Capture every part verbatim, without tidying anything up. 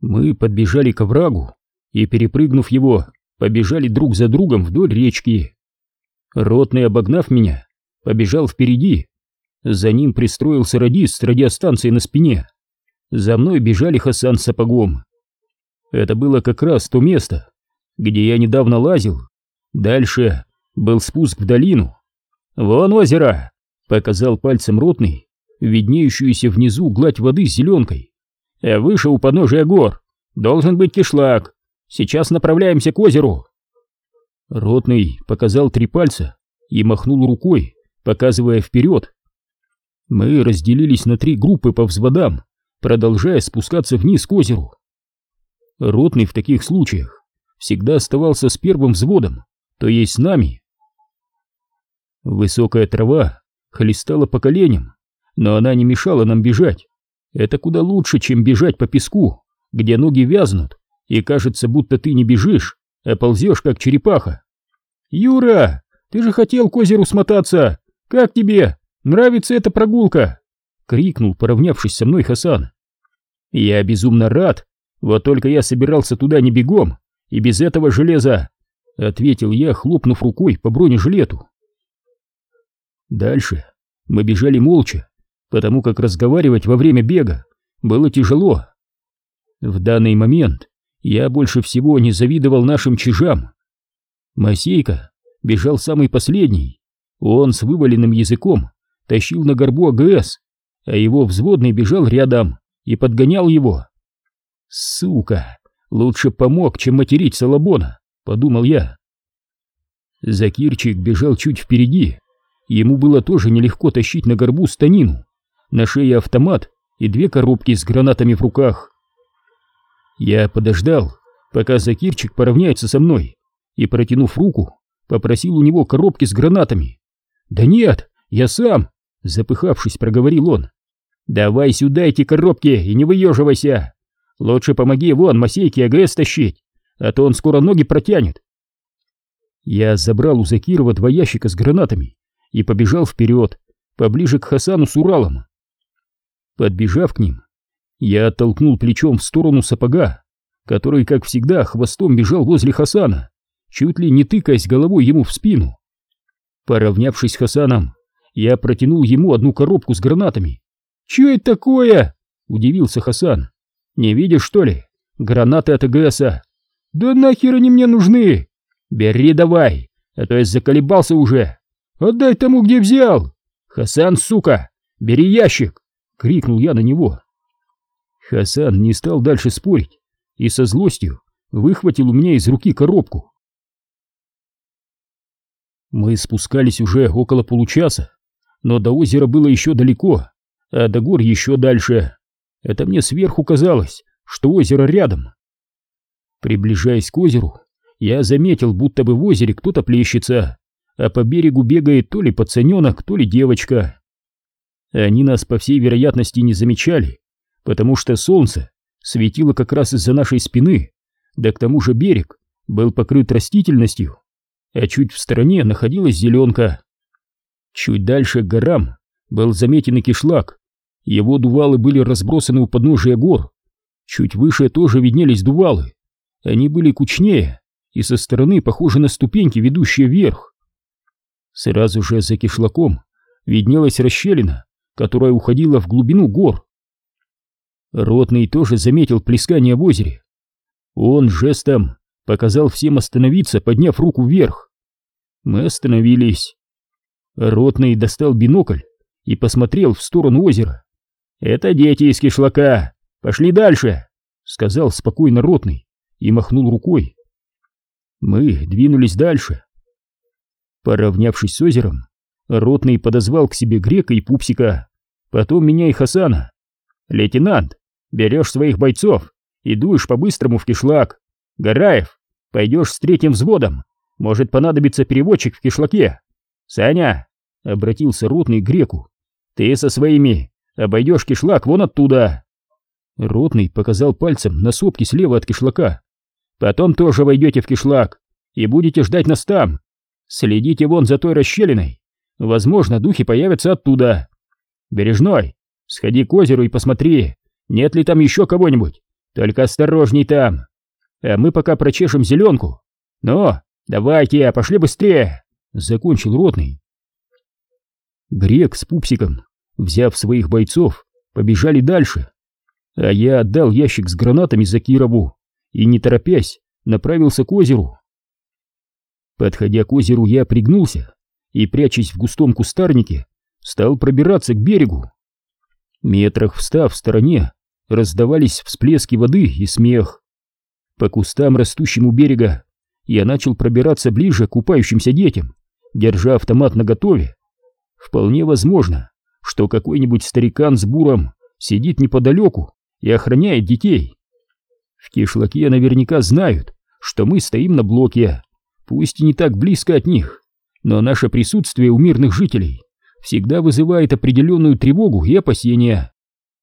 Мы подбежали к оврагу и, перепрыгнув его, побежали друг за другом вдоль речки. Ротный, обогнав меня, побежал впереди. За ним пристроился радист с радиостанцией на спине. За мной бежали Хасан с сапогом. Это было как раз то место, где я недавно лазил. Дальше был спуск в долину. «Вон озеро!» — показал пальцем Ротный виднеющуюся внизу гладь воды с зеленкой. «А выше у подножия гор должен быть кишлак. Сейчас направляемся к озеру». Ротный показал три пальца и махнул рукой, показывая вперед. Мы разделились на три группы по взводам, продолжая спускаться вниз к озеру. Ротный в таких случаях всегда оставался с первым взводом, то есть с нами. Высокая трава хлестала по коленям, но она не мешала нам бежать. Это куда лучше, чем бежать по песку, где ноги вязнут, и кажется, будто ты не бежишь, а ползешь, как черепаха. «Юра, ты же хотел к озеру смотаться! Как тебе? Нравится эта прогулка?» — крикнул, поравнявшись со мной, Хасан. «Я безумно рад, вот только я собирался туда не бегом и без этого железа», — ответил я, хлопнув рукой по бронежилету. Дальше мы бежали молча, потому как разговаривать во время бега было тяжело. В данный момент я больше всего не завидовал нашим чижам. Масейка бежал самый последний. Он с вываленным языком тащил на горбу АГС, а его взводный бежал рядом и подгонял его. «Сука, лучше помог, чем материть Салабона», — подумал я. Закирчик бежал чуть впереди. Ему было тоже нелегко тащить на горбу станину. На шее автомат и две коробки с гранатами в руках. Я подождал, пока Закирчик поравняется со мной, и, протянув руку, попросил у него коробки с гранатами. «Да нет, я сам!» — запыхавшись, проговорил он. «Давай сюда эти коробки и не выеживайся! Лучше помоги вон Масейке АГС тащить, а то он скоро ноги протянет!» Я забрал у Закирова два ящика с гранатами и побежал вперед, поближе к Хасану с Уралом. Подбежав к ним, я оттолкнул плечом в сторону сапога, который, как всегда, хвостом бежал возле Хасана, чуть ли не тыкаясь головой ему в спину. Поравнявшись с Хасаном, я протянул ему одну коробку с гранатами. «Чё это такое?» — удивился Хасан. «Не видишь, что ли? Гранаты от АГСа». «Да нахер они мне нужны?» «Бери давай, а то я заколебался уже». «Отдай тому, где взял!» «Хасан, сука, бери ящик!» — крикнул я на него. Хасан не стал дальше спорить и со злостью выхватил у меня из руки коробку. Мы спускались уже около получаса, но до озера было еще далеко, а до гор еще дальше. Это мне сверху казалось, что озеро рядом. Приближаясь к озеру, я заметил, будто бы в озере кто-то плещется, а по берегу бегает то ли пацаненок, то ли девочка. Они нас, по всей вероятности, не замечали, потому что солнце светило как раз из-за нашей спины, да к тому же берег был покрыт растительностью, а чуть в стороне находилась зеленка. Чуть дальше к горам был заметен и кишлак, его дувалы были разбросаны у подножия гор. Чуть выше тоже виднелись дувалы, они были кучнее и со стороны похожи на ступеньки, ведущие вверх. Сразу же за кишлаком виднелась расщелина, которая уходила в глубину гор. Ротный тоже заметил плескание в озере. Он жестом показал всем остановиться, подняв руку вверх. Мы остановились. Ротный достал бинокль и посмотрел в сторону озера. «Это дети из кишлака! Пошли дальше!» — сказал спокойно Ротный и махнул рукой. Мы двинулись дальше. Поравнявшись с озером, Ротный подозвал к себе Грека и Пупсика, потом меня и Хасана. «Лейтенант, берешь своих бойцов и дуешь по-быстрому в кишлак. Гараев, пойдешь с третьим взводом, может понадобиться переводчик в кишлаке. Саня», — обратился Ротный к Греку, — «ты со своими обойдешь кишлак вон оттуда». Ротный показал пальцем на сопки слева от кишлака. «Потом тоже войдете в кишлак и будете ждать нас там. Следите вон за той расщелиной, возможно, духи появятся оттуда. Бережной, сходи к озеру и посмотри, нет ли там еще кого-нибудь, Только осторожней там. А мы пока прочешем зеленку. Ну, давайте, пошли быстрее!» — закончил ротный. Грек с Пупсиком, взяв своих бойцов, побежали дальше, а я отдал ящик с гранатами за Кирову и, не торопясь, направился к озеру. Подходя к озеру, я пригнулся и, прячась в густом кустарнике, стал пробираться к берегу. Метрах встав в стороне, раздавались всплески воды и смех. По кустам, растущим у берега, я начал пробираться ближе к купающимся детям, держа автомат наготове. Вполне возможно, что какой-нибудь старикан с буром сидит неподалеку и охраняет детей. В кишлаке наверняка знают, что мы стоим на блоке, пусть и не так близко от них, но наше присутствие у мирных жителей всегда вызывает определенную тревогу и опасения.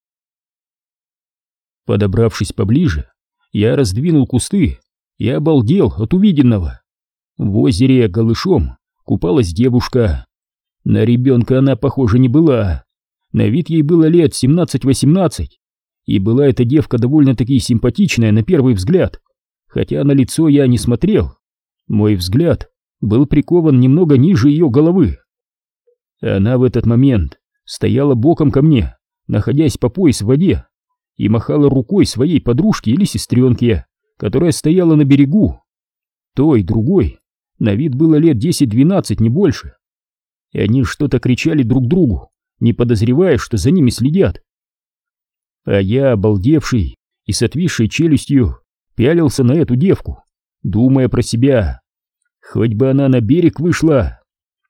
Подобравшись поближе, я раздвинул кусты и обалдел от увиденного. В озере голышом купалась девушка. На ребенка она, похоже, не была. На вид ей было лет семнадцать-восемнадцать, и была эта девка довольно-таки симпатичная на первый взгляд, хотя на лицо я не смотрел. Мой взгляд был прикован немного ниже ее головы. Она в этот момент стояла боком ко мне, находясь по пояс в воде, и махала рукой своей подружке или сестренке, которая стояла на берегу. Той, другой, на вид было лет десять-двенадцать, не больше. И они что-то кричали друг другу, не подозревая, что за ними следят. А я, обалдевший и с отвисшей челюстью, пялился на эту девку, думая про себя: хоть бы она на берег вышла.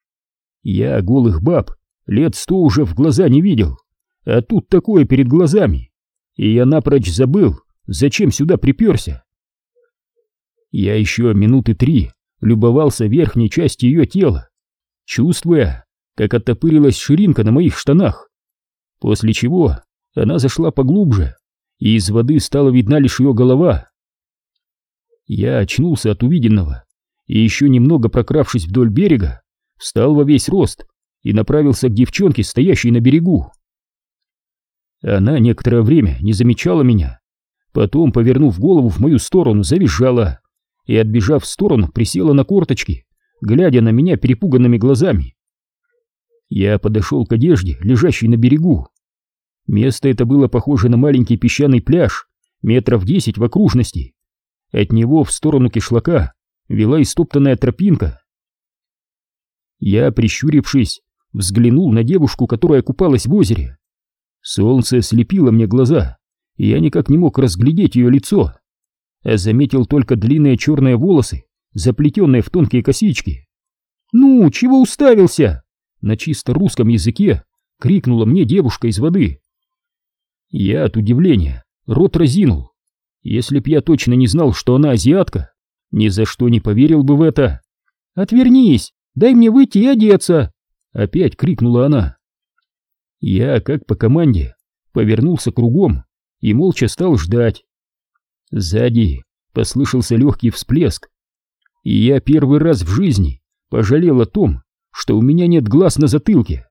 Я голых баб лет сто уже в глаза не видел, а тут такое перед глазами, и я напрочь забыл, зачем сюда приперся. Я еще минуты три любовался верхней частью ее тела, чувствуя, как оттопырилась ширинка на моих штанах, после чего она зашла поглубже, и из воды стала видна лишь ее голова. Я очнулся от увиденного и, еще немного прокравшись вдоль берега, встал во весь рост и направился к девчонке, стоящей на берегу. Она некоторое время не замечала меня, потом, повернув голову в мою сторону, завизжала и, отбежав в сторону, присела на корточки, глядя на меня перепуганными глазами. Я подошел к одежде, лежащей на берегу. Место это было похоже на маленький песчаный пляж, метров десять в окружности. От него в сторону кишлака вела истоптанная тропинка. Я, прищурившись, взглянул на девушку, которая купалась в озере. Солнце слепило мне глаза, и я никак не мог разглядеть ее лицо, а заметил только длинные черные волосы, заплетенные в тонкие косички. «Ну, чего уставился?» — на чисто русском языке крикнула мне девушка из воды. Я от удивления рот разинул. Если б я точно не знал, что она азиатка, ни за что не поверил бы в это. «Отвернись, дай мне выйти и одеться!» — опять крикнула она. Я, как по команде, повернулся кругом и молча стал ждать. Сзади послышался легкий всплеск, и я первый раз в жизни пожалел о том, что у меня нет глаз на затылке.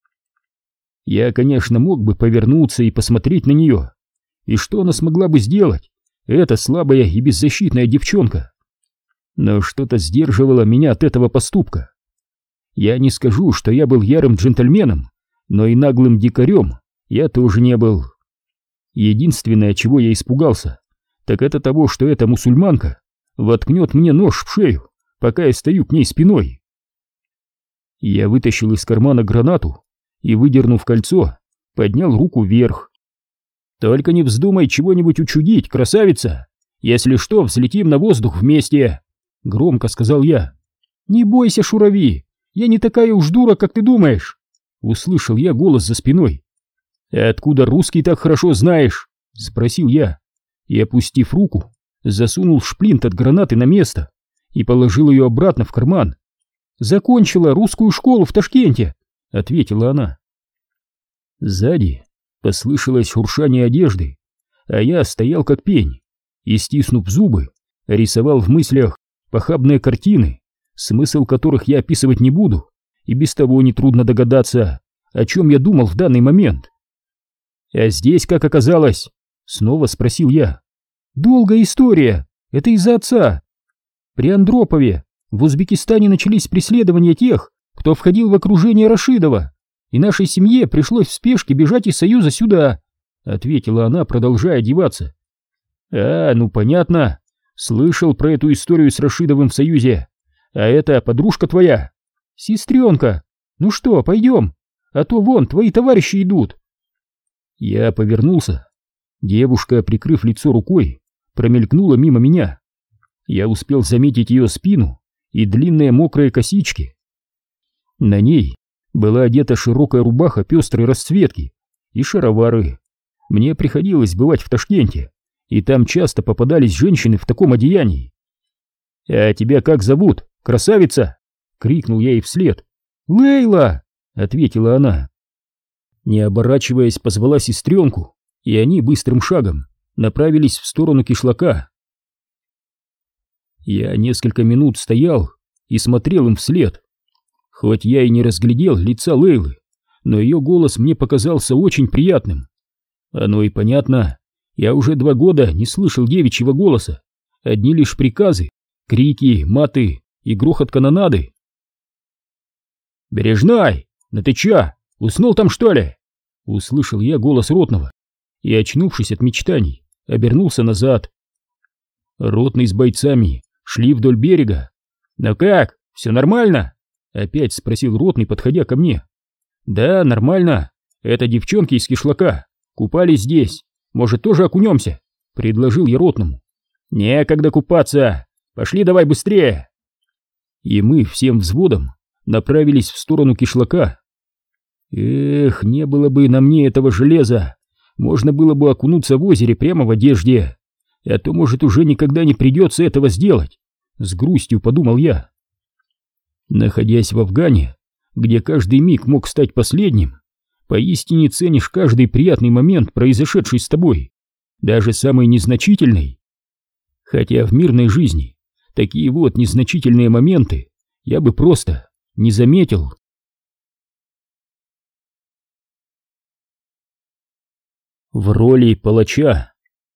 Я, конечно, мог бы повернуться и посмотреть на нее, и что она смогла бы сделать, эта слабая и беззащитная девчонка. Но что-то сдерживало меня от этого поступка. Я не скажу, что я был ярым джентльменом, но и наглым дикарем я тоже не был. Единственное, чего я испугался, так это того, что эта мусульманка воткнет мне нож в шею, пока я стою к ней спиной. Я вытащил из кармана гранату и, выдернув кольцо, поднял руку вверх. «Только не вздумай чего-нибудь учудить, красавица! Если что, взлетим на воздух вместе!» — громко сказал я. «Не бойся, шурави! Я не такая уж дура, как ты думаешь!» — услышал я голос за спиной. «Откуда русский так хорошо знаешь?» — спросил я, и, опустив руку, засунул шплинт от гранаты на место и положил ее обратно в карман. «Закончила русскую школу в Ташкенте», — ответила она. Сзади послышалось шуршание одежды, а я стоял как пень и, стиснув зубы, рисовал в мыслях похабные картины, смысл которых я описывать не буду, и без того нетрудно догадаться, о чем я думал в данный момент. «А здесь как оказалось?» — снова спросил я. Долгая история. Это из-за отца. При Андропове в Узбекистане начались преследования тех, кто входил в окружение Рашидова, и нашей семье пришлось в спешке бежать из Союза сюда, ответила она, продолжая одеваться. А, ну понятно. Слышал про эту историю с Рашидовым в Союзе. А это подружка твоя? Сестренка. Ну что, пойдем? А то вон, твои товарищи идут. Я повернулся. Девушка, прикрыв лицо рукой, промелькнула мимо меня. Я успел заметить ее спину и длинные мокрые косички. На ней была одета широкая рубаха пестрой расцветки и шаровары. Мне приходилось бывать в Ташкенте, и там часто попадались женщины в таком одеянии. «А тебя как зовут, красавица?» — крикнул я ей вслед. «Лейла!» — ответила она. Не оборачиваясь, позвала сестренку, и они быстрым шагом направились в сторону кишлака. Я несколько минут стоял и смотрел им вслед. Хоть я и не разглядел лица Лейлы, но ее голос мне показался очень приятным. Оно и понятно, я уже два года не слышал девичьего голоса, одни лишь приказы, крики, маты и грохот канонады. «Бережной, ну ты чё, уснул там что ли?» Услышал я голос Ротного и, очнувшись от мечтаний, обернулся назад. Ротный с бойцами шли вдоль берега. «Ну как, все нормально?» — опять спросил Ротный, подходя ко мне. «Да, нормально. Это девчонки из кишлака. Купались здесь. Может, тоже окунемся?» — предложил я Ротному. «Некогда купаться. Пошли давай быстрее!» И мы всем взводом направились в сторону кишлака. Эх, не было бы на мне этого железа, можно было бы окунуться в озере прямо в одежде, а то, может, уже никогда не придется этого сделать, с грустью подумал я. Находясь в Афгане, где каждый миг мог стать последним, поистине ценишь каждый приятный момент, произошедший с тобой, даже самый незначительный. Хотя в мирной жизни такие вот незначительные моменты я бы просто не заметил. В роли палача.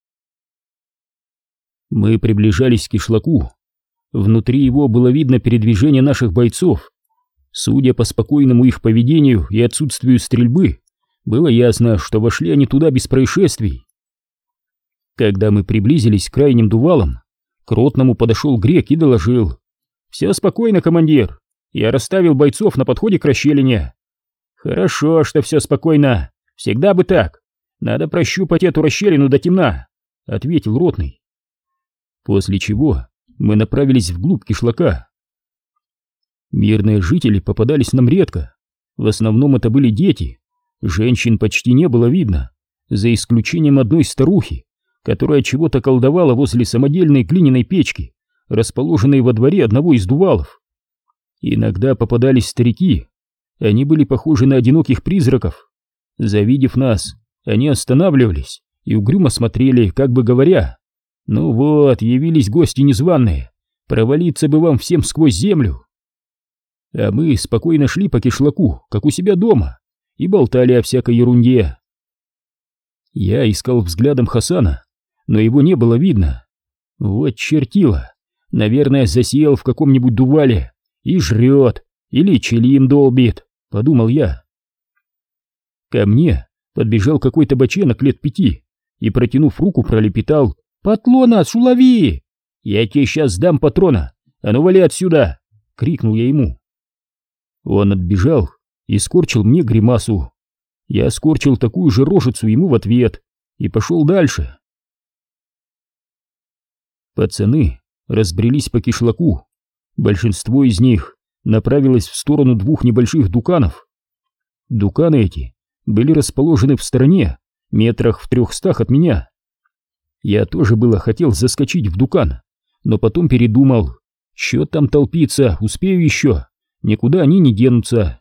Мы приближались к кишлаку. Внутри его было видно передвижение наших бойцов. Судя по спокойному их поведению и отсутствию стрельбы, было ясно, что вошли они туда без происшествий. Когда мы приблизились к крайним дувалам, к Ротному подошел грек и доложил: «Все спокойно, командир. Я расставил бойцов на подходе к расщелине». «Хорошо, что все спокойно. Всегда бы так. Надо прощупать эту расщелину до темна», — ответил Ротный. После чего мы направились вглубь кишлака. Мирные жители попадались нам редко. В основном это были дети. Женщин почти не было видно, за исключением одной старухи, которая чего-то колдовала возле самодельной глиняной печки, расположенной во дворе одного из дувалов. Иногда попадались старики. Они были похожи на одиноких призраков. Завидев нас, они останавливались и угрюмо смотрели, как бы говоря: «Ну вот, явились гости незваные, провалиться бы вам всем сквозь землю». А мы спокойно шли по кишлаку, как у себя дома, и болтали о всякой ерунде. Я искал взглядом Хасана, но его не было видно. Вот чертила, наверное, засел в каком-нибудь дувале и жрет, или челим долбит, подумал я. Ко мне подбежал какой-то бочонок лет пяти и, протянув руку, пролепетал: «Патлона, шулови! Я тебе сейчас дам патрона, а ну вали отсюда!» — крикнул я ему. Он отбежал и скорчил мне гримасу. Я скорчил такую же рожицу ему в ответ и пошел дальше. Пацаны разбрелись по кишлаку. Большинство из них направилось в сторону двух небольших дуканов. Дуканы эти были расположены в стороне, метрах в трехстах от меня. Я тоже было хотел заскочить в дукан, но потом передумал. Чё там толпиться, успею еще, никуда они не денутся.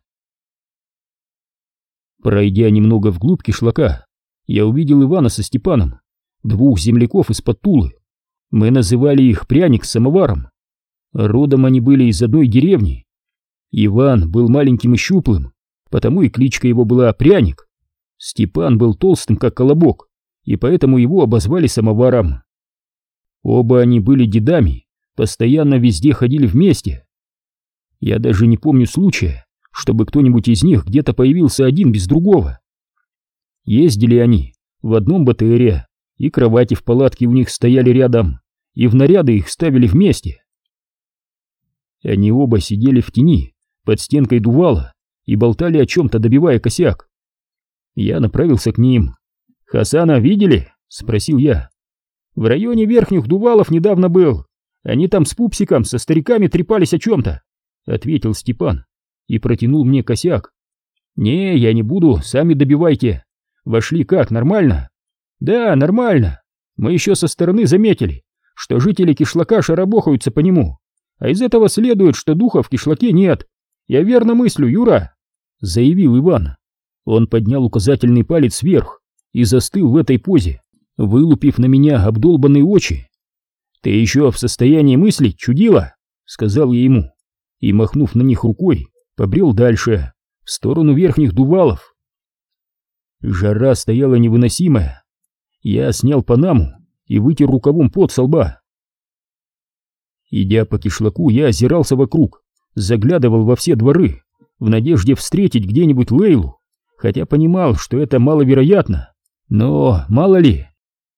Пройдя немного вглубь кишлака, я увидел Ивана со Степаном, двух земляков из-под Тулы. Мы называли их Пряник с Самоваром. Родом они были из одной деревни. Иван был маленьким и щуплым, потому и кличка его была Пряник. Степан был толстым, как колобок, и поэтому его обозвали Самоваром. Оба они были дедами, постоянно везде ходили вместе. Я даже не помню случая, чтобы кто-нибудь из них где-то появился один без другого. Ездили они в одном бэ тэ эре, и кровати в палатке у них стояли рядом, и в наряды их ставили вместе. Они оба сидели в тени под стенкой дувала и болтали о чем-то, добивая косяк. Я направился к ним. «Хасана видели?» — спросил я. «В районе верхних дувалов недавно был. Они там с пупсиком, со стариками трепались о чем-то», — ответил Степан и протянул мне косяк. «Не, я не буду, сами добивайте. Вошли как, нормально?» «Да, нормально. Мы еще со стороны заметили, что жители кишлака шарабохаются по нему. А из этого следует, что духа в кишлаке нет. Я верно мыслю, Юра», — заявил Иван. Он поднял указательный палец вверх и застыл в этой позе, вылупив на меня обдолбанные очи. «Ты еще в состоянии мыслить, чудило?» — сказал я ему, и, махнув на них рукой, побрел дальше, в сторону верхних дувалов. Жара стояла невыносимая. Я снял панаму и вытер рукавом пот со лба. Идя по кишлаку, я озирался вокруг, заглядывал во все дворы, в надежде встретить где-нибудь Лейлу, хотя понимал, что это маловероятно, но мало ли.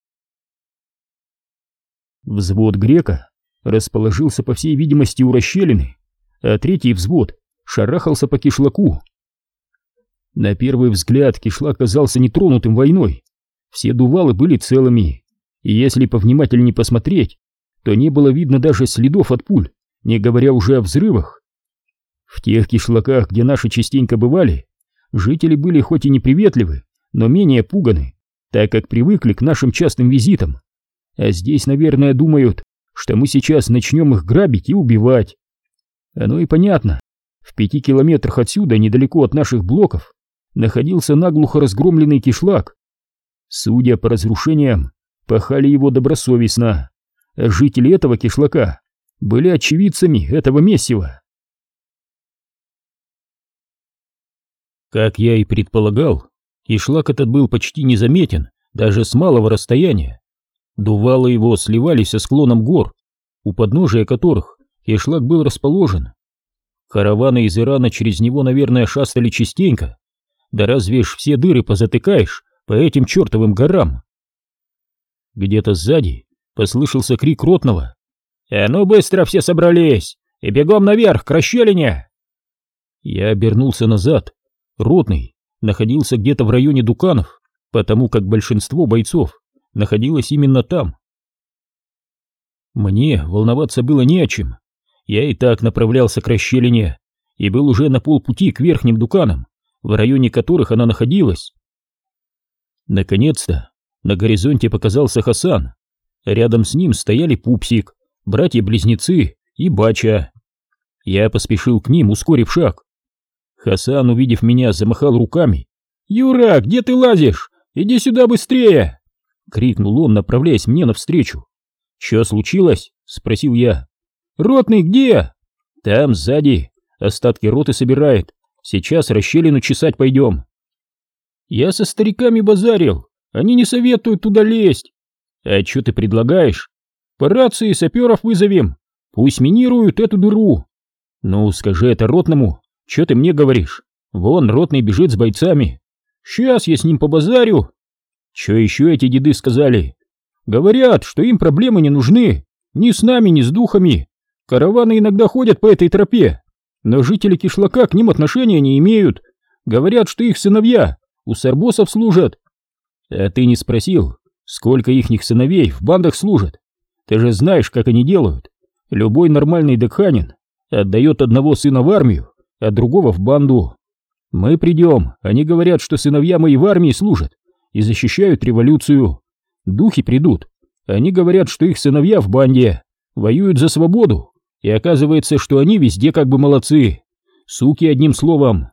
Взвод грека расположился, по всей видимости, у расщелины, а третий взвод шарахался по кишлаку. На первый взгляд кишлак казался нетронутым войной, все дувалы были целыми, и если повнимательнее посмотреть, то не было видно даже следов от пуль, не говоря уже о взрывах. В тех кишлаках, где наши частенько бывали, жители были хоть и неприветливы, но менее пуганы, так как привыкли к нашим частым визитам. А здесь, наверное, думают, что мы сейчас начнем их грабить и убивать. Оно и понятно. В пяти километрах отсюда, недалеко от наших блоков, находился наглухо разгромленный кишлак. Судя по разрушениям, пахали его добросовестно, а жители этого кишлака были очевидцами этого месива. Как я и предполагал, кишлак этот был почти незаметен, даже с малого расстояния. Дувалы его сливались со склоном гор, у подножия которых кишлак был расположен. Караваны из Ирана через него, наверное, шастали частенько. Да разве ж все дыры позатыкаешь по этим чертовым горам? Где-то сзади послышался крик ротного. «А ну быстро все собрались и бегом наверх к расщелине!» Я обернулся назад. Ротный находился где-то в районе Дуканов, потому как большинство бойцов находилось именно там. Мне волноваться было не о чем. Я и так направлялся к расщелине и был уже на полпути к верхним Дуканам, в районе которых она находилась. Наконец-то на горизонте показался Хасан. Рядом с ним стояли Пупсик, братья-близнецы и Бача. Я поспешил к ним, ускорив шаг. Хасан, увидев меня, замахал руками. «Юра, где ты лазишь? Иди сюда быстрее!» — крикнул он, направляясь мне навстречу. «Что случилось?» — спросил я. «Ротный где?» «Там, сзади. Остатки роты собирает. Сейчас расщелину чесать пойдем». «Я со стариками базарил. Они не советуют туда лезть». «А что ты предлагаешь?» «По рации саперов вызовем. Пусть минируют эту дыру». «Ну, скажи это ротному. Че ты мне говоришь? Вон ротный бежит с бойцами. Сейчас я с ним побазарю». «Че еще эти деды сказали?» «Говорят, что им проблемы не нужны. Ни с нами, ни с духами. Караваны иногда ходят по этой тропе, но жители кишлака к ним отношения не имеют. Говорят, что их сыновья у сарбосов служат». «А ты не спросил, сколько ихних сыновей в бандах служат? Ты же знаешь, как они делают. Любой нормальный дакханин отдает одного сына в армию, а другого в банду. Мы придем, они говорят, что сыновья мои в армии служат и защищают революцию. Духи придут, они говорят, что их сыновья в банде воюют за свободу, и оказывается, что они везде как бы молодцы. Суки, одним словом».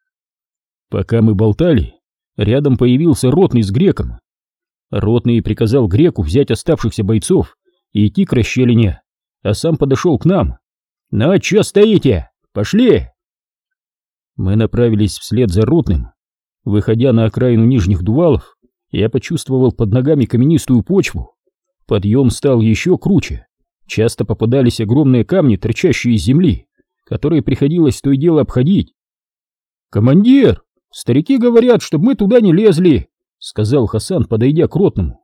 Пока мы болтали, рядом появился ротный с греком. Ротный приказал греку взять оставшихся бойцов и идти к расщелине, а сам подошел к нам. «Ну, чё стоите? Пошли!» Мы направились вслед за ротным. Выходя на окраину нижних дувалов, я почувствовал под ногами каменистую почву. Подъем стал еще круче. Часто попадались огромные камни, торчащие из земли, которые приходилось то и дело обходить. «Командир, старики говорят, чтобы мы туда не лезли», — сказал Хасан, подойдя к ротному.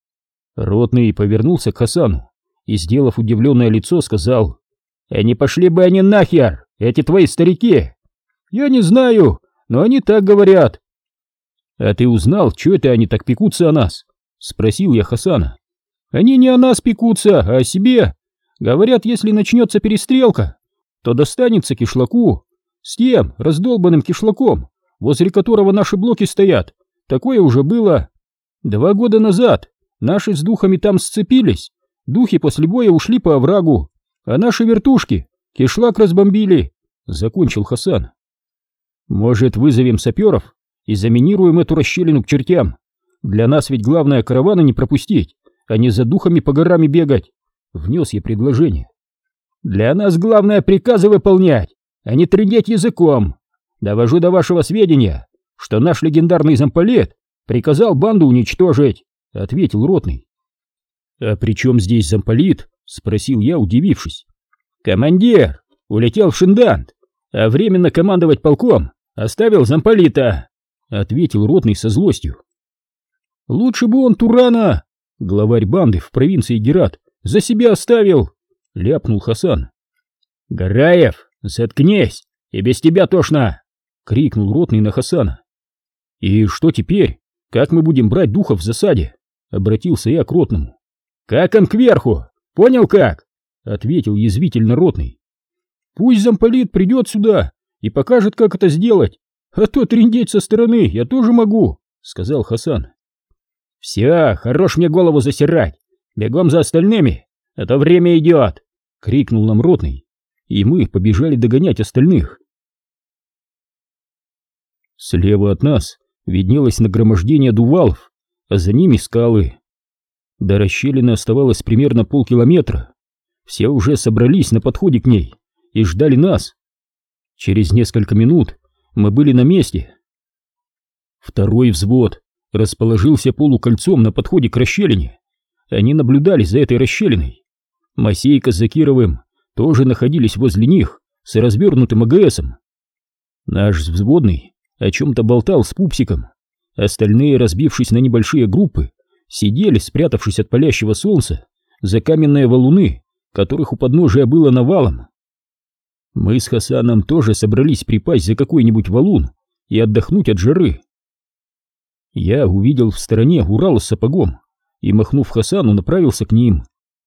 Ротный повернулся к Хасану и, сделав удивленное лицо, сказал: «А не пошли бы они нахер, эти твои старики!» «Я не знаю, но они так говорят». «А ты узнал, что это они так пекутся о нас?» — спросил я Хасана. «Они не о нас пекутся, а о себе. Говорят, если начнется перестрелка, то достанется кишлаку, с тем раздолбанным кишлаком, возле которого наши блоки стоят. Такое уже было. Два года назад наши с духами там сцепились, духи после боя ушли по оврагу, а наши вертушки кишлак разбомбили», — закончил Хасан. «Может, вызовем саперов и заминируем эту расщелину к чертям? Для нас ведь главное караваны не пропустить, а не за духами по горам бегать», — внес я предложение. «Для нас главное приказы выполнять, а не трындеть языком. Довожу до вашего сведения, что наш легендарный замполит приказал банду уничтожить», — ответил ротный. «А при чем здесь замполит?» — спросил я, удивившись. «Командир улетел в Шиндант, а временно командовать полком оставил замполита», — ответил ротный со злостью. «Лучше бы он Турана, главарь банды в провинции Герат, за себя оставил», — ляпнул Хасан. «Гараев, заткнись, и без тебя тошно!» — крикнул ротный на Хасана. «И что теперь? Как мы будем брать духов в засаде?» — обратился я к ротному. «Как он кверху? Понял как?» — ответил язвительно ротный. «Пусть замполит придет сюда и покажет, как это сделать, а то трындеть со стороны я тоже могу», — сказал Хасан. «Все, хорош мне голову засирать, бегом за остальными, а то время идет», — крикнул нам ротный, и мы побежали догонять остальных. Слева от нас виднелось нагромождение дувалов, а за ними скалы. До расщелины оставалось примерно полкилометра. Все уже собрались на подходе к ней и ждали нас. Через несколько минут мы были на месте. Второй взвод расположился полукольцом на подходе к расщелине. Они наблюдали за этой расщелиной. Масейка с Закировым тоже находились возле них с развернутым АГСом. Наш взводный о чем-то болтал с пупсиком. Остальные, разбившись на небольшие группы, сидели, спрятавшись от палящего солнца, за каменные валуны, которых у подножия было навалом. Мы с Хасаном тоже собрались припасть за какой-нибудь валун и отдохнуть от жары. Я увидел в стороне Урал с сапогом и, махнув Хасану, направился к ним.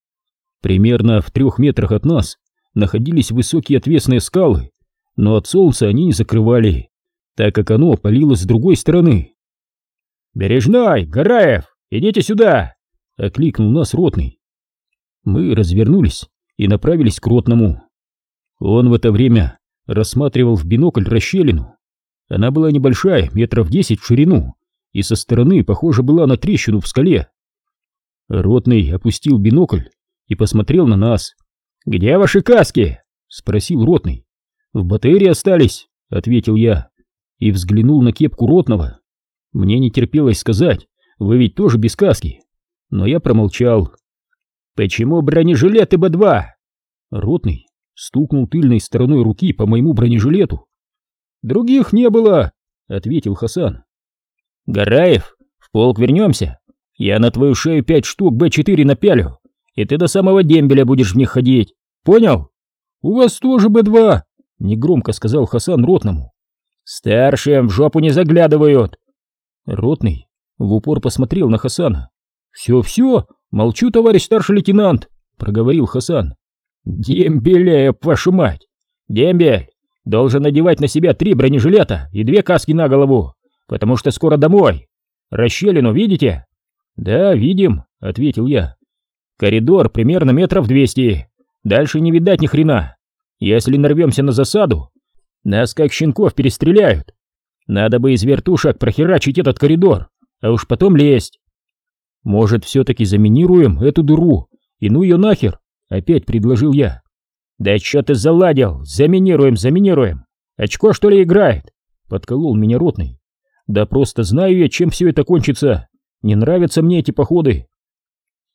Примерно в трех метрах от нас находились высокие отвесные скалы, но от солнца они не закрывали, так как оно палило с другой стороны. «Бережной, Гараев, идите сюда!» — окликнул нас ротный. Мы развернулись и направились к ротному. Он в это время рассматривал в бинокль расщелину. Она была небольшая, метров десять в ширину, и со стороны похожа была на трещину в скале. Ротный опустил бинокль и посмотрел на нас. «Где ваши каски?» — спросил ротный. «В БТРе остались», — ответил я, и взглянул на кепку ротного. Мне не терпелось сказать: «Вы ведь тоже без каски», но я промолчал. «Почему бронежилеты Бэ два?» Ротный стукнул тыльной стороной руки по моему бронежилету. «Других не было», — ответил Хасан. «Гараев, в полк вернемся. Я на твою шею пять штук Бэ четыре напялю, и ты до самого дембеля будешь в них ходить. Понял?» «У вас тоже Бэ два», — негромко сказал Хасан ротному. «Старшим в жопу не заглядывают». Ротный в упор посмотрел на Хасана. «Все-все, молчу, товарищ старший лейтенант», — проговорил Хасан. «Дембеля, вашу мать! Дембель должен надевать на себя три бронежилета и две каски на голову, потому что скоро домой. Расщелину видите?» «Да, видим», — ответил я. «Коридор примерно метров двести. Дальше не видать ни хрена. Если нарвемся на засаду, нас как щенков перестреляют. Надо бы из вертушек прохерачить этот коридор, а уж потом лезть». «Может, все-таки заминируем эту дыру, и ну ее нахер?» — опять предложил я. «Да чё ты заладил? Заминируем, заминируем! Очко, что ли, играет?» — подколол меня ротный. «Да просто знаю я, чем все это кончится. Не нравятся мне эти походы».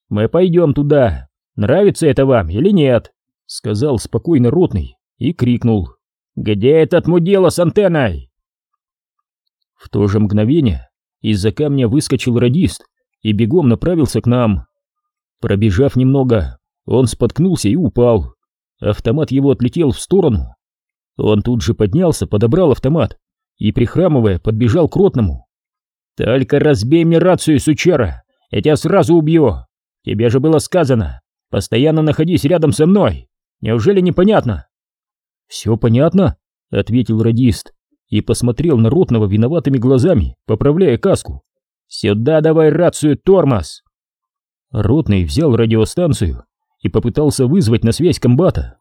мы пойдем туда. Нравится это вам или нет?» — сказал спокойно ротный и крикнул: «Где этот мудила с антенной?» В то же мгновение из-за камня выскочил радист и бегом направился к нам. Пробежав немного, он споткнулся и упал. Автомат его отлетел в сторону. Он тут же поднялся, подобрал автомат и, прихрамывая, подбежал к ротному. «Только разбей мне рацию, сучара, я тебя сразу убью. Тебе же было сказано, постоянно находись рядом со мной. Неужели непонятно?» «Все понятно», — ответил радист и посмотрел на ротного виноватыми глазами, поправляя каску. «Сюда давай рацию, тормоз!» Ротный взял радиостанцию и попытался вызвать на связь комбата.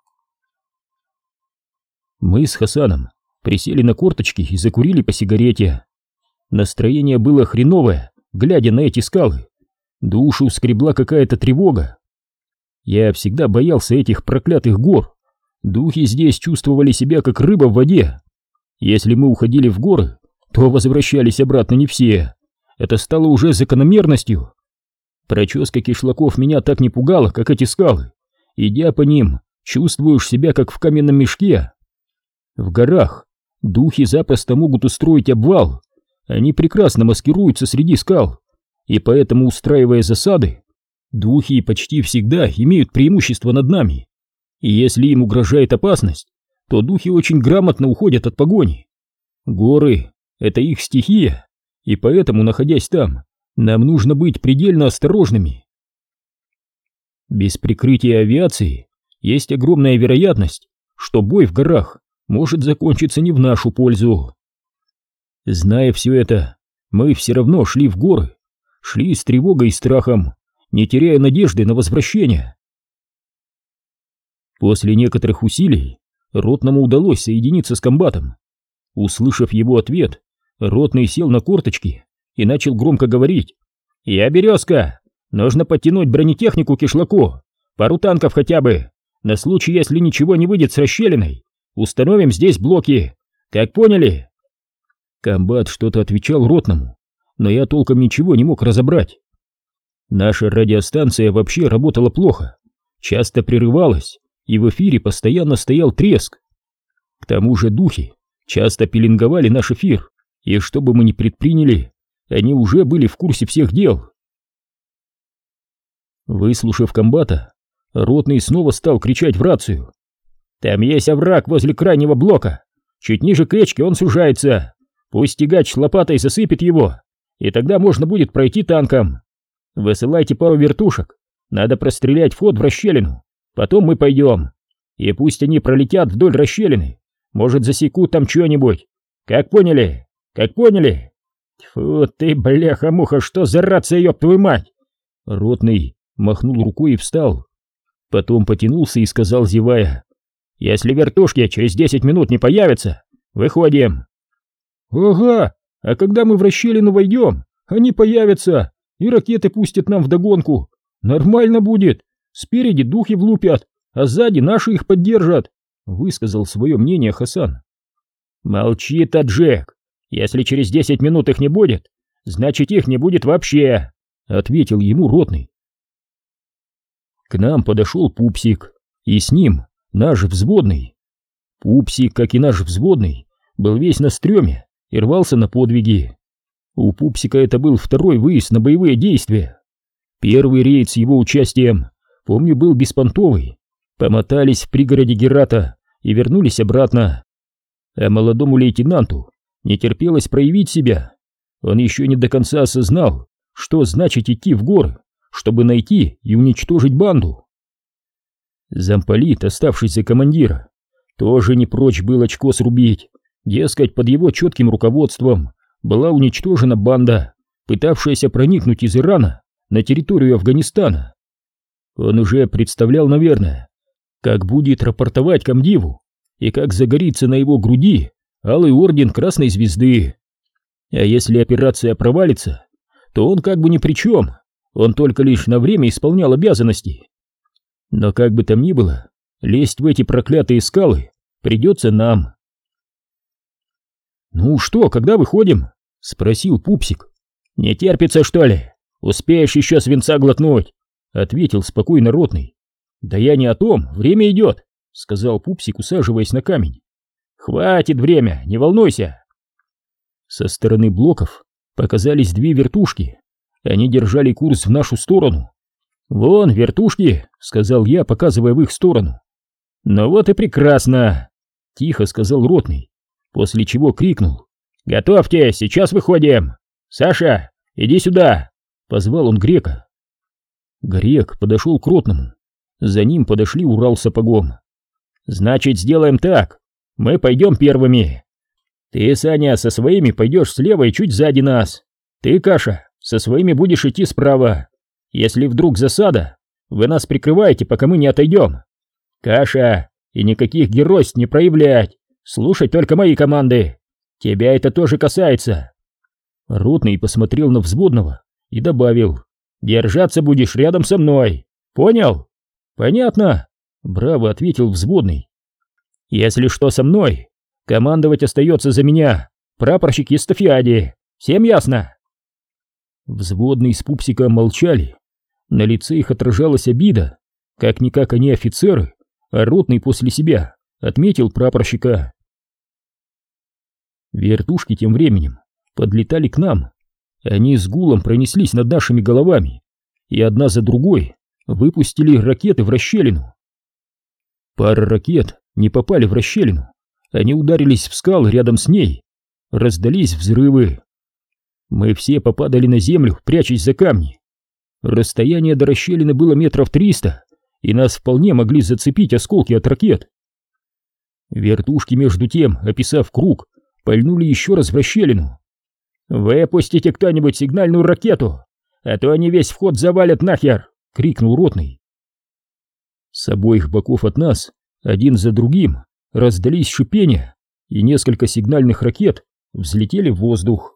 Мы с Хасаном присели на корточки и закурили по сигарете. Настроение было хреновое, глядя на эти скалы. Душу скребла какая-то тревога. Я всегда боялся этих проклятых гор. Духи здесь чувствовали себя как рыба в воде. Если мы уходили в горы, то возвращались обратно не все. Это стало уже закономерностью. Проческа кишлаков меня так не пугала, как эти скалы. Идя по ним, чувствуешь себя как в каменном мешке. В горах духи запросто могут устроить обвал. Они прекрасно маскируются среди скал, и поэтому, устраивая засады, духи почти всегда имеют преимущество над нами. И если им угрожает опасность, то духи очень грамотно уходят от погони. Горы — это их стихия, и поэтому, находясь там, нам нужно быть предельно осторожными. Без прикрытия авиации есть огромная вероятность, что бой в горах может закончиться не в нашу пользу. Зная все это, мы все равно шли в горы, шли с тревогой и страхом, не теряя надежды на возвращение. После некоторых усилий ротному удалось соединиться с комбатом. Услышав его ответ, ротный сел на корточки и начал громко говорить: «Я Березка, нужно подтянуть бронетехнику к кишлаку, пару танков хотя бы, на случай, если ничего не выйдет с расщелиной, установим здесь блоки, как поняли?» Комбат что-то отвечал ротному, но я толком ничего не мог разобрать. Наша радиостанция вообще работала плохо, часто прерывалась, и в эфире постоянно стоял треск. К тому же духи часто пеленговали наш эфир, и что бы мы ни предприняли, они уже были в курсе всех дел. Выслушав комбата, ротный снова стал кричать в рацию: «Там есть овраг возле крайнего блока, чуть ниже к речке он сужается, пусть тягач с лопатой засыпет его, и тогда можно будет пройти танком. Высылайте пару вертушек, надо прострелять вход в расщелину, потом мы пойдем, и пусть они пролетят вдоль расщелины, может засекут там что-нибудь, как поняли, как поняли?» «Тьфу ты, бляха-муха, что за рация, ёб твою мать!» Ротный махнул рукой и встал. Потом потянулся и сказал, зевая: «Если вертушки через десять минут не появятся, выходим». «Ага, а когда мы в расщелину войдем, они появятся, и ракеты пустят нам вдогонку. Нормально будет, спереди духи влупят, а сзади наши их поддержат», — высказал свое мнение Хасан. «Молчи, таджик, если через десять минут их не будет, значит их не будет вообще», — ответил ему ротный. К нам подошел Пупсик, и с ним наш взводный. Пупсик, как и наш взводный, был весь на стреме и рвался на подвиги. У Пупсика это был второй выезд на боевые действия. Первый рейд с его участием, помню, был беспонтовый. Помотались в пригороде Герата и вернулись обратно. А молодому лейтенанту не терпелось проявить себя. Он еще не до конца осознал, что значит идти в горы, чтобы найти и уничтожить банду. Замполит, оставшись за командира, тоже не прочь был очко срубить. Дескать, под его четким руководством была уничтожена банда, пытавшаяся проникнуть из Ирана на территорию Афганистана. Он уже представлял, наверное, как будет рапортовать комдиву и как загорится на его груди алый орден Красной Звезды. А если операция провалится, то он как бы ни при чем, он только лишь на время исполнял обязанности. Но как бы там ни было, лезть в эти проклятые скалы придется нам. «Ну что, когда выходим?» — спросил Пупсик. «Не терпится, что ли? Успеешь еще свинца глотнуть? — ответил спокойно ротный. «Да я не о том, время идет», — сказал Пупсик, усаживаясь на камень. «Хватит время, не волнуйся». Со стороны блоков показались две вертушки. Они держали курс в нашу сторону. «Вон, вертушки», — сказал я, показывая в их сторону. «Ну вот и прекрасно», — тихо сказал ротный, после чего крикнул: «Готовьте, сейчас выходим! Саша, иди сюда!» — позвал он Грека. Грек подошел к ротному. За ним подошли Урал с Сапогом. «Значит, сделаем так. Мы пойдем первыми. Ты, Саня, со своими пойдешь слева и чуть сзади нас. Ты, Каша, со своими будешь идти справа. Если вдруг засада, вы нас прикрываете, пока мы не отойдем. Каша, и никаких геройств не проявлять. Слушать только мои команды. Тебя это тоже касается». Ротный посмотрел на взводного и добавил: «Держаться будешь рядом со мной. Понял?» «Понятно», — браво ответил взводный. «Если что со мной, командовать остается за меня прапорщик Евстафиади. Всем ясно?» Взводный с Пупсиком молчали. На лице их отражалась обида. Как-никак они офицеры, а ротный после себя отметил прапорщика. Вертушки тем временем подлетали к нам. Они с гулом пронеслись над нашими головами и одна за другой выпустили ракеты в расщелину. Пара ракет не попали в расщелину, они ударились в скалы рядом с ней. Раздались взрывы. Мы все попадали на землю, прячась за камни. Расстояние до расщелины было метров триста, и нас вполне могли зацепить осколки от ракет. Вертушки, между тем, описав круг, пальнули еще раз в расщелину. «Выпустите кто-нибудь сигнальную ракету, а то они весь вход завалят нахер!» — крикнул ротный. С обоих боков от нас, один за другим, раздались шипения, и несколько сигнальных ракет взлетели в воздух.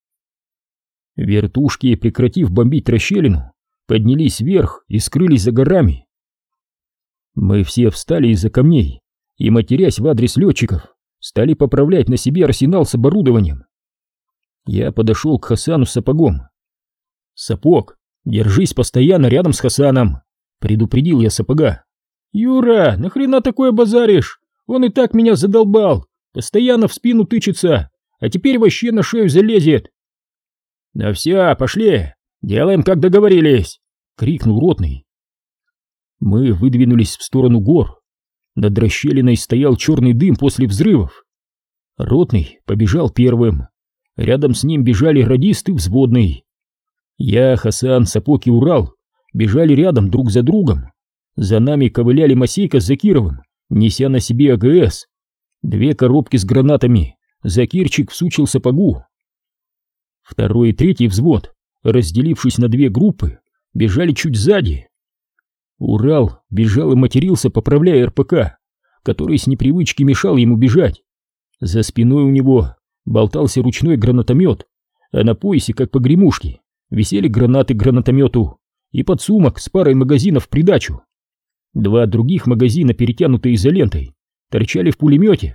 Вертушки, прекратив бомбить расщелину, поднялись вверх и скрылись за горами. Мы все встали из-за камней и, матерясь в адрес летчиков, стали поправлять на себе арсенал с оборудованием. Я подошел к Хасану с Сапогом. «Сапог, держись постоянно рядом с Хасаном», — предупредил я Сапога. «Юра, нахрена такое базаришь? Он и так меня задолбал, постоянно в спину тычется, а теперь вообще на шею залезет». «Да все, пошли, делаем, как договорились», — крикнул ротный. Мы выдвинулись в сторону гор. Над расщелиной стоял черный дым после взрывов. Ротный побежал первым. Рядом с ним бежали радист и взводный. Я, Хасан, Сапог и Урал бежали рядом друг за другом. За нами ковыляли Масейка с Закировым, неся на себе АГС. Две коробки с гранатами Закирчик всучил Сапогу. Второй и третий взвод, разделившись на две группы, бежали чуть сзади. Урал бежал и матерился, поправляя РПК, который с непривычки мешал ему бежать. За спиной у него болтался ручной гранатомет, а на поясе, как погремушки, висели гранаты к гранатомету и подсумок с парой магазинов в придачу. Два других магазина, перетянутые изолентой, торчали в пулемете.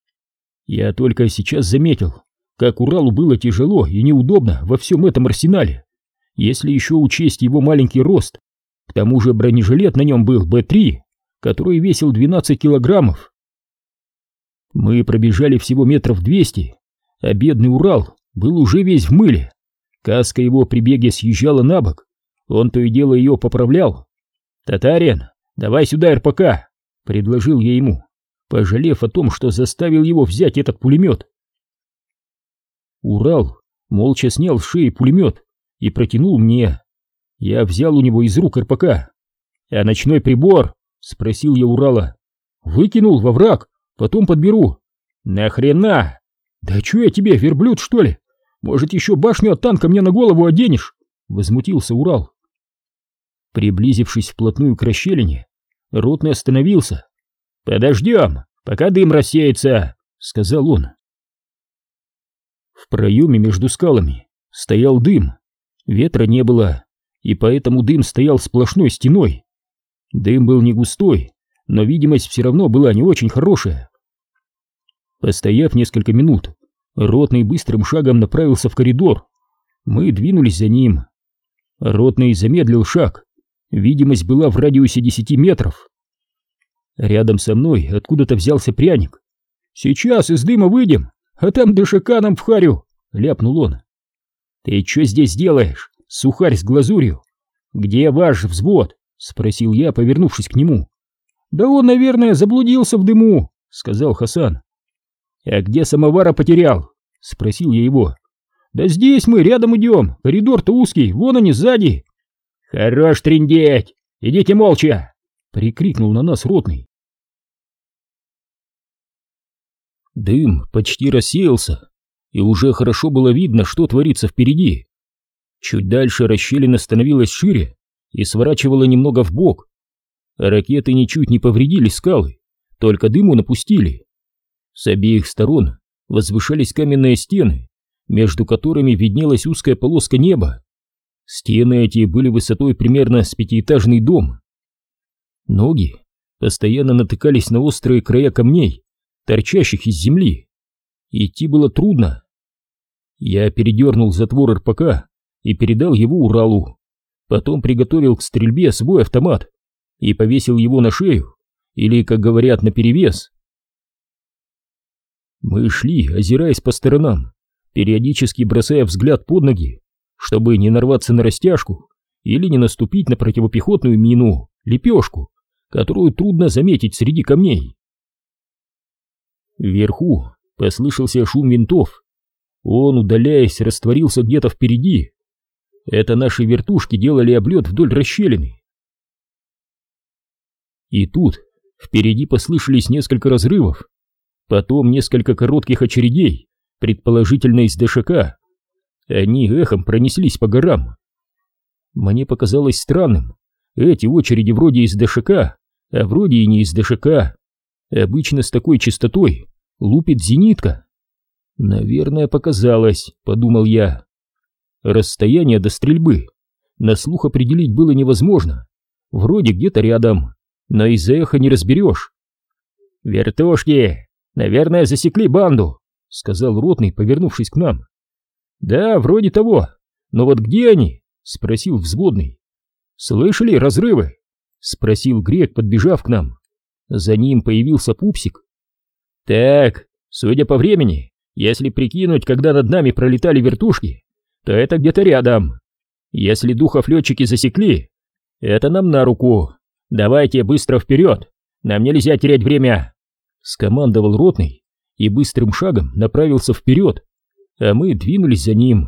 Я только сейчас заметил, как Уралу было тяжело и неудобно во всем этом арсенале, если еще учесть его маленький рост. К тому же бронежилет на нем был Бэ три, который весил двенадцать килограммов. Мы пробежали всего метров двести, а бедный Урал был уже весь в мыле. Каска его при беге съезжала на бок, он то и дело ее поправлял. «Татарин, давай сюда РПК», — предложил я ему, пожалев о том, что заставил его взять этот пулемет. Урал молча снял с шеи пулемет и протянул мне. Я взял у него из рук РПК. «А ночной прибор?» — спросил я Урала. «Выкинул во враг, потом подберу». «Нахрена?» «Да чё я тебе, верблюд, что ли? Может, еще башню от танка мне на голову оденешь?» — возмутился Урал. Приблизившись вплотную к расщелине, ротный остановился. «Подождем, пока дым рассеется», — сказал он. В проеме между скалами стоял дым, ветра не было, и поэтому дым стоял сплошной стеной. Дым был не густой, но видимость все равно была не очень хорошая. Постояв несколько минут, ротный быстрым шагом направился в коридор. Мы двинулись за ним. Ротный замедлил шаг. Видимость была в радиусе десяти метров. Рядом со мной откуда-то взялся пряник. «Сейчас из дыма выйдем, а там ДШК нам в харю!» — ляпнул он. «Ты что здесь делаешь, сухарь с глазурью? Где ваш взвод?» — спросил я, повернувшись к нему. «Да он, наверное, заблудился в дыму», — сказал Хасан. «А где самовара потерял?» — спросил я его. «Да здесь мы, рядом идем, коридор-то узкий, вон они сзади». «Хорош трындеть! Идите молча!» — прикрикнул на нас ротный. Дым почти рассеялся, и уже хорошо было видно, что творится впереди. Чуть дальше расщелина становилась шире и сворачивала немного вбок. Ракеты ничуть не повредили скалы, только дыму напустили. С обеих сторон возвышались каменные стены, между которыми виднелась узкая полоска неба. Стены эти были высотой примерно с пятиэтажный дом. Ноги постоянно натыкались на острые края камней, торчащих из земли. Идти было трудно. Я передернул затвор РПК и передал его Уралу. Потом приготовил к стрельбе свой автомат и повесил его на шею, или, как говорят, наперевес. Мы шли, озираясь по сторонам, периодически бросая взгляд под ноги, чтобы не нарваться на растяжку или не наступить на противопехотную мину, лепешку, которую трудно заметить среди камней. Вверху послышался шум винтов. Он, удаляясь, растворился где-то впереди. Это наши вертушки делали облет вдоль расщелины. И тут впереди послышались несколько разрывов, потом несколько коротких очередей, предположительно из ДШК. Они эхом пронеслись по горам. Мне показалось странным. Эти очереди вроде из ДШК, а вроде и не из ДШК. Обычно с такой частотой лупит зенитка. Наверное, показалось, подумал я. Расстояние до стрельбы на слух определить было невозможно. Вроде где-то рядом, но из-за эха не разберешь. «Вертушки, наверное, засекли банду», — сказал ротный, повернувшись к нам. «Да, вроде того. Но вот где они?» — спросил взводный. «Слышали разрывы?» — спросил грек, подбежав к нам. За ним появился Пупсик. «Так, судя по времени, если прикинуть, когда над нами пролетали вертушки, то это где-то рядом. Если духов летчики засекли, это нам на руку. Давайте быстро вперед, нам нельзя терять время», — скомандовал ротный и быстрым шагом направился вперед, а мы двинулись за ним.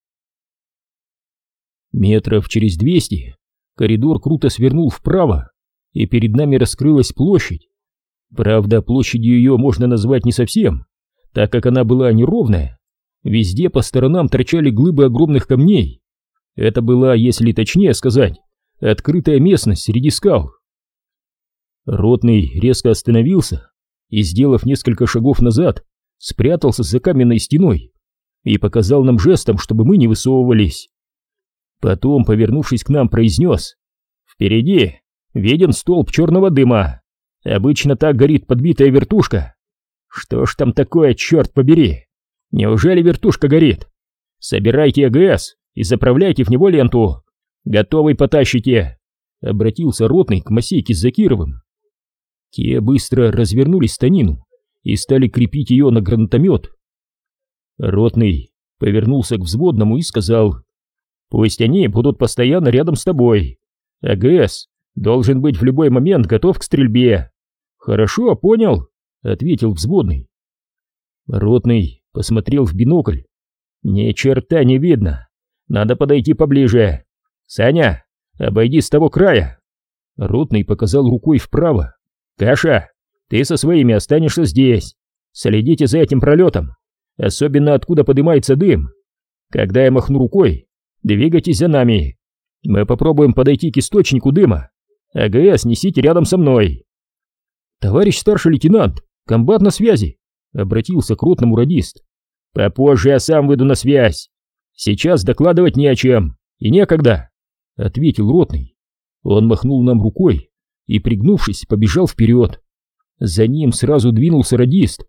Метров через двести коридор круто свернул вправо, и перед нами раскрылась площадь. Правда, площадью ее можно назвать не совсем, так как она была неровная. Везде по сторонам торчали глыбы огромных камней. Это была, если точнее сказать, открытая местность среди скал. Ротный резко остановился и, сделав несколько шагов назад, спрятался за каменной стеной и показал нам жестом, чтобы мы не высовывались. Потом, повернувшись к нам, произнес: «Впереди виден столб черного дыма. Обычно так горит подбитая вертушка. Что ж там такое, черт побери? Неужели вертушка горит? Собирайте АГС и заправляйте в него ленту. Готовый потащите», — обратился ротный к Масейке с Закировым. Те быстро развернули станину и стали крепить ее на гранатомет. Ротный повернулся к взводному и сказал: «Пусть они будут постоянно рядом с тобой. АГС должен быть в любой момент готов к стрельбе». «Хорошо, понял», — ответил взводный. Ротный посмотрел в бинокль. «Ни черта не видно. Надо подойти поближе. Саня, обойди с того края». Ротный показал рукой вправо. «Каша, ты со своими останешься здесь. Следите за этим пролетом, особенно откуда поднимается дым. Когда я махну рукой, двигайтесь за нами. Мы попробуем подойти к источнику дыма. АГС несите рядом со мной». «Товарищ старший лейтенант, комбат на связи», — обратился к ротному радист. «Попозже я сам выйду на связь. Сейчас докладывать не о чем и некогда», — ответил ротный. Он махнул нам рукой и, пригнувшись, побежал вперед. За ним сразу двинулся радист.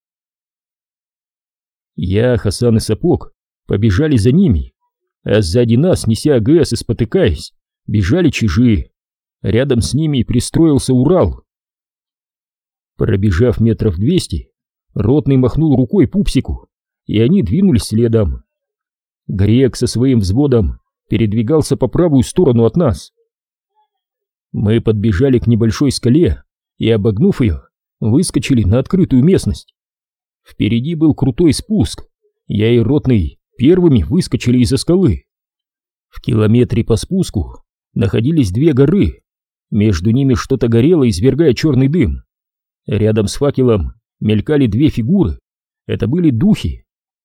Я, Хасан и Сапог побежали за ними, а сзади нас, неся АГС и спотыкаясь, бежали чижи. Рядом с ними пристроился Урал. Пробежав метров двести, ротный махнул рукой пупсику, и они двинулись следом. Грек со своим взводом передвигался по правую сторону от нас. Мы подбежали к небольшой скале и, обогнув ее, выскочили на открытую местность. Впереди был крутой спуск. Я и ротный первыми выскочили из-за скалы. В километре по спуску находились две горы. Между ними что-то горело, извергая черный дым. Рядом с факелом мелькали две фигуры. Это были духи.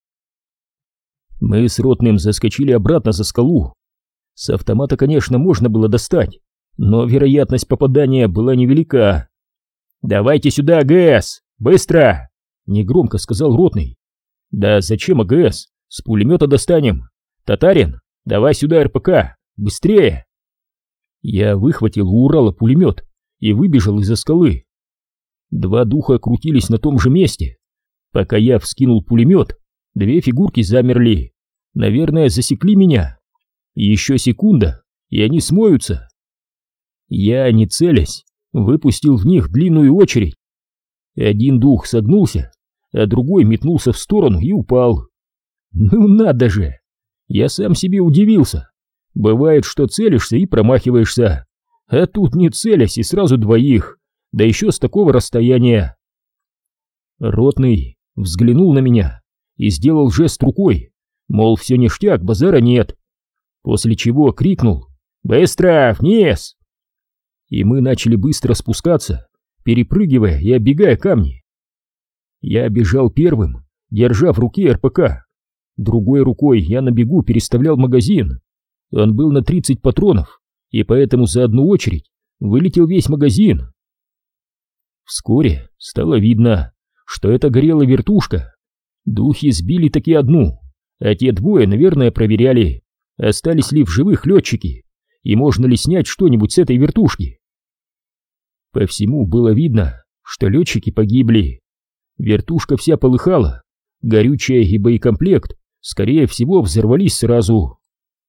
Мы с ротным заскочили обратно за скалу. С автомата, конечно, можно было достать, но вероятность попадания была невелика. «Давайте сюда АГС! Быстро!» — негромко сказал ротный. «Да зачем АГС? С пулемета достанем. Татарин, давай сюда РПК! Быстрее!» Я выхватил у Урала пулемет и выбежал из-за скалы. Два духа крутились на том же месте. Пока я вскинул пулемет, две фигурки замерли. Наверное, засекли меня. Еще секунда, и они смоются. Я, не целясь, выпустил в них длинную очередь. Один дух согнулся, а другой метнулся в сторону и упал. Ну надо же! Я сам себе удивился. Бывает, что целишься и промахиваешься, а тут не целясь и сразу двоих, да еще с такого расстояния. Ротный взглянул на меня и сделал жест рукой, мол, все ништяк, базара нет, после чего крикнул: «Быстро, вниз!» И мы начали быстро спускаться, перепрыгивая и оббегая камни. Я бежал первым, держа в руке РПК. Другой рукой я на бегу переставлял магазин. Он был на тридцать патронов, и поэтому за одну очередь вылетел весь магазин. Вскоре стало видно, что это горела вертушка. Духи сбили таки одну, а те двое, наверное, проверяли, остались ли в живых летчики и можно ли снять что-нибудь с этой вертушки. По всему было видно, что летчики погибли. Вертушка вся полыхала, горючее и боекомплект, скорее всего, взорвались сразу.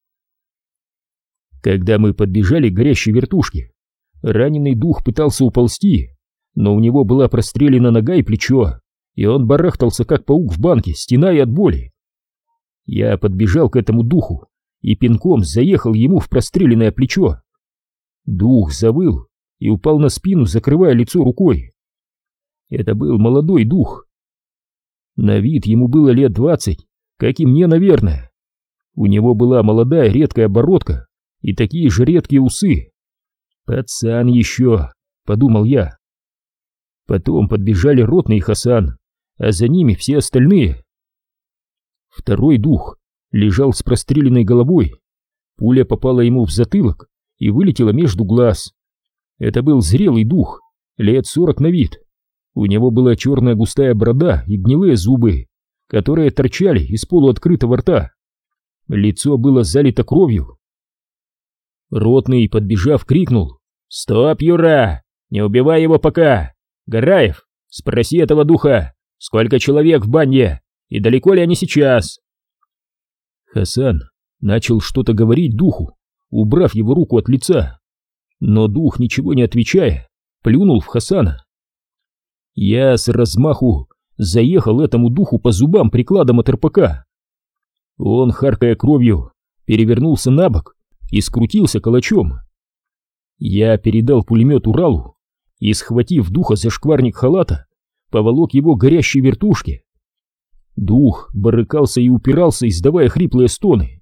Когда мы подбежали к горящей вертушке, раненый дух пытался уползти, но у него была прострелена нога и плечо, и он барахтался, как паук в банке, стеная от боли. Я подбежал к этому духу и пинком заехал ему в простреленное плечо. Дух завыл и упал на спину, закрывая лицо рукой. Это был молодой дух. На вид ему было лет двадцать, как и мне, наверное. У него была молодая редкая бородка и такие же редкие усы. «Пацан еще», — подумал я. Потом подбежали ротный и Хасан, а за ними все остальные. Второй дух лежал с простреленной головой. Пуля попала ему в затылок и вылетела между глаз. Это был зрелый дух, лет сорок на вид. У него была черная густая борода и гнилые зубы, которые торчали из полуоткрытого рта. Лицо было залито кровью. Ротный, подбежав, крикнул: «Стоп, Юра! Не убивай его пока! Гараев, спроси этого духа, сколько человек в банде и далеко ли они сейчас?» Хасан начал что-то говорить духу, убрав его руку от лица. Но дух, ничего не отвечая, плюнул в Хасана. Я с размаху заехал этому духу по зубам прикладом от РПК. Он, харкая кровью, перевернулся на бок и скрутился калачом. Я передал пулемет Уралу и, схватив духа за шкварник халата, поволок его к горящей вертушке. Дух барыкался и упирался, издавая хриплые стоны.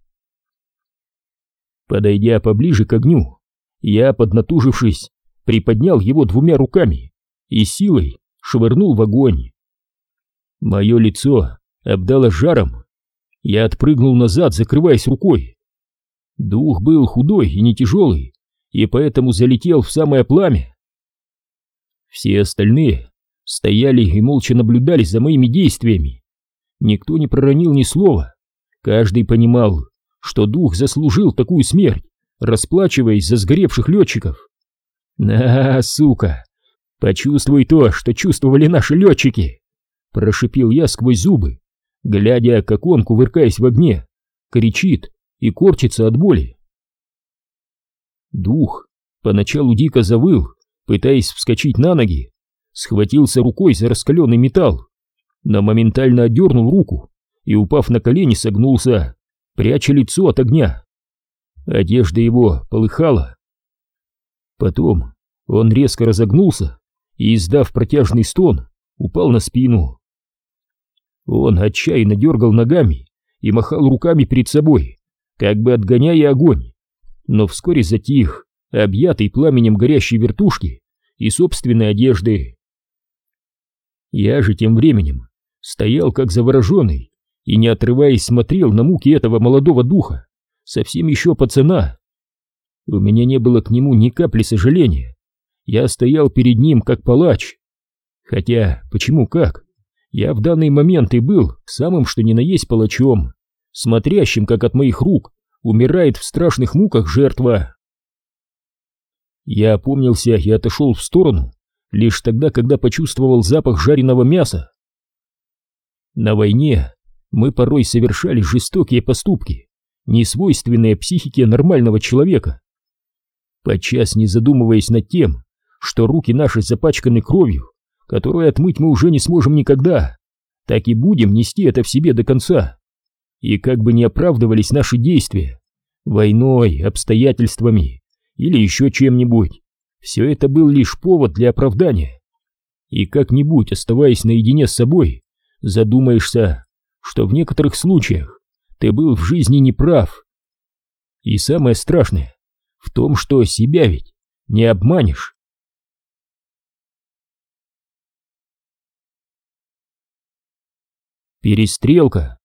Подойдя поближе к огню, я, поднатужившись, приподнял его двумя руками и силой швырнул в огонь. Мое лицо обдало жаром. Я отпрыгнул назад, закрываясь рукой. Дух был худой и не тяжелый, и поэтому залетел в самое пламя. Все остальные стояли и молча наблюдали за моими действиями. Никто не проронил ни слова. Каждый понимал, что дух заслужил такую смерть, расплачиваясь за сгоревших летчиков. «На, сука! Почувствуй то, что чувствовали наши летчики!» Прошипел я сквозь зубы, глядя, как он, кувыркаясь в огне, кричит и корчится от боли. Дух поначалу дико завыл, пытаясь вскочить на ноги, схватился рукой за раскаленный металл, но моментально отдернул руку и, упав на колени, согнулся, пряча лицо от огня. Одежда его полыхала. Потом он резко разогнулся и, издав протяжный стон, упал на спину. Он отчаянно дергал ногами и махал руками перед собой, как бы отгоняя огонь, но вскоре затих, объятый пламенем горящей вертушки и собственной одежды. Я же тем временем стоял как завороженный и, не отрываясь, смотрел на муки этого молодого духа, совсем еще пацана. У меня не было к нему ни капли сожаления. Я стоял перед ним как палач. Хотя, почему как? Я в данный момент и был самым что ни на есть палачом, смотрящим, как от моих рук умирает в страшных муках жертва. Я опомнился и отошел в сторону лишь тогда, когда почувствовал запах жареного мяса. На войне мы порой совершали жестокие поступки, несвойственные психике нормального человека. Подчас не задумываясь над тем, что руки наши запачканы кровью, которую отмыть мы уже не сможем никогда, так и будем нести это в себе до конца. И как бы ни оправдывались наши действия, войной, обстоятельствами или еще чем-нибудь, все это был лишь повод для оправдания. И как-нибудь, оставаясь наедине с собой, задумаешься, что в некоторых случаях ты был в жизни неправ. И самое страшное в том, что себя ведь не обманешь. Перестрелка.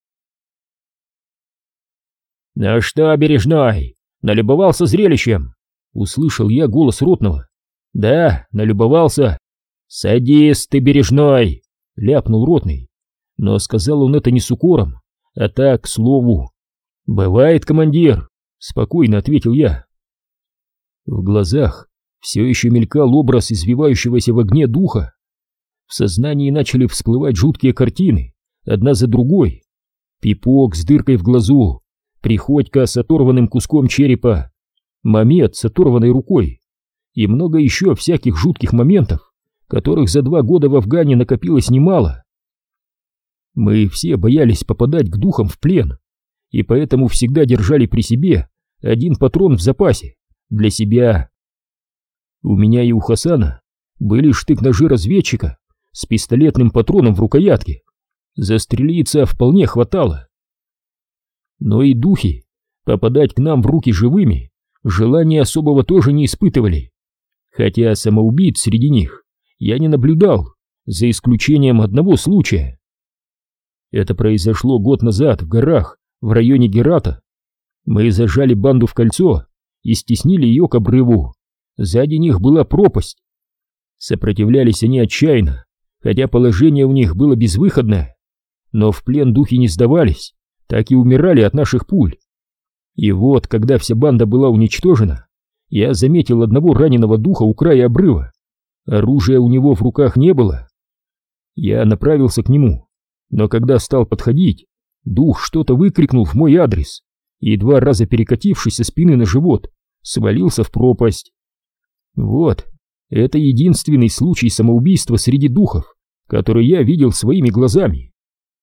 «Ну что, Бережной, налюбовался зрелищем?» — услышал я голос ротного. «Да, налюбовался». «Садись ты, Бережной!» — ляпнул ротный. Но сказал он это не с укором, а так, к слову. «Бывает, командир», — спокойно ответил я. В глазах все еще мелькал образ извивающегося в огне духа. В сознании начали всплывать жуткие картины, одна за другой. Пипок с дыркой в глазу, Приходько с оторванным куском черепа, Мамед с оторванной рукой и много еще всяких жутких моментов, которых за два года в Афгане накопилось немало. Мы все боялись попадать к духам в плен, и поэтому всегда держали при себе один патрон в запасе для себя. У меня и у Хасана были штык-ножи разведчика с пистолетным патроном в рукоятке. Застрелиться вполне хватало. Но и духи попадать к нам в руки живыми желания особого тоже не испытывали, хотя самоубийц среди них я не наблюдал, за исключением одного случая. Это произошло год назад в горах в районе Герата. Мы зажали банду в кольцо и стеснили ее к обрыву. Сзади них была пропасть. Сопротивлялись они отчаянно, хотя положение у них было безвыходное, но в плен духи не сдавались, так и умирали от наших пуль. И вот, когда вся банда была уничтожена, я заметил одного раненого духа у края обрыва. Оружия у него в руках не было. Я направился к нему, но когда стал подходить, дух что-то выкрикнул в мой адрес и, два раза перекатившись со спины на живот, свалился в пропасть. Вот, это единственный случай самоубийства среди духов, который я видел своими глазами.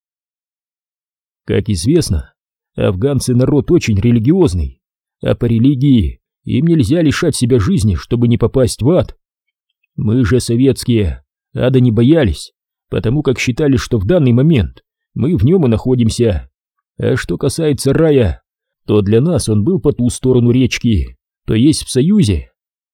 Как известно, афганцы народ очень религиозный, а по религии им нельзя лишать себя жизни, чтобы не попасть в ад. Мы же, советские, ада не боялись, потому как считали, что в данный момент мы в нем и находимся. А что касается рая, то для нас он был по ту сторону речки, то есть в Союзе.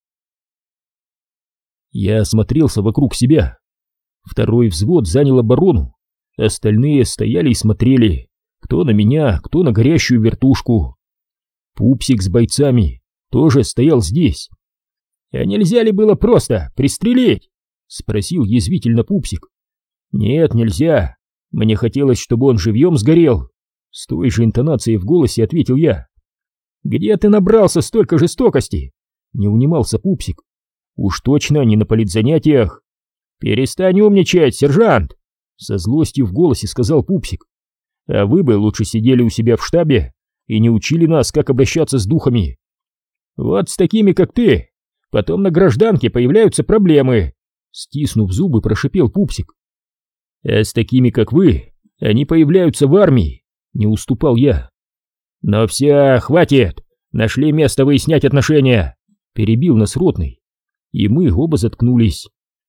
Я осмотрелся вокруг себя. Второй взвод занял оборону, остальные стояли и смотрели, кто на меня, кто на горящую вертушку. Пупсик с бойцами тоже стоял здесь. «А нельзя ли было просто пристрелить?» — спросил язвительно Пупсик. «Нет, нельзя. Мне хотелось, чтобы он живьем сгорел», — с той же интонацией в голосе ответил я. «Где ты набрался столько жестокости?» — не унимался Пупсик. «Уж точно не на политзанятиях». «Перестань умничать, сержант!» — со злостью в голосе сказал Пупсик. «А вы бы лучше сидели у себя в штабе и не учили нас, как обращаться с духами». Вот с такими, как ты, потом на гражданке появляются проблемы, стиснув зубы, прошипел Пупсик. А с такими, как вы, они появляются в армии, не уступал я. Но все, хватит, нашли место выяснять отношения, перебил нас ротный, и мы оба заткнулись.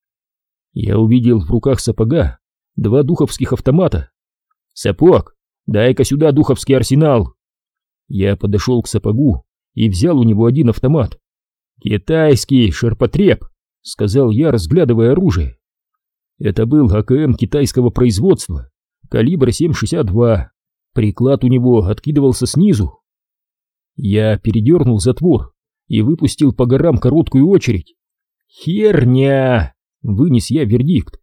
Я увидел в руках сапога два духовских автомата. Сапог, дай-ка сюда духовский арсенал. Я подошел к сапогу и взял у него один автомат. Китайский ширпотреб, сказал я, разглядывая оружие. Это был А К М китайского производства, калибра семь шестьдесят два. Приклад у него откидывался снизу. Я передернул затвор и выпустил по горам короткую очередь. Херня! Вынес я вердикт.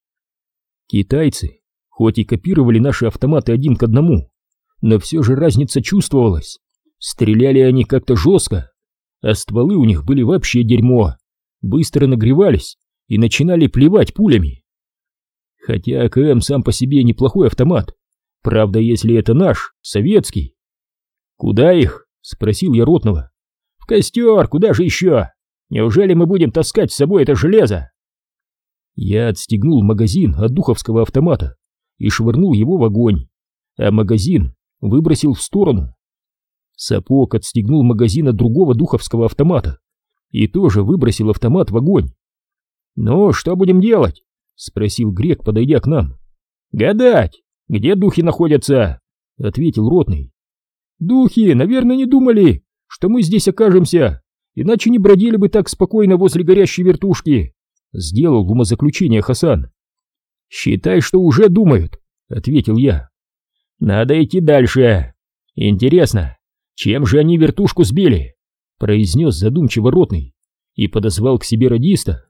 Китайцы, хоть и копировали наши автоматы один к одному, но все же разница чувствовалась. Стреляли они как-то жестко, а стволы у них были вообще дерьмо, быстро нагревались и начинали плевать пулями. Хотя А К М сам по себе неплохой автомат, правда, если это наш, советский. «Куда их?» — спросил я ротного. «В костер, куда же еще? Неужели мы будем таскать с собой это железо?» Я отстегнул магазин от духовского автомата и швырнул его в огонь, а магазин выбросил в сторону. Сапог отстегнул магазин от другого духовского автомата и тоже выбросил автомат в огонь. «Ну, что будем делать?» — спросил Грек, подойдя к нам. «Гадать, где духи находятся?» — ответил ротный. «Духи, наверное, не думали, что мы здесь окажемся, иначе не бродили бы так спокойно возле горящей вертушки», — сделал умозаключение Хасан. «Считай, что уже думают», — ответил я. «Надо идти дальше. Интересно, чем же они вертушку сбили?» — произнес задумчиво ротный и подозвал к себе радиста.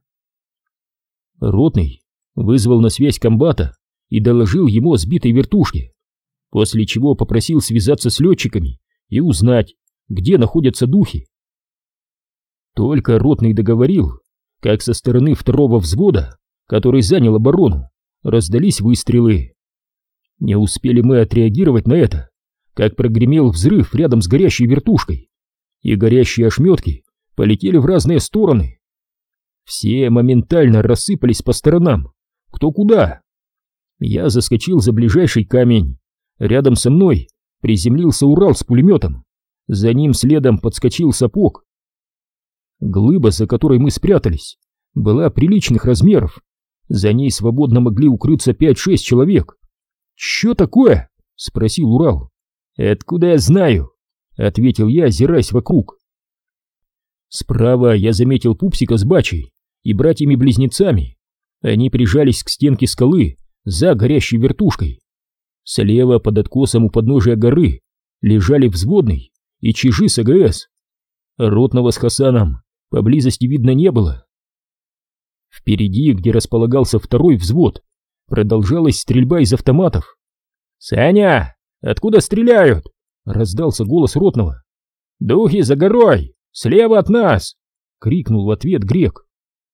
Ротный вызвал на связь комбата и доложил ему о сбитой вертушке, после чего попросил связаться с летчиками и узнать, где находятся духи. Только ротный договорил, как со стороны второго взвода, который занял оборону, раздались выстрелы. Не успели мы отреагировать на это, как прогремел взрыв рядом с горящей вертушкой, и горящие ошметки полетели в разные стороны. Все моментально рассыпались по сторонам, кто куда. Я заскочил за ближайший камень. Рядом со мной приземлился Урал с пулеметом. За ним следом подскочил Сапог. Глыба, за которой мы спрятались, была приличных размеров. За ней свободно могли укрыться пять-шесть человек. «Чё такое?» — спросил Урал. «Откуда я знаю?» — ответил я, озираясь вокруг. Справа я заметил Пупсика с Бачей и братьями-близнецами. Они прижались к стенке скалы за горящей вертушкой. Слева под откосом у подножия горы лежали взводный и чижи с А Г С. Ротного с Хасаном поблизости видно не было. Впереди, где располагался второй взвод, продолжалась стрельба из автоматов. «Саня, откуда стреляют?» — раздался голос ротного. «Духи за горой, слева от нас!» — крикнул в ответ Грек.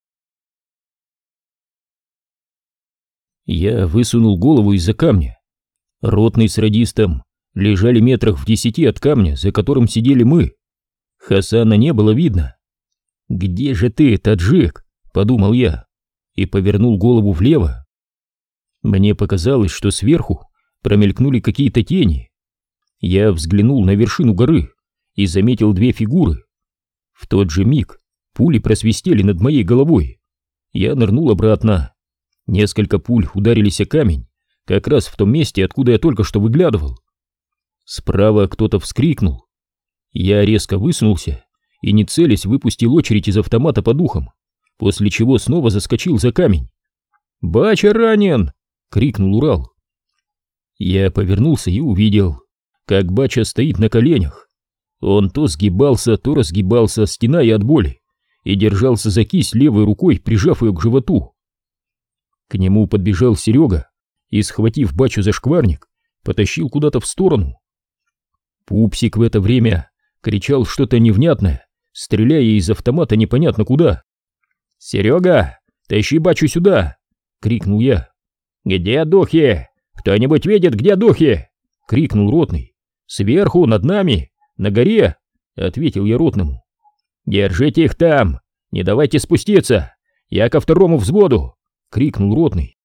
Я высунул голову из-за камня. Ротный с радистом лежали метрах в десяти от камня, за которым сидели мы. Хасана не было видно. «Где же ты, таджик?» — подумал я и повернул голову влево. Мне показалось, что сверху промелькнули какие-то тени. Я взглянул на вершину горы и заметил две фигуры. В тот же миг пули просвистели над моей головой. Я нырнул обратно. Несколько пуль ударились о камень, как раз в том месте, откуда я только что выглядывал. Справа кто-то вскрикнул. Я резко высунулся и, не целясь, выпустил очередь из автомата по духам, после чего снова заскочил за камень. «Бача ранен!» — крикнул Урал. Я повернулся и увидел, как Бача стоит на коленях. Он то сгибался, то разгибался, стеная от боли, и держался за кисть левой рукой, прижав ее к животу. К нему подбежал Серега и, схватив Бачу за шкварник, потащил куда-то в сторону. Пупсик в это время кричал что-то невнятное, стреляя из автомата непонятно куда. «Серега, тащи Бачу сюда!» — крикнул я. «Где духи? Кто-нибудь видит, где духи?» — крикнул ротный. «Сверху, над нами, на горе!» — ответил я ротному. «Держите их там! Не давайте спуститься! Я ко второму взводу!» — крикнул ротный.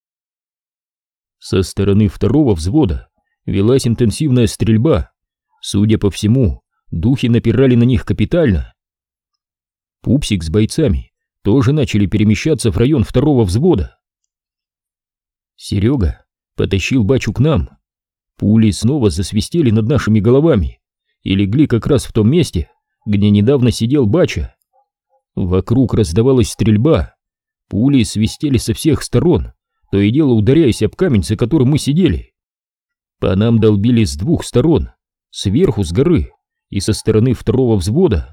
Со стороны второго взвода велась интенсивная стрельба. Судя по всему, духи напирали на них капитально. Пупсик с бойцами тоже начали перемещаться в район второго взвода. Серега потащил Бачу к нам. Пули снова засвистели над нашими головами и легли как раз в том месте, где недавно сидел Бача. Вокруг раздавалась стрельба, пули свистели со всех сторон, то и дело ударяясь об камень, за которым мы сидели. По нам долбили с двух сторон, сверху с горы и со стороны второго взвода.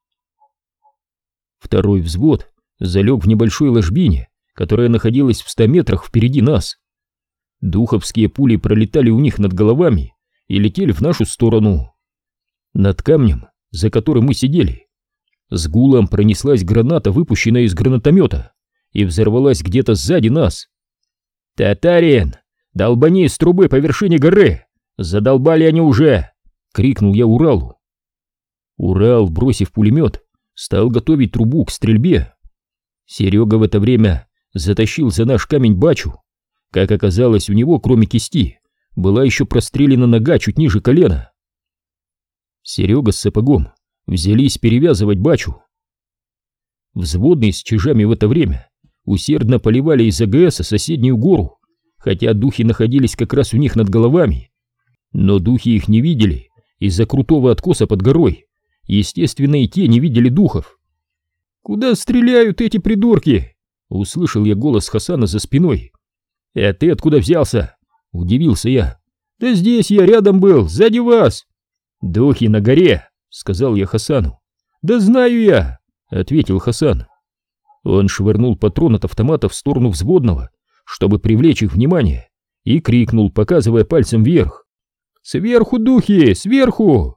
Второй взвод залег в небольшой ложбине, которая находилась в ста метрах впереди нас. Духовские пули пролетали у них над головами и летели в нашу сторону. Над камнем, за которым мы сидели, с гулом пронеслась граната, выпущенная из гранатомета, и взорвалась где-то сзади нас. «Татарин, долбани из трубы по вершине горы! Задолбали они уже!» — крикнул я Уралу. Урал, бросив пулемет, стал готовить трубу к стрельбе. Серега в это время затащил за наш камень Бачу. Как оказалось, у него, кроме кисти, была еще прострелена нога чуть ниже колена. Серега с Сапогом взялись перевязывать Бачу. Взводные с чижами в это время усердно поливали из АГСа соседнюю гору, хотя духи находились как раз у них над головами. Но духи их не видели из-за крутого откоса под горой. Естественно, и те не видели духов. «Куда стреляют эти придурки?» — услышал я голос Хасана за спиной. «А ты откуда взялся?» — удивился я. «Да здесь я рядом был, сзади вас». «Духи на горе», — сказал я Хасану. «Да знаю я», — ответил Хасан. Он швырнул патрон от автомата в сторону взводного, чтобы привлечь их внимание, и крикнул, показывая пальцем вверх: «Сверху, духи, сверху!»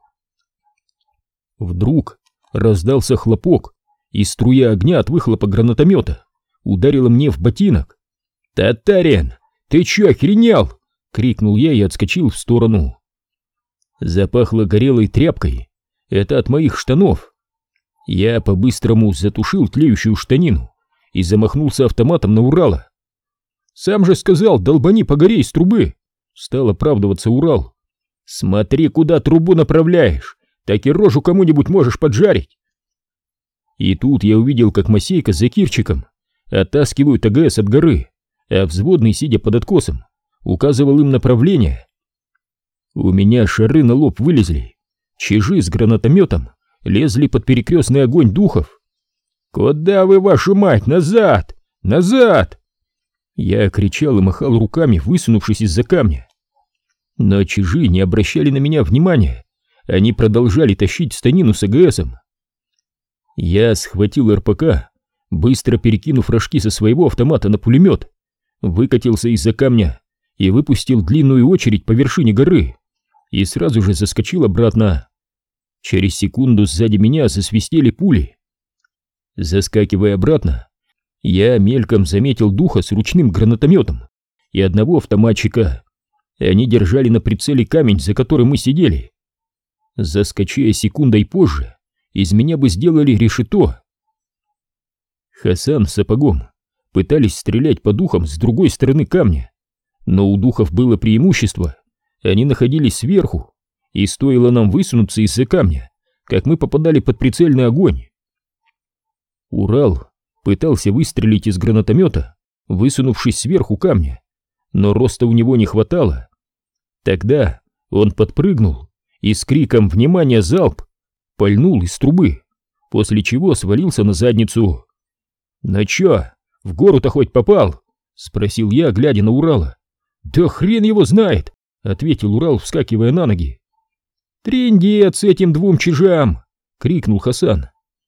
Вдруг раздался хлопок, и струя огня от выхлопа гранатомета ударила мне в ботинок. «Татарин, ты чё, охренел?» — крикнул я и отскочил в сторону. Запахло горелой тряпкой. Это от моих штанов. Я по-быстрому затушил тлеющую штанину и замахнулся автоматом на Урала. «Сам же сказал, долбани по горе из трубы!» — стал оправдываться Урал. «Смотри, куда трубу направляешь, так и рожу кому-нибудь можешь поджарить!» И тут я увидел, как Масейка с Закирчиком оттаскивают АГС от горы, а взводный, сидя под откосом, указывал им направление. У меня шары на лоб вылезли, чижи с гранатометом лезли под перекрестный огонь духов. «Куда вы, вашу мать, назад! Назад!» Я кричал и махал руками, высунувшись из-за камня. Но чижи не обращали на меня внимания, они продолжали тащить станину с АГСом. Я схватил РПК, быстро перекинув рожки со своего автомата на пулемет, выкатился из-за камня и выпустил длинную очередь по вершине горы, и сразу же заскочил обратно. Через секунду сзади меня засвистели пули. Заскакивая обратно, я мельком заметил духа с ручным гранатометом и одного автоматчика. Они держали на прицеле камень, за которым мы сидели. Заскочая секундой позже, из меня бы сделали решето. Хасан с Сапогом пытались стрелять по духам с другой стороны камня, но у духов было преимущество. Они находились сверху, и стоило нам высунуться из-за камня, как мы попадали под прицельный огонь. Урал пытался выстрелить из гранатомета, высунувшись сверху камня, но роста у него не хватало. Тогда он подпрыгнул и с криком «Внимание, залп!» пальнул из трубы, после чего свалился на задницу. «Ну чё, в гору-то хоть попал?» — спросил я, глядя на Урала. «Да хрен его знает!» — ответил Урал, вскакивая на ноги. «Трындец этим двум чижам!» — крикнул Хасан.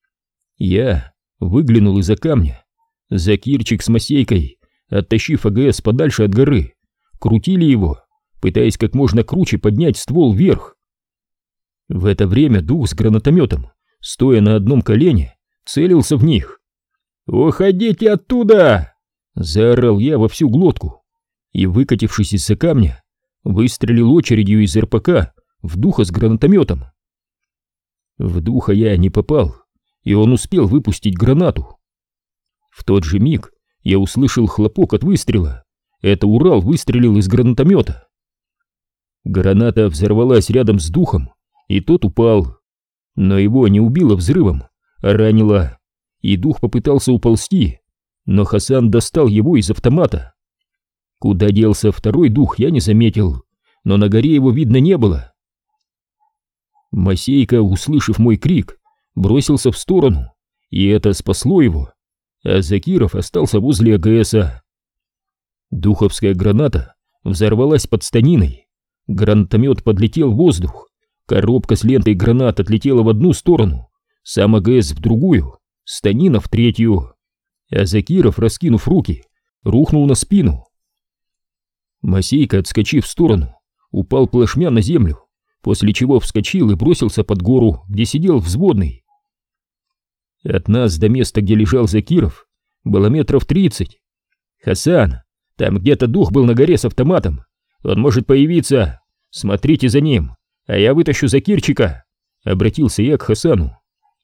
Я выглянул из-за камня. Закирчик с Масейкой, оттащив АГС подальше от горы, крутили его, пытаясь как можно круче поднять ствол вверх. В это время дух с гранатометом, стоя на одном колене, целился в них. «Уходите оттуда!» — заорал я во всю глотку и, выкатившись из-за камня, выстрелил очередью из РПК в духа с гранатометом. В духа я не попал, и он успел выпустить гранату. В тот же миг я услышал хлопок от выстрела. Это Урал выстрелил из гранатомета. Граната взорвалась рядом с Духом, и тот упал. Но его не убило взрывом, а ранило, и Дух попытался уползти, но Хасан достал его из автомата. Куда делся второй Дух, я не заметил, но на горе его видно не было. Масейка, услышав мой крик, бросился в сторону, и это спасло его, а Закиров остался возле АГСа. Духовская граната взорвалась под станиной, гранатомет подлетел в воздух, коробка с лентой гранат отлетела в одну сторону, сам АГС в другую, станина в третью, а Закиров, раскинув руки, рухнул на спину. Масейка, отскочив в сторону, упал плашмя на землю, после чего вскочил и бросился под гору, где сидел взводный. От нас до места, где лежал Закиров, было метров тридцать. «Хасан, там где-то Дух был на горе с автоматом, он может появиться, смотрите за ним, а я вытащу Закирчика», — обратился я к Хасану.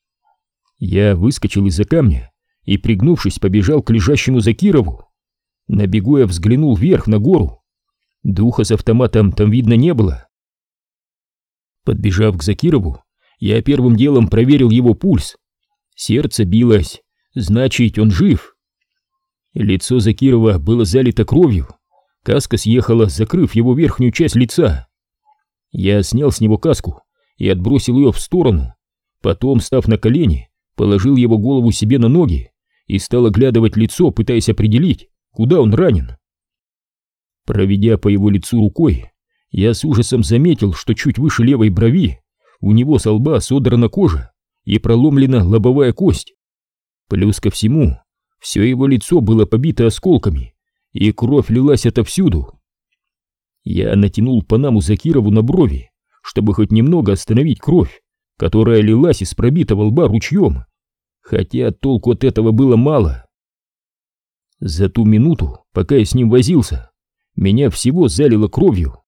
Я выскочил из-за камня и, пригнувшись, побежал к лежащему Закирову. На бегу я взглянул вверх на гору. Духа с автоматом там видно не было. Подбежав к Закирову, я первым делом проверил его пульс. Сердце билось, значит, он жив. Лицо Закирова было залито кровью, каска съехала, закрыв его верхнюю часть лица. Я снял с него каску и отбросил ее в сторону, потом, став на колени, положил его голову себе на ноги и стал оглядывать лицо, пытаясь определить, куда он ранен. Проведя по его лицу рукой, я с ужасом заметил, что чуть выше левой брови у него со лба содрана кожа и проломлена лобовая кость. Плюс ко всему, все его лицо было побито осколками, и кровь лилась отовсюду. Я натянул панаму Закирову на брови, чтобы хоть немного остановить кровь, которая лилась из пробитого лба ручьем, хотя толку от этого было мало. За ту минуту, пока я с ним возился, меня всего залило кровью.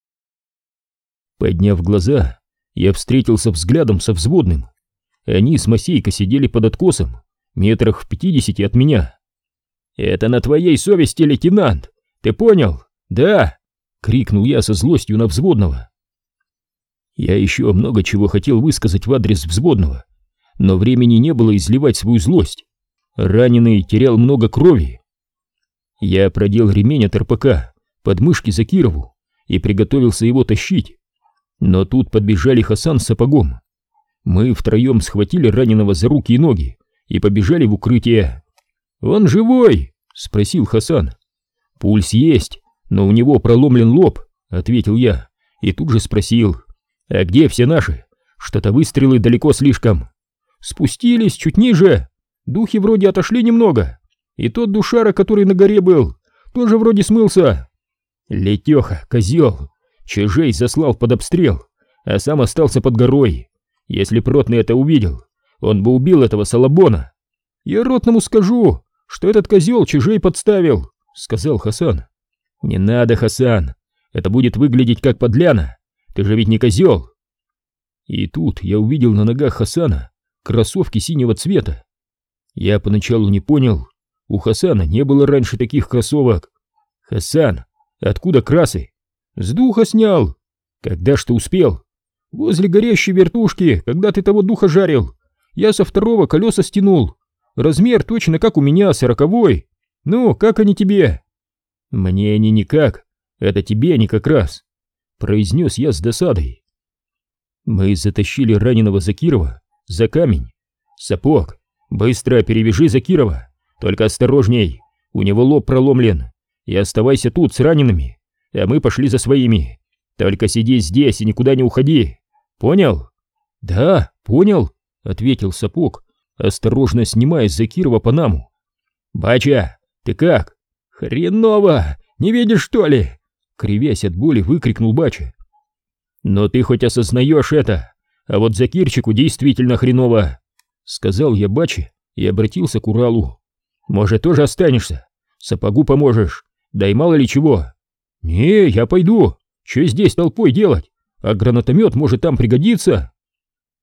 Подняв глаза, я встретился взглядом со взводным. Они с Масейко сидели под откосом, метрах в пятидесяти от меня. «Это на твоей совести, лейтенант! Ты понял? Да!» — крикнул я со злостью на взводного. Я еще много чего хотел высказать в адрес взводного, но времени не было изливать свою злость. Раненый терял много крови. Я продел ремень от эр пэ ка под мышки Закирову и приготовился его тащить. Но тут подбежали Хасан с сапогом. Мы втроем схватили раненого за руки и ноги и побежали в укрытие. «Он живой?» — спросил Хасан. «Пульс есть, но у него проломлен лоб», — ответил я, и тут же спросил: «А где все наши? Что-то выстрелы далеко слишком». «Спустились чуть ниже. Духи вроде отошли немного. И тот душара, который на горе был, тоже вроде смылся». «Летеха, козел, чужей заслал под обстрел, а сам остался под горой. Если б ротный это увидел, он бы убил этого Салабона». «Я ротному скажу, что этот козел чужей подставил», — сказал Хасан. «Не надо, Хасан, это будет выглядеть как подляна, ты же ведь не козел». И тут я увидел на ногах Хасана кроссовки синего цвета. Я поначалу не понял, у Хасана не было раньше таких кроссовок. «Хасан, откуда красы?» «С духа снял». «Когда ж ты успел?» «Возле горящей вертушки, когда ты того духа жарил. Я со второго колеса стянул. Размер точно как у меня, сороковой. Ну, как они тебе?» «Мне они никак, это тебе они как раз», — произнес я с досадой. Мы затащили раненого Закирова за камень. «Сапог, быстро перевяжи Закирова, только осторожней, у него лоб проломлен, и оставайся тут с ранеными, а мы пошли за своими. Только сиди здесь и никуда не уходи. Понял?» «Да, понял», — ответил Сапог, осторожно снимая с Закирова панаму. «Бача, ты как?» «Хреново! Не видишь, что ли?» — кривясь от боли, выкрикнул Бача. «Но ты хоть осознаешь это, а вот Закирчику действительно хреново», — сказал я Баче и обратился к Уралу. «Может, тоже останешься? Сапогу поможешь, да и мало ли чего». «Не, я пойду. Че здесь толпой делать? А гранатомет может там пригодиться».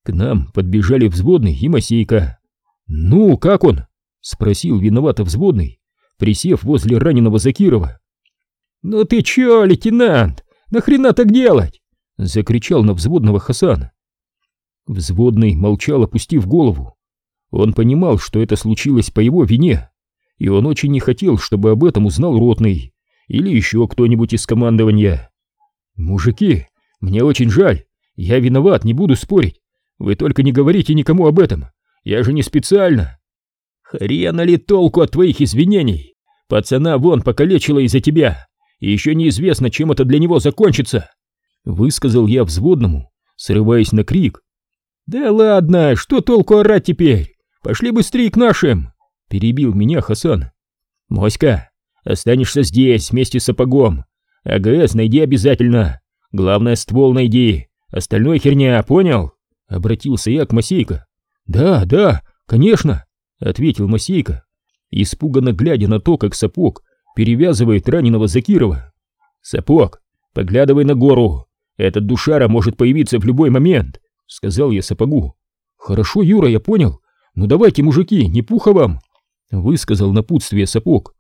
К нам подбежали взводный и Масейка. «Ну, как он?» — спросил виновато взводный, присев возле раненого Закирова. «Ну ты чё, лейтенант, нахрена так делать?» — закричал на взводного Хасан. Взводный молчал, опустив голову. Он понимал, что это случилось по его вине, и он очень не хотел, чтобы об этом узнал ротный или еще кто-нибудь из командования. «Мужики, мне очень жаль, я виноват, не буду спорить. Вы только не говорите никому об этом, я же не специально». «Хрена ли толку от твоих извинений? Пацана вон покалечило из-за тебя, и еще неизвестно, чем это для него закончится», — высказал я взводному, срываясь на крик. «Да ладно, что толку орать теперь? Пошли быстрее к нашим!» — перебил меня Хасан. «Моська, останешься здесь вместе с сапогом. АГС найди обязательно. Главное, ствол найди. Остальное херня, понял?» — обратился я к Масейко. «Да, да, конечно», — ответил Масейко, испуганно глядя на то, как Сапог перевязывает раненого Закирова. «Сапог, поглядывай на гору. Этот душара может появиться в любой момент», — сказал я Сапогу. «Хорошо, Юра, я понял. Ну давайте, мужики, не пуха вам», — высказал напутствие Сапог.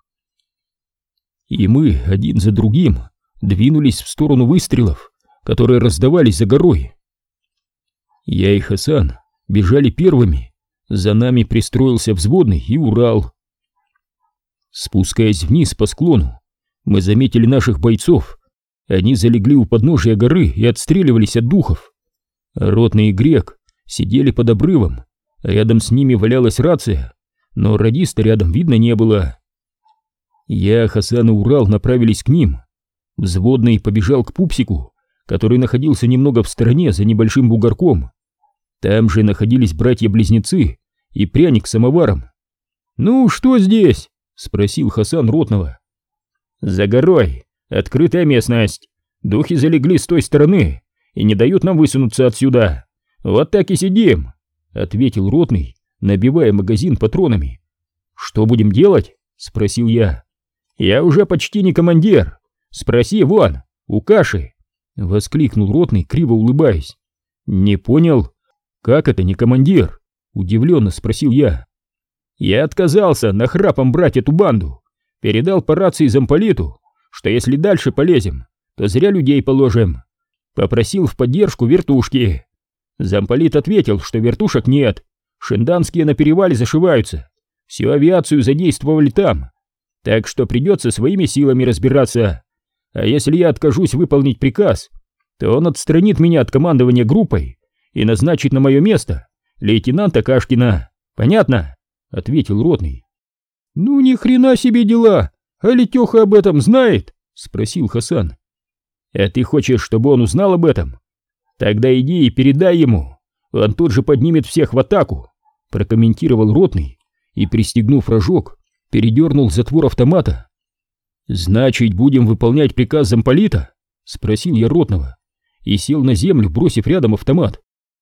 И мы один за другим двинулись в сторону выстрелов, которые раздавались за горой. Я и Хасан бежали первыми, за нами пристроился взводный и Урал. Спускаясь вниз по склону, мы заметили наших бойцов. Они залегли у подножия горы и отстреливались от духов. Ротный и Грек сидели под обрывом, рядом с ними валялась рация, но радиста рядом видно не было. Я, Хасан и Урал направились к ним. Взводный побежал к пупсику, который находился немного в стороне за небольшим бугорком. Там же находились братья-близнецы и пряник с самоваром. «Ну, что здесь?» — спросил Хасан ротного. «За горой открытая местность. Духи залегли с той стороны и не дают нам высунуться отсюда. Вот так и сидим», — ответил ротный, набивая магазин патронами. «Что будем делать?» — спросил я. «Я уже почти не командир. Спроси вон, у Каши», — воскликнул ротный, криво улыбаясь. «Не понял, как это не командир?» — удивленно спросил я. «Я отказался нахрапом брать эту банду. Передал по рации замполиту, что если дальше полезем, то зря людей положим. Попросил в поддержку вертушки. Замполит ответил, что вертушек нет, шинданские на перевале зашиваются, всю авиацию задействовали там, так что придется своими силами разбираться. А если я откажусь выполнить приказ, то он отстранит меня от командования группой и назначит на мое место лейтенанта Кашкина. Понятно?» — ответил ротный. «Ну ни хрена себе дела! А Летеха об этом знает?» — спросил Хасан. «А ты хочешь, чтобы он узнал об этом? Тогда иди и передай ему, он тут же поднимет всех в атаку», — прокомментировал ротный и, пристегнув рожок, передернул затвор автомата. «Значит, будем выполнять приказ замполита?» — спросил я ротного и сел на землю, бросив рядом автомат.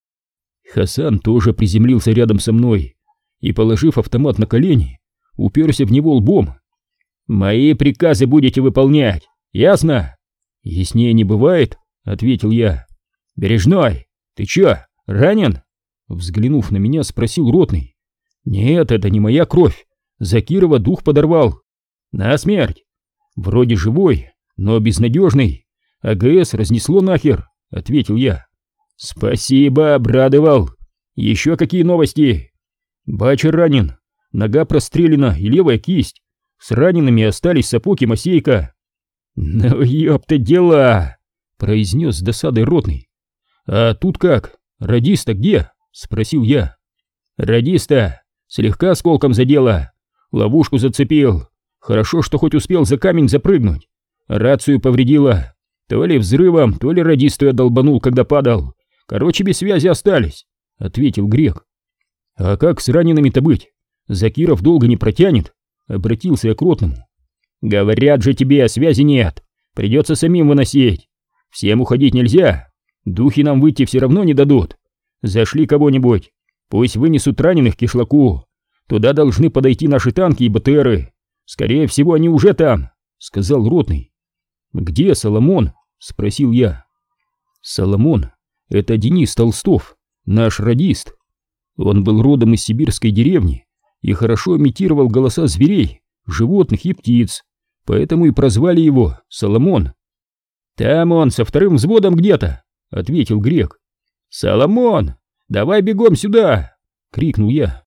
Хасан тоже приземлился рядом со мной и, положив автомат на колени, уперся в него лбом. «Мои приказы будете выполнять, ясно?» «Яснее не бывает», — ответил я. «Бережной, ты чё, ранен?» Взглянув на меня, спросил ротный. «Нет, это не моя кровь. Закирова дух подорвал. Насмерть. Вроде живой, но безнадежный. АГС разнесло нахер», — ответил я. «Спасибо, обрадовал. Еще какие новости?» «Бача ранен, нога прострелена и левая кисть. С ранеными остались Сапог и Масейка». «Ну ёпта дела!» — произнес с досадой ротный. «А тут как? Радиста где?» — спросил я. «Радиста слегка осколком задело. Ловушку зацепил. Хорошо, что хоть успел за камень запрыгнуть. Рацию повредило. То ли взрывом, то ли радисту я долбанул, когда падал. Короче, без связи остались», — ответил Грек. «А как с ранеными-то быть? Закиров долго не протянет», — обратился я к ротному. «Говорят же тебе, связи нет. Придется самим выносить. Всем уходить нельзя. Духи нам выйти все равно не дадут. Зашли кого-нибудь. Пусть вынесут раненых к кишлаку. Туда должны подойти наши танки и БТРы. Скорее всего, они уже там», — сказал ротный. «Где Соломон?» — спросил я. Соломон — это Денис Толстов, наш радист. Он был родом из сибирской деревни и хорошо имитировал голоса зверей, животных и птиц, поэтому и прозвали его Соломон. «Там он, со вторым взводом где-то», — ответил грек. «Соломон, давай бегом сюда!» — крикнул я.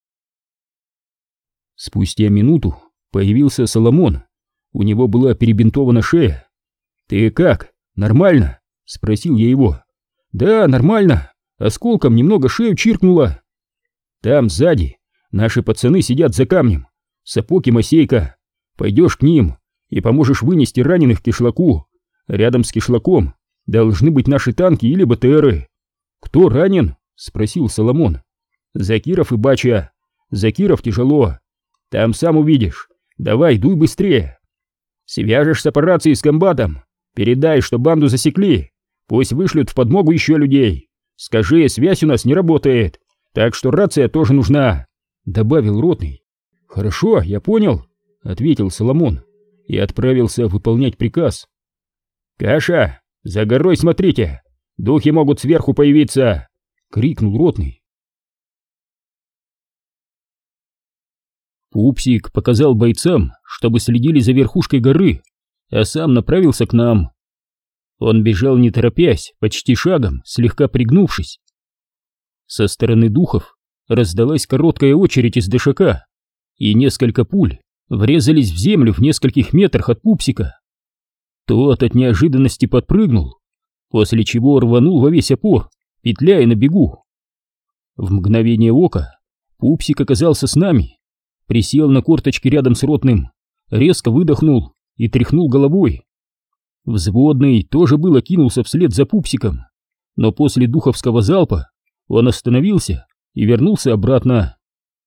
Спустя минуту появился Соломон. У него была перебинтована шея. «Ты как, нормально?» — спросил я его. «Да, нормально. Осколком немного шею чиркнуло. Там сзади наши пацаны сидят за камнем. Сапог и Масейка. Пойдешь к ним и поможешь вынести раненых к кишлаку. Рядом с кишлаком должны быть наши танки или БТРы». «Кто ранен?» — спросил Соломон. «Закиров и Бача. Закиров тяжело. Там сам увидишь. Давай, дуй быстрее. Свяжешься по рации с комбатом. Передай, что банду засекли. Пусть вышлют в подмогу еще людей. Скажи, связь у нас не работает, так что рация тоже нужна», — добавил ротный. «Хорошо, я понял», — ответил Соломон и отправился выполнять приказ. «Каша, за горой смотрите, духи могут сверху появиться!» — крикнул ротный. Пупсик показал бойцам, чтобы следили за верхушкой горы, а сам направился к нам. Он бежал не торопясь, почти шагом, слегка пригнувшись. Со стороны духов раздалась короткая очередь из ДШК, и несколько пуль врезались в землю в нескольких метрах от Пупсика. Тот от неожиданности подпрыгнул, после чего рванул во весь опор, петляя на бегу. В мгновение ока Пупсик оказался с нами, присел на корточки рядом с ротным, резко выдохнул и тряхнул головой. Взводный тоже было кинулся вслед за Пупсиком, но после духовского залпа он остановился и вернулся обратно.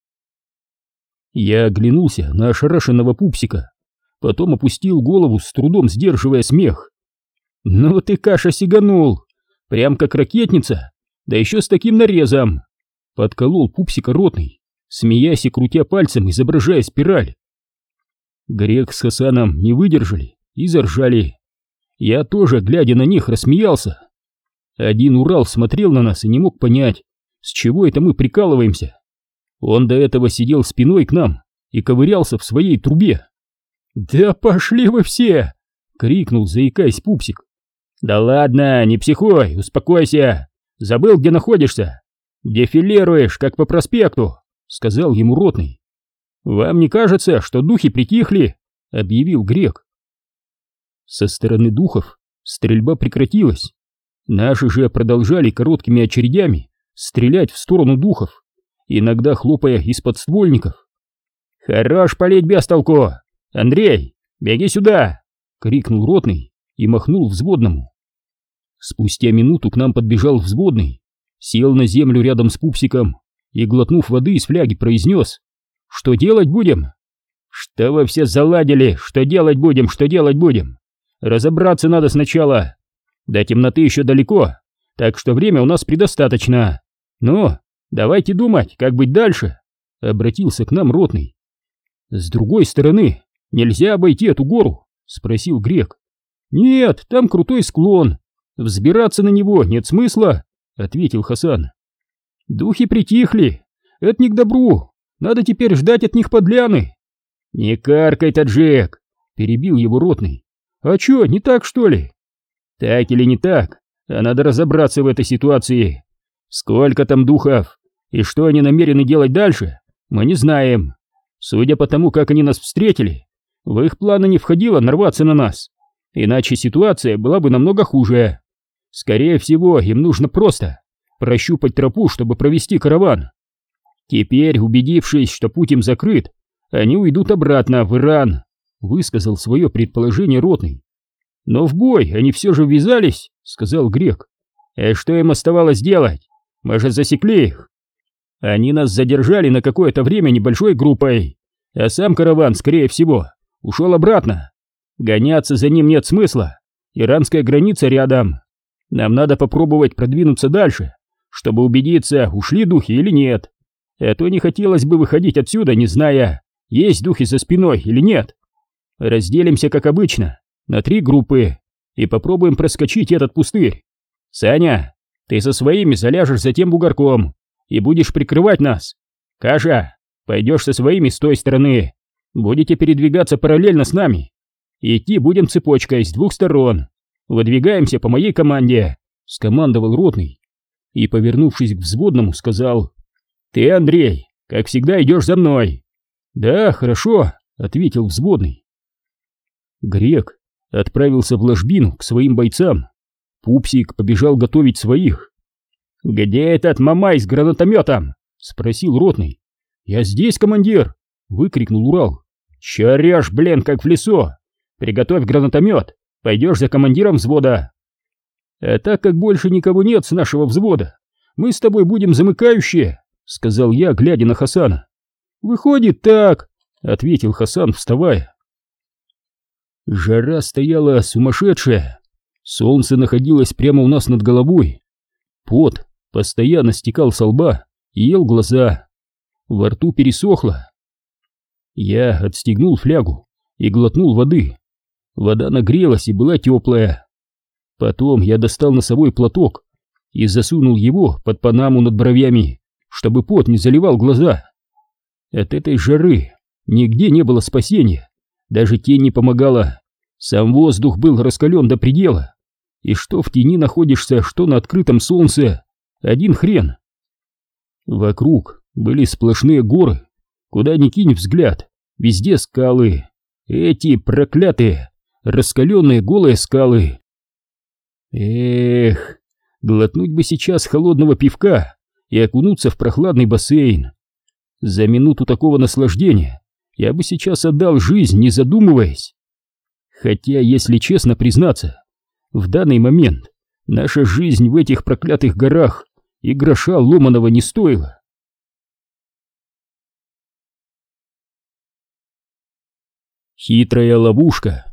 Я оглянулся на ошарашенного Пупсика, потом опустил голову, с трудом сдерживая смех. «Ну ты, Каша, сиганул! Прям как ракетница, да еще с таким нарезом!» Подколол Пупсика ротный, смеясь и крутя пальцем, изображая спираль. Грек с Хасаном не выдержали и заржали. Я тоже, глядя на них, рассмеялся. Один Урал смотрел на нас и не мог понять, с чего это мы прикалываемся. Он до этого сидел спиной к нам и ковырялся в своей трубе. «Да пошли вы все!» — крикнул, заикаясь, Пупсик. «Да ладно, не психуй, успокойся. Забыл, где находишься? Дефилируешь, как по проспекту», — сказал ему ротный. «Вам не кажется, что духи притихли?» — объявил Грек. Со стороны духов стрельба прекратилась. Наши же продолжали короткими очередями стрелять в сторону духов, иногда хлопая из подствольников. «Хорош палить без толку! Андрей, беги сюда!» — крикнул ротный и махнул взводному. Спустя минуту к нам подбежал взводный, сел на землю рядом с Пупсиком и, глотнув воды из фляги, произнес: «Что делать будем?» «Что вы все заладили? Что делать будем? Что делать будем? Разобраться надо сначала. До темноты еще далеко, так что время у нас предостаточно. Ну, давайте думать, как быть дальше», — обратился к нам ротный. «С другой стороны нельзя обойти эту гору?» — спросил Грек. «Нет, там крутой склон. Взбираться на него нет смысла», — ответил Хасан. «Духи притихли. Это не к добру. Надо теперь ждать от них подляны». «Не каркай, таджик!» — перебил его ротный. «А чё, не так, что ли?» «Так или не так, а надо разобраться в этой ситуации. Сколько там духов и что они намерены делать дальше, мы не знаем. Судя по тому, как они нас встретили, в их планы не входило нарваться на нас, иначе ситуация была бы намного хуже. Скорее всего, им нужно просто прощупать тропу, чтобы провести караван. Теперь, убедившись, что путь им закрыт, они уйдут обратно в Иран», — высказал свое предположение ротный. «Но в бой они все же ввязались», — сказал Грек. «А что им оставалось делать? Мы же засекли их. Они нас задержали на какое-то время небольшой группой, а сам караван, скорее всего, ушел обратно. Гоняться за ним нет смысла, иранская граница рядом. Нам надо попробовать продвинуться дальше, чтобы убедиться, ушли духи или нет. А то не хотелось бы выходить отсюда, не зная, есть духи за спиной или нет. Разделимся, как обычно, на три группы и попробуем проскочить этот пустырь. Саня, Ты со своими заляжешь за тем бугорком и будешь прикрывать нас. Каша, пойдешь со своими с той стороны. Будете передвигаться параллельно с нами. Идти будем цепочкой с двух сторон. Выдвигаемся по моей команде», — скомандовал ротный. И, повернувшись к взводному, сказал: «Ты, Андрей, как всегда идешь за мной». «Да, хорошо», — ответил взводный. Грек отправился в ложбину к своим бойцам. Пупсик побежал готовить своих. «Где этот мамай с гранатометом?» — спросил ротный. «Я здесь, командир!» — выкрикнул Урал. «Чё орёшь, блин, как в лесу? Приготовь гранатомет, пойдешь за командиром взвода». «А так как больше никого нет с нашего взвода, мы с тобой будем замыкающие», — сказал я, глядя на Хасана. «Выходит так», — ответил Хасан, вставая. Жара стояла сумасшедшая. Солнце находилось прямо у нас над головой. Пот постоянно стекал со лба и ел глаза. Во рту пересохло. Я отстегнул флягу и глотнул воды. Вода нагрелась и была теплая. Потом я достал носовой платок и засунул его под панаму над бровями, чтобы пот не заливал глаза. От этой жары нигде не было спасения, даже тень не помогала. Сам воздух был раскален до предела, и что в тени находишься, что на открытом солнце, один хрен. Вокруг были сплошные горы, куда ни кинь взгляд, везде скалы. Эти проклятые, раскаленные голые скалы. Эх, глотнуть бы сейчас холодного пивка и окунуться в прохладный бассейн. За минуту такого наслаждения я бы сейчас отдал жизнь, не задумываясь. Хотя, если честно признаться, в данный момент наша жизнь в этих проклятых горах и гроша ломаного не стоила. Хитрая ловушка.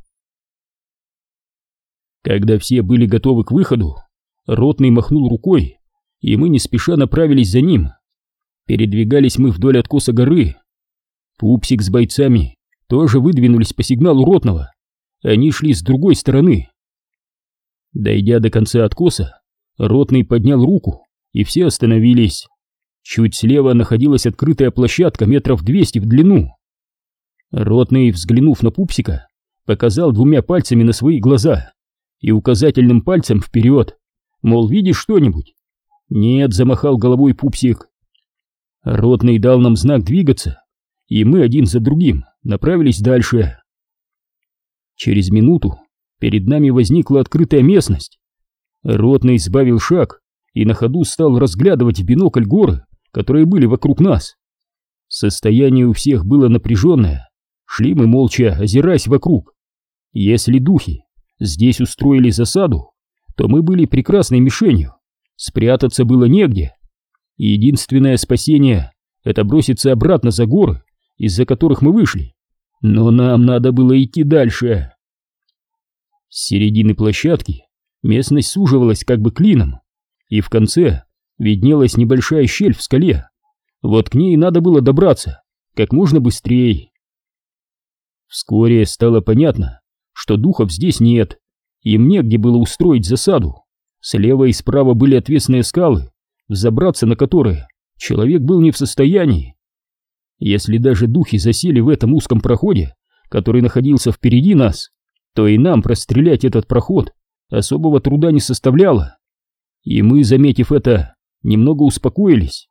Когда все были готовы к выходу, ротный махнул рукой, и мы не спеша направились за ним. Передвигались мы вдоль откоса горы. Пупсик с бойцами тоже выдвинулись по сигналу ротного. Они шли с другой стороны. Дойдя до конца откоса, ротный поднял руку, и все остановились. Чуть слева находилась открытая площадка метров двести в длину. Ротный, взглянув на Пупсика, показал двумя пальцами на свои глаза и указательным пальцем вперед, мол, видишь что-нибудь? Нет, замахал головой Пупсик. Ротный дал нам знак двигаться, и мы один за другим направились дальше. Через минуту перед нами возникла открытая местность. Ротный сбавил шаг и на ходу стал разглядывать в бинокль горы, которые были вокруг нас. Состояние у всех было напряженное. Шли мы молча, озираясь вокруг. Если духи здесь устроили засаду, то мы были прекрасной мишенью. Спрятаться было негде. Единственное спасение — это броситься обратно за горы, из-за которых мы вышли. Но нам надо было идти дальше. С середины площадки местность суживалась как бы клином, и в конце виднелась небольшая щель в скале. Вот к ней надо было добраться как можно быстрее. Вскоре стало понятно, что духов здесь нет, им негде было устроить засаду. Слева и справа были отвесные скалы, взобраться на которые человек был не в состоянии. Если даже духи засели в этом узком проходе, который находился впереди нас, то и нам прострелять этот проход особого труда не составляло. И мы, заметив это, немного успокоились.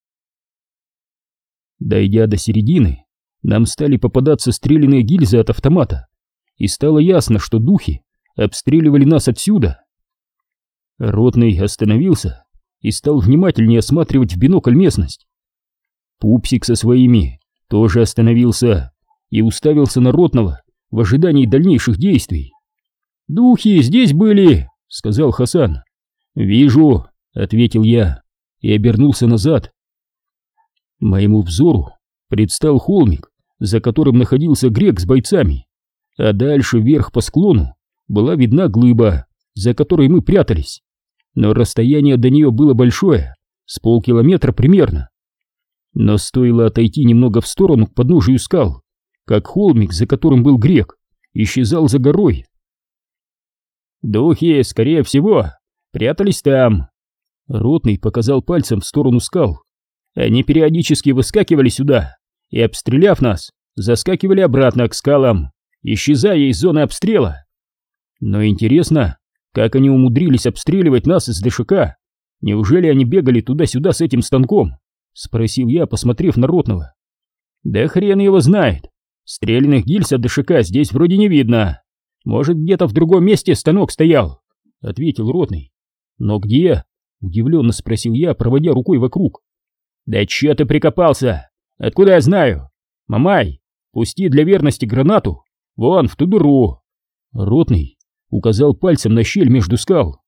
Дойдя до середины, нам стали попадаться стрелянные гильзы от автомата, и стало ясно, что духи обстреливали нас отсюда. Ротный остановился и стал внимательнее осматривать в бинокль местность. Пупсик со своими тоже остановился и уставился на ротного в ожидании дальнейших действий. «Духи здесь были», — сказал Хасан. «Вижу», — ответил я и обернулся назад. Моему взору предстал холмик, за которым находился Грек с бойцами, а дальше вверх по склону была видна глыба, за которой мы прятались. Но расстояние до нее было большое, с полкилометра примерно. Но стоило отойти немного в сторону к подножию скал, как холмик, за которым был Грек, исчезал за горой. «Духи, скорее всего, прятались там», Ротный показал пальцем в сторону скал. Они периодически выскакивали сюда и, обстреляв нас, заскакивали обратно к скалам, исчезая из зоны обстрела. Но интересно, как они умудрились обстреливать нас из ДШК? Неужели они бегали туда-сюда с этим станком? Спросил я, посмотрев на Ротного. Да хрен его знает. Стрелянных гильз от ДШК здесь вроде не видно. Может, где-то в другом месте станок стоял, ответил Ротный. Но где? Удивленно спросил я, проводя рукой вокруг. Да чё ты прикопался? Откуда я знаю? Мамай, пусти для верности гранату вон в ту дыру. Ротный указал пальцем на щель между скал.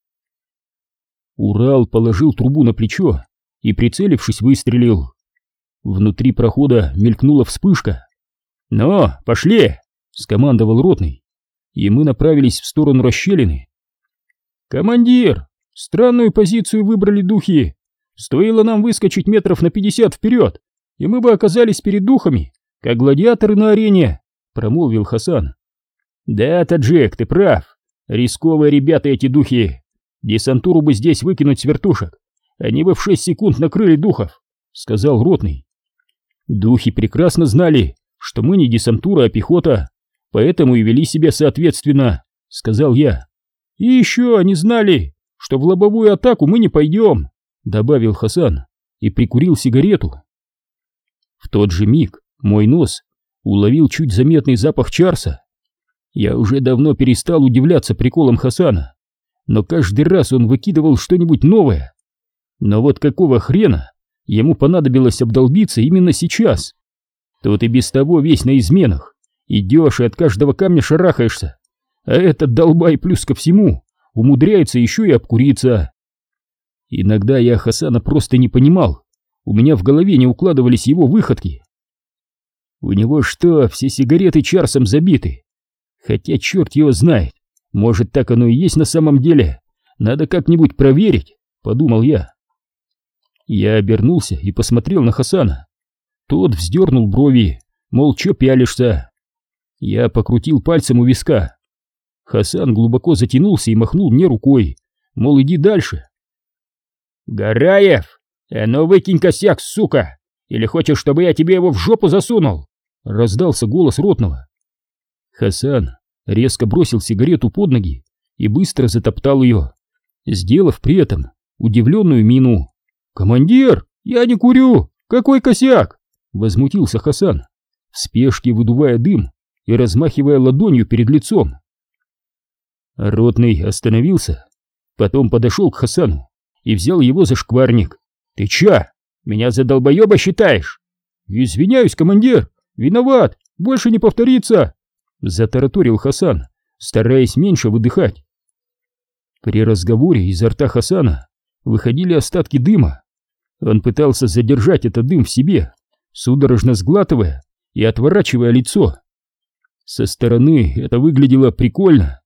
Урал положил трубу на плечо и, прицелившись, выстрелил. Внутри прохода мелькнула вспышка. «Ну, пошли!» — скомандовал Ротный, и мы направились в сторону расщелины. «Командир, странную позицию выбрали духи. Стоило нам выскочить метров на пятьдесят вперед, и мы бы оказались перед духами, как гладиаторы на арене», — промолвил Хасан. «Да, Таджик, ты прав. Рисковые ребята эти духи. Десантуру бы здесь выкинуть с вертушек. Они бы в шесть секунд накрыли духов», — сказал Ротный. «Духи прекрасно знали, что мы не десантура, а пехота, поэтому и вели себя соответственно», — сказал я. «И еще они знали, что в лобовую атаку мы не пойдем», — добавил Хасан и прикурил сигарету. В тот же миг мой нос уловил чуть заметный запах чарса. Я уже давно перестал удивляться приколам Хасана, но каждый раз он выкидывал что-нибудь новое. Но вот какого хрена ему понадобилось обдолбиться именно сейчас? Тут и без того весь на изменах, идешь и от каждого камня шарахаешься, а этот долбай плюс ко всему умудряется еще и обкуриться. Иногда я Хасана просто не понимал, у меня в голове не укладывались его выходки. У него что, все сигареты чарсом забиты? Хотя черт его знает, может, так оно и есть на самом деле, надо как-нибудь проверить, подумал я. Я обернулся и посмотрел на Хасана. Тот вздернул брови, мол, чё пялишься? Я покрутил пальцем у виска. Хасан глубоко затянулся и махнул мне рукой, мол, иди дальше. «Гараев, а ну выкинь косяк, сука! Или хочешь, чтобы я тебе его в жопу засунул?» — раздался голос Ротного. Хасан резко бросил сигарету под ноги и быстро затоптал ее, сделав при этом удивленную мину. «Командир, я не курю! Какой косяк?» — возмутился Хасан, в спешке выдувая дым и размахивая ладонью перед лицом. Ротный остановился, потом подошел к Хасану и взял его за шкварник. «Ты чё, меня за долбоеба считаешь?» «Извиняюсь, командир, виноват, больше не повторится!» — затараторил Хасан, стараясь меньше выдыхать. При разговоре изо рта Хасана выходили остатки дыма. Он пытался задержать этот дым в себе, судорожно сглатывая и отворачивая лицо. Со стороны это выглядело прикольно.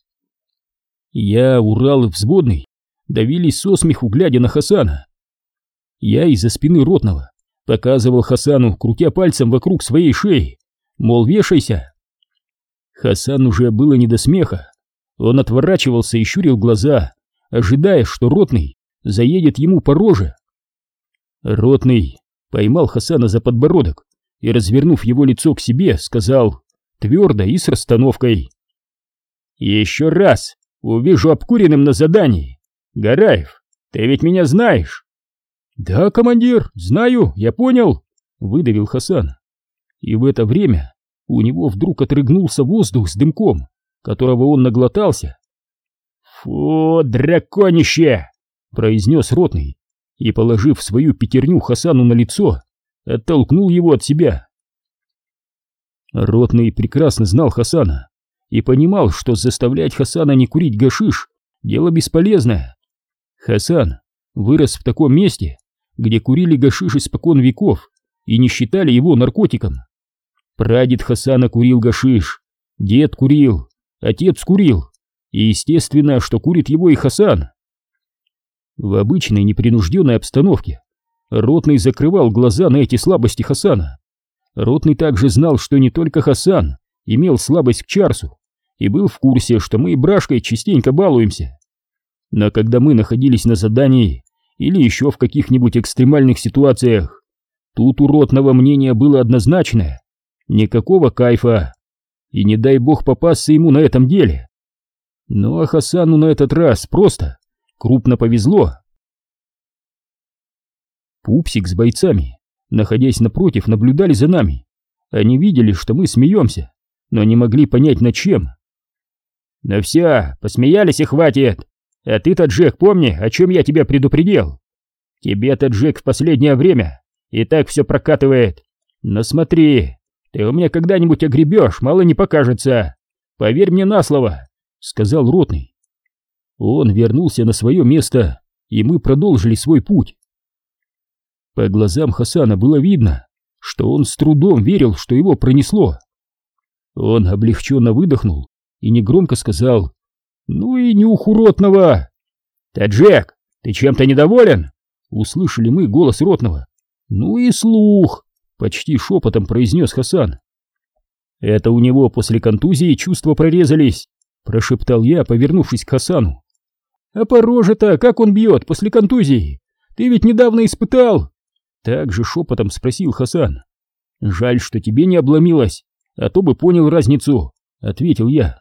Я, Урал и Взводный давились со смеху, глядя на Хасана. Я из-за спины Ротного показывал Хасану, крутя пальцем вокруг своей шеи, мол, вешайся. Хасан уже было не до смеха. Он отворачивался и щурил глаза, ожидая, что Ротный заедет ему по роже. Ротный поймал Хасана за подбородок и, развернув его лицо к себе, сказал твердо и с расстановкой: «Еще раз увижу обкуренным на задании. Гараев, ты ведь меня знаешь?» «Да, командир, знаю, я понял», — выдавил Хасан. И в это время у него вдруг отрыгнулся воздух с дымком, которого он наглотался. «Фу, драконище!» — произнес Ротный и, положив свою пятерню Хасану на лицо, оттолкнул его от себя. Ротный прекрасно знал Хасана и понимал, что заставлять Хасана не курить гашиш — дело бесполезное. Хасан вырос в таком месте, где курили гашиш испокон веков и не считали его наркотиком. Прадед Хасана курил гашиш, дед курил, отец курил, и естественно, что курит его и Хасан. В обычной непринужденной обстановке Ротный закрывал глаза на эти слабости Хасана. Ротный также знал, что не только Хасан имел слабость к чарсу и был в курсе, что мы и брашкой частенько балуемся. Но когда мы находились на задании или еще в каких-нибудь экстремальных ситуациях. Тут у Ротного мнение было однозначное: никакого кайфа. И не дай бог попасться ему на этом деле. Ну а Хасану на этот раз просто крупно повезло. Пупсик с бойцами, находясь напротив, наблюдали за нами. Они видели, что мы смеемся, но не могли понять, над чем. «Ну все, посмеялись и хватит. А ты-то, Джек, помни, о чем я тебя предупредил. Тебе-то, Джек, в последнее время и так все прокатывает. Но смотри, ты у меня когда-нибудь огребешь, мало не покажется. Поверь мне на слово», — сказал Ротный. Он вернулся на свое место, и мы продолжили свой путь. По глазам Хасана было видно, что он с трудом верил, что его пронесло. Он облегченно выдохнул и негромко сказал: «Ну и нюх у Ротного!» «Таджек, ты чем-то недоволен?» Услышали мы голос Ротного. «Ну и слух!» — почти шепотом произнес Хасан. «Это у него после контузии чувства прорезались», — прошептал я, повернувшись к Хасану. «А по роже-то как он бьет после контузии? Ты ведь недавно испытал?» Так же шепотом спросил Хасан. «Жаль, что тебе не обломилось, а то бы понял разницу», — ответил я.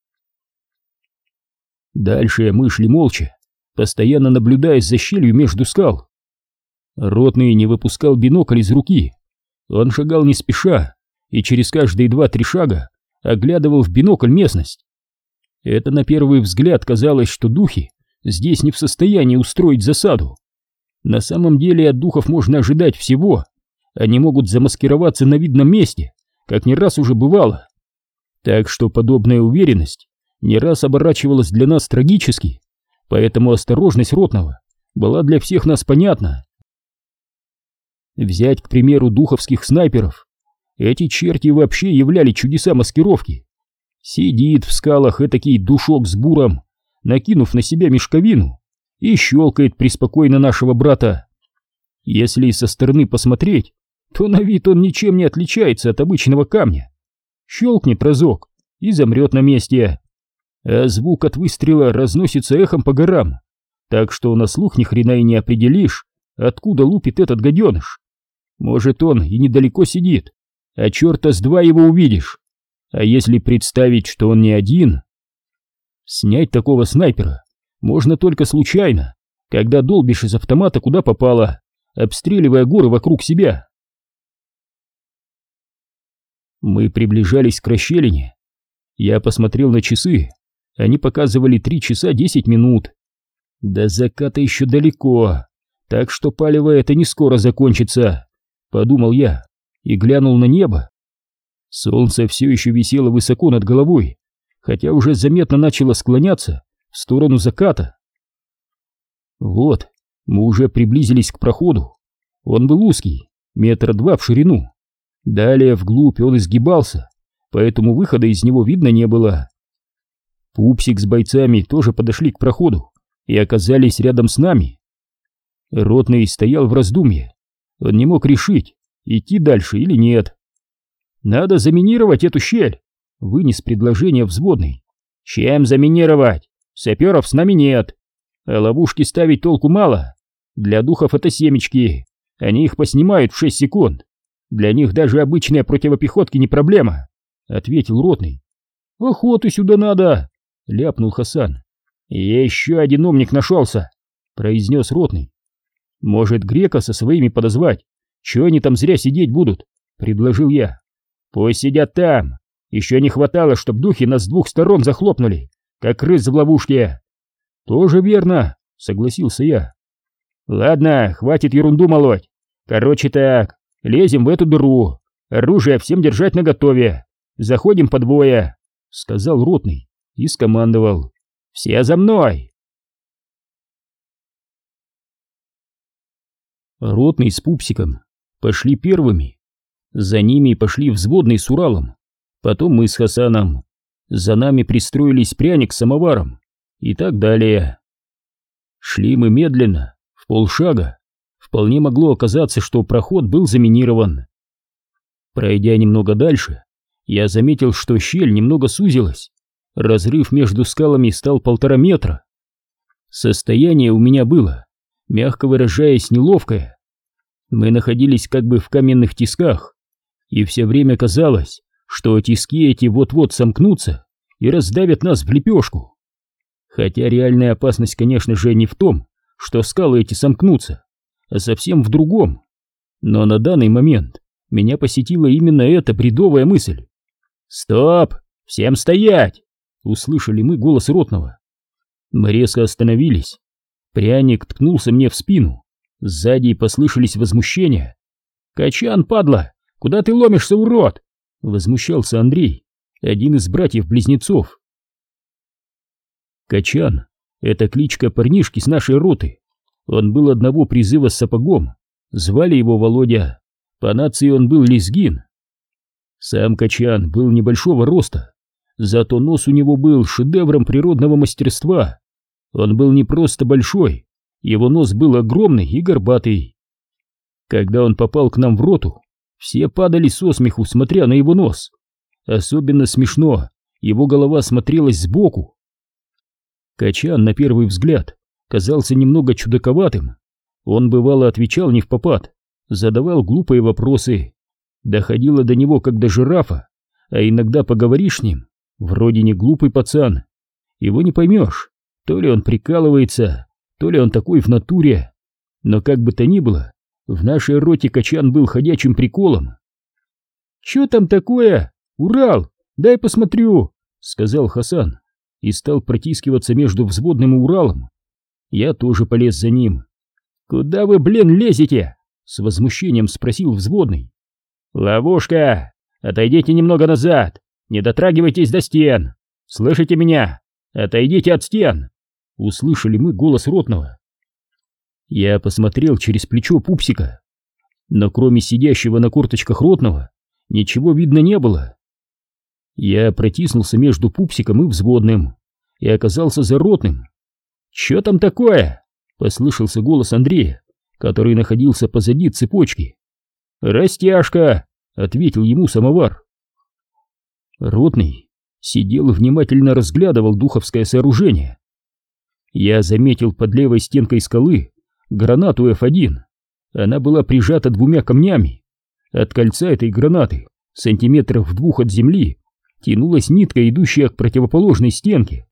Дальше мы шли молча, постоянно наблюдая за щелью между скал. Ротный не выпускал бинокль из руки. Он шагал не спеша и через каждые два-три шага оглядывал в бинокль местность. Это на первый взгляд казалось, что духи здесь не в состоянии устроить засаду. На самом деле от духов можно ожидать всего. Они могут замаскироваться на видном месте, как не раз уже бывало. Так что подобная уверенность не раз оборачивалась для нас трагически, поэтому осторожность Ротного была для всех нас понятна. Взять, к примеру, духовских снайперов. Эти черти вообще являли чудеса маскировки. Сидит в скалах этакий душок с буром, накинув на себя мешковину, и щелкает преспокойно нашего брата. Если со стороны посмотреть, то на вид он ничем не отличается от обычного камня. Щелкнет разок и замрет на месте, а звук от выстрела разносится эхом по горам, так что на слух ни хрена и не определишь, откуда лупит этот гаденыш. Может, он и недалеко сидит, а черта с два его увидишь. А если представить, что он не один... Снять такого снайпера можно только случайно, когда долбишь из автомата куда попало, обстреливая горы вокруг себя. Мы приближались к расщелине. Я посмотрел на часы. Они показывали три часа десять минут. До заката еще далеко, так что палево это не скоро закончится, подумал я и глянул на небо. Солнце все еще висело высоко над головой, хотя уже заметно начало склоняться в сторону заката. Вот, мы уже приблизились к проходу. Он был узкий, метра два в ширину. Далее вглубь он изгибался, поэтому выхода из него видно не было. Пупсик с бойцами тоже подошли к проходу и оказались рядом с нами. Ротный стоял в раздумье. Он не мог решить, идти дальше или нет. «Надо заминировать эту щель», — вынес предложение взводный. «Чем заминировать? Саперов с нами нет. А ловушки ставить толку мало. Для духов это семечки. Они их поснимают в шесть секунд. Для них даже обычные противопехотки не проблема», — ответил Ротный. «Охоту сюда надо», — ляпнул Хасан. «Еще один умник нашелся», — произнес Ротный. «Может, Грека со своими подозвать? Чего они там зря сидеть будут?» — предложил я. «Пусть сидят там. Еще не хватало, чтоб духи нас с двух сторон захлопнули, как крыс в ловушке». «Тоже верно», — согласился я. «Ладно, хватит ерунду молоть. Короче так, лезем в эту дыру. Оружие всем держать наготове. Заходим по двое», — сказал Ротный и скомандовал. «Все за мной!» Ротный с Пупсиком пошли первыми. За ними пошли взводный с Уралом. Потом мы с Хасаном. За нами пристроились пряник с самоваром. И так далее. Шли мы медленно, в полшага. Вполне могло оказаться, что проход был заминирован. Пройдя немного дальше, я заметил, что щель немного сузилась. Разрыв между скалами стал полтора метра. Состояние у меня было: мягко выражаясь, неловкое. Мы находились как бы в каменных тисках, и все время казалось, что тиски эти вот-вот сомкнутся и раздавят нас в лепешку. Хотя реальная опасность, конечно же, не в том, что скалы эти сомкнутся, а совсем в другом. Но на данный момент меня посетила именно эта бредовая мысль. «Стоп! Всем стоять!» — услышали мы голос ротного. Мы резко остановились. Пряник ткнулся мне в спину. Сзади послышались возмущения. «Качан, падла! Куда ты ломишься, урод?» — возмущался Андрей, один из братьев-близнецов. Качан — это кличка парнишки с нашей роты. Он был одного призыва с сапогом. Звали его Володя. По нации он был лезгин. Сам Качан был небольшого роста, зато нос у него был шедевром природного мастерства. Он был не просто большой, его нос был огромный и горбатый. Когда он попал к нам в роту, все падали со смеху, смотря на его нос. Особенно смешно, его голова смотрелась сбоку. Качан, на первый взгляд, казался немного чудаковатым. Он бывало отвечал не впопад, задавал глупые вопросы. Доходило до него как до жирафа, а иногда поговоришь с ним, вроде не глупый пацан. Его не поймешь, то ли он прикалывается, то ли он такой в натуре. Но как бы то ни было, в нашей роте Качан был ходячим приколом. «Чё там такое? Урал, дай посмотрю», — сказал Хасан и стал протискиваться между взводным и Уралом. Я тоже полез за ним. «Куда вы, блин, лезете?» — с возмущением спросил взводный. «Ловушка! Отойдите немного назад! Не дотрагивайтесь до стен! Слышите меня? Отойдите от стен!» Услышали мы голос ротного. Я посмотрел через плечо пупсика, но кроме сидящего на корточках ротного ничего видно не было. Я протиснулся между пупсиком и взводным и оказался за ротным. «Чё там такое?» — послышался голос Андрея, который находился позади цепочки. «Растяжка!» — ответил ему самовар. Ротный сидел и внимательно разглядывал духовское сооружение. Я заметил под левой стенкой скалы гранату эф один. Она была прижата двумя камнями. От кольца этой гранаты, сантиметров в двух от земли, тянулась нитка, идущая к противоположной стенке.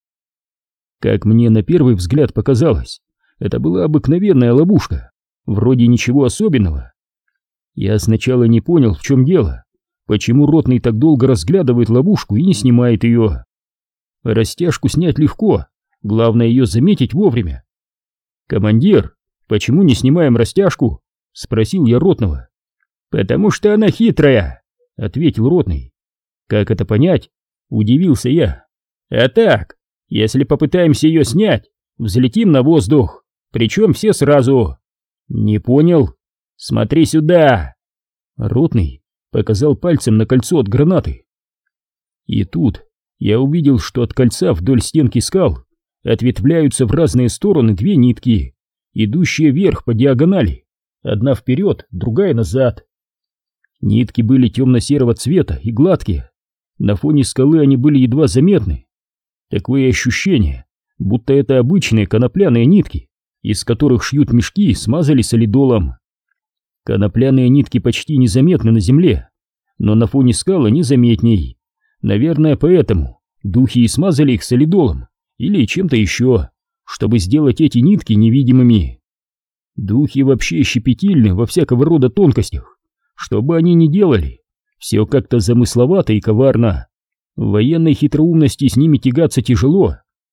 Как мне на первый взгляд показалось, это была обыкновенная ловушка, вроде ничего особенного. Я сначала не понял, в чем дело, почему ротный так долго разглядывает ловушку и не снимает ее. Растяжку снять легко, главное ее заметить вовремя. «Командир, почему не снимаем растяжку?» — спросил я ротного. «Потому что она хитрая», — ответил ротный. «Как это понять?» — удивился я. «А так, если попытаемся ее снять, взлетим на воздух, причем все сразу». «Не понял?» «Смотри сюда!» Ротный показал пальцем на кольцо от гранаты. И тут я увидел, что от кольца вдоль стенки скал ответвляются в разные стороны две нитки, идущие вверх по диагонали, одна вперед, другая назад. Нитки были темно-серого цвета и гладкие, на фоне скалы они были едва заметны. Такое ощущение, будто это обычные конопляные нитки, из которых шьют мешки, смазали солидолом. Конопляные нитки почти незаметны на земле, но на фоне скал они заметней. Наверное, поэтому духи и смазали их солидолом или чем-то еще, чтобы сделать эти нитки невидимыми. Духи вообще щепетильны во всякого рода тонкостях. Что бы они ни делали, все как-то замысловато и коварно. В военной хитроумности с ними тягаться тяжело.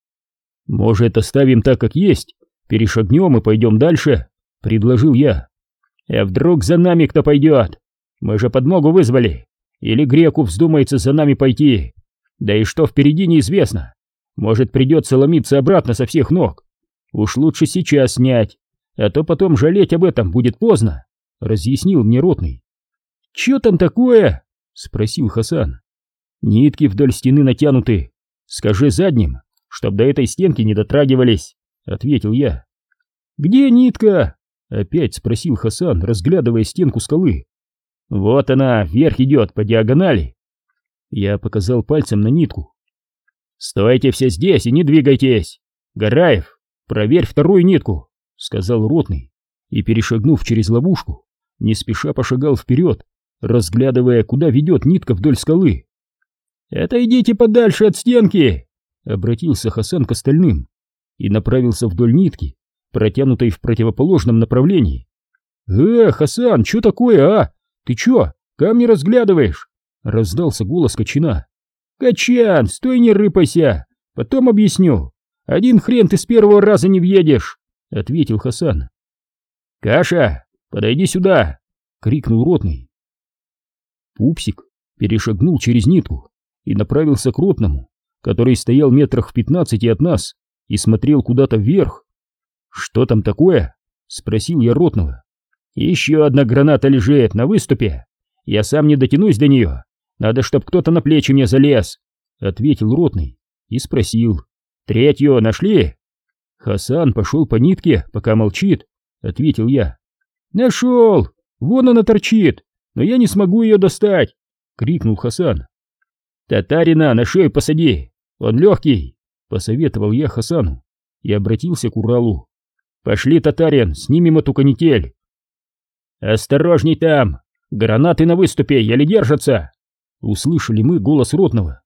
«Может, оставим так, как есть, перешагнем и пойдем дальше?» — предложил я. «А вдруг за нами кто пойдет? Мы же подмогу вызвали. Или греку вздумается за нами пойти? Да и что впереди неизвестно. Может, придется ломиться обратно со всех ног. Уж лучше сейчас снять, а то потом жалеть об этом будет поздно», — разъяснил мне ротный. «Чё там такое?» — спросил Хасан. «Нитки вдоль стены натянуты. Скажи задним, чтоб до этой стенки не дотрагивались», — ответил я. «Где нитка?» — опять спросил Хасан, разглядывая стенку скалы. «Вот она, вверх идет по диагонали». Я показал пальцем на нитку. «Стойте все здесь и не двигайтесь. Гараев, проверь вторую нитку», — сказал ротный и, перешагнув через ловушку, не спеша пошагал вперед, разглядывая, куда ведет нитка вдоль скалы. «Отойдите подальше от стенки!» — обратился Хасан к остальным и направился вдоль нитки, протянутой в противоположном направлении. «Э, Хасан, чё такое, а? Ты чё, камни разглядываешь?» — раздался голос Качана. «Качан, стой, не рыпайся, потом объясню. Один хрен ты с первого раза не въедешь», — ответил Хасан. «Каша, подойди сюда!» — крикнул ротный. Пупсик перешагнул через нитку и направился к ротному, который стоял метрах в пятнадцати от нас и смотрел куда-то вверх. «Что там такое?» — спросил я ротного. «Еще одна граната лежит на выступе. Я сам не дотянусь до нее. Надо, чтоб кто-то на плечи мне залез», — ответил ротный и спросил. «Третью нашли?» «Хасан пошел по нитке, пока молчит», — ответил я. «Нашел! Вон она торчит, но я не смогу ее достать!» — крикнул Хасан. «Татарина на шею посади, он легкий!» — посоветовал я Хасану и обратился к Уралу. «Пошли, татарин, снимем эту канитель!» «Осторожней там! Гранаты на выступе, еле держатся!» — услышали мы голос ротного.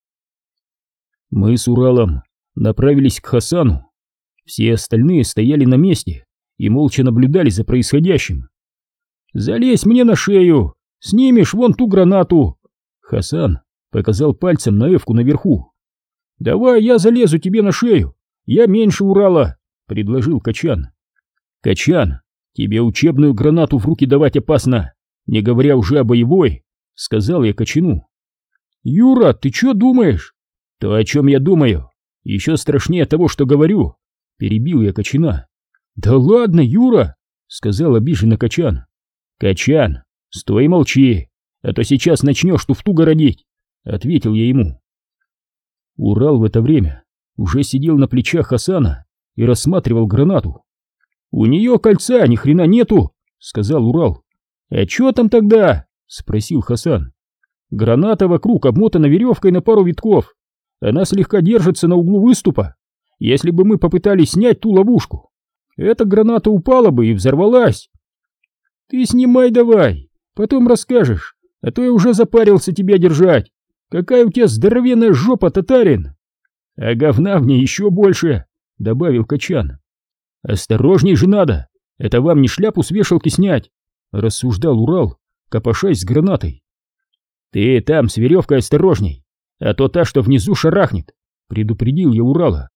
Мы с Уралом направились к Хасану. Все остальные стояли на месте и молча наблюдали за происходящим. «Залезь мне на шею! Снимешь вон ту гранату!» Хасан показал пальцем на эвку наверху. «Давай я залезу тебе на шею, я меньше Урала», — предложил Качан. «Качан, тебе учебную гранату в руки давать опасно, не говоря уже о боевой», — сказал я Качану. «Юра, ты чё думаешь?» «То, о чем я думаю, еще страшнее того, что говорю», — перебил я Качана. «Да ладно, Юра», — сказал обиженно Качан. «Качан, стой и молчи, а то сейчас начнешь туфту городить», — ответил я ему. Урал в это время уже сидел на плечах Хасана и рассматривал гранату. «У нее кольца ни хрена нету», — сказал Урал. «А чё там тогда?» — спросил Хасан. «Граната вокруг обмотана веревкой на пару витков. Она слегка держится на углу выступа. Если бы мы попытались снять ту ловушку, эта граната упала бы и взорвалась». «Ты снимай давай, потом расскажешь, а то я уже запарился тебя держать. Какая у тебя здоровенная жопа, татарин!» «А говна в ней еще больше», — добавил Качан. «Осторожней же надо, это вам не шляпу с вешалки снять», — рассуждал Урал, копошась с гранатой. «Ты там с веревкой осторожней, а то та, что внизу, шарахнет», — предупредил я Урала.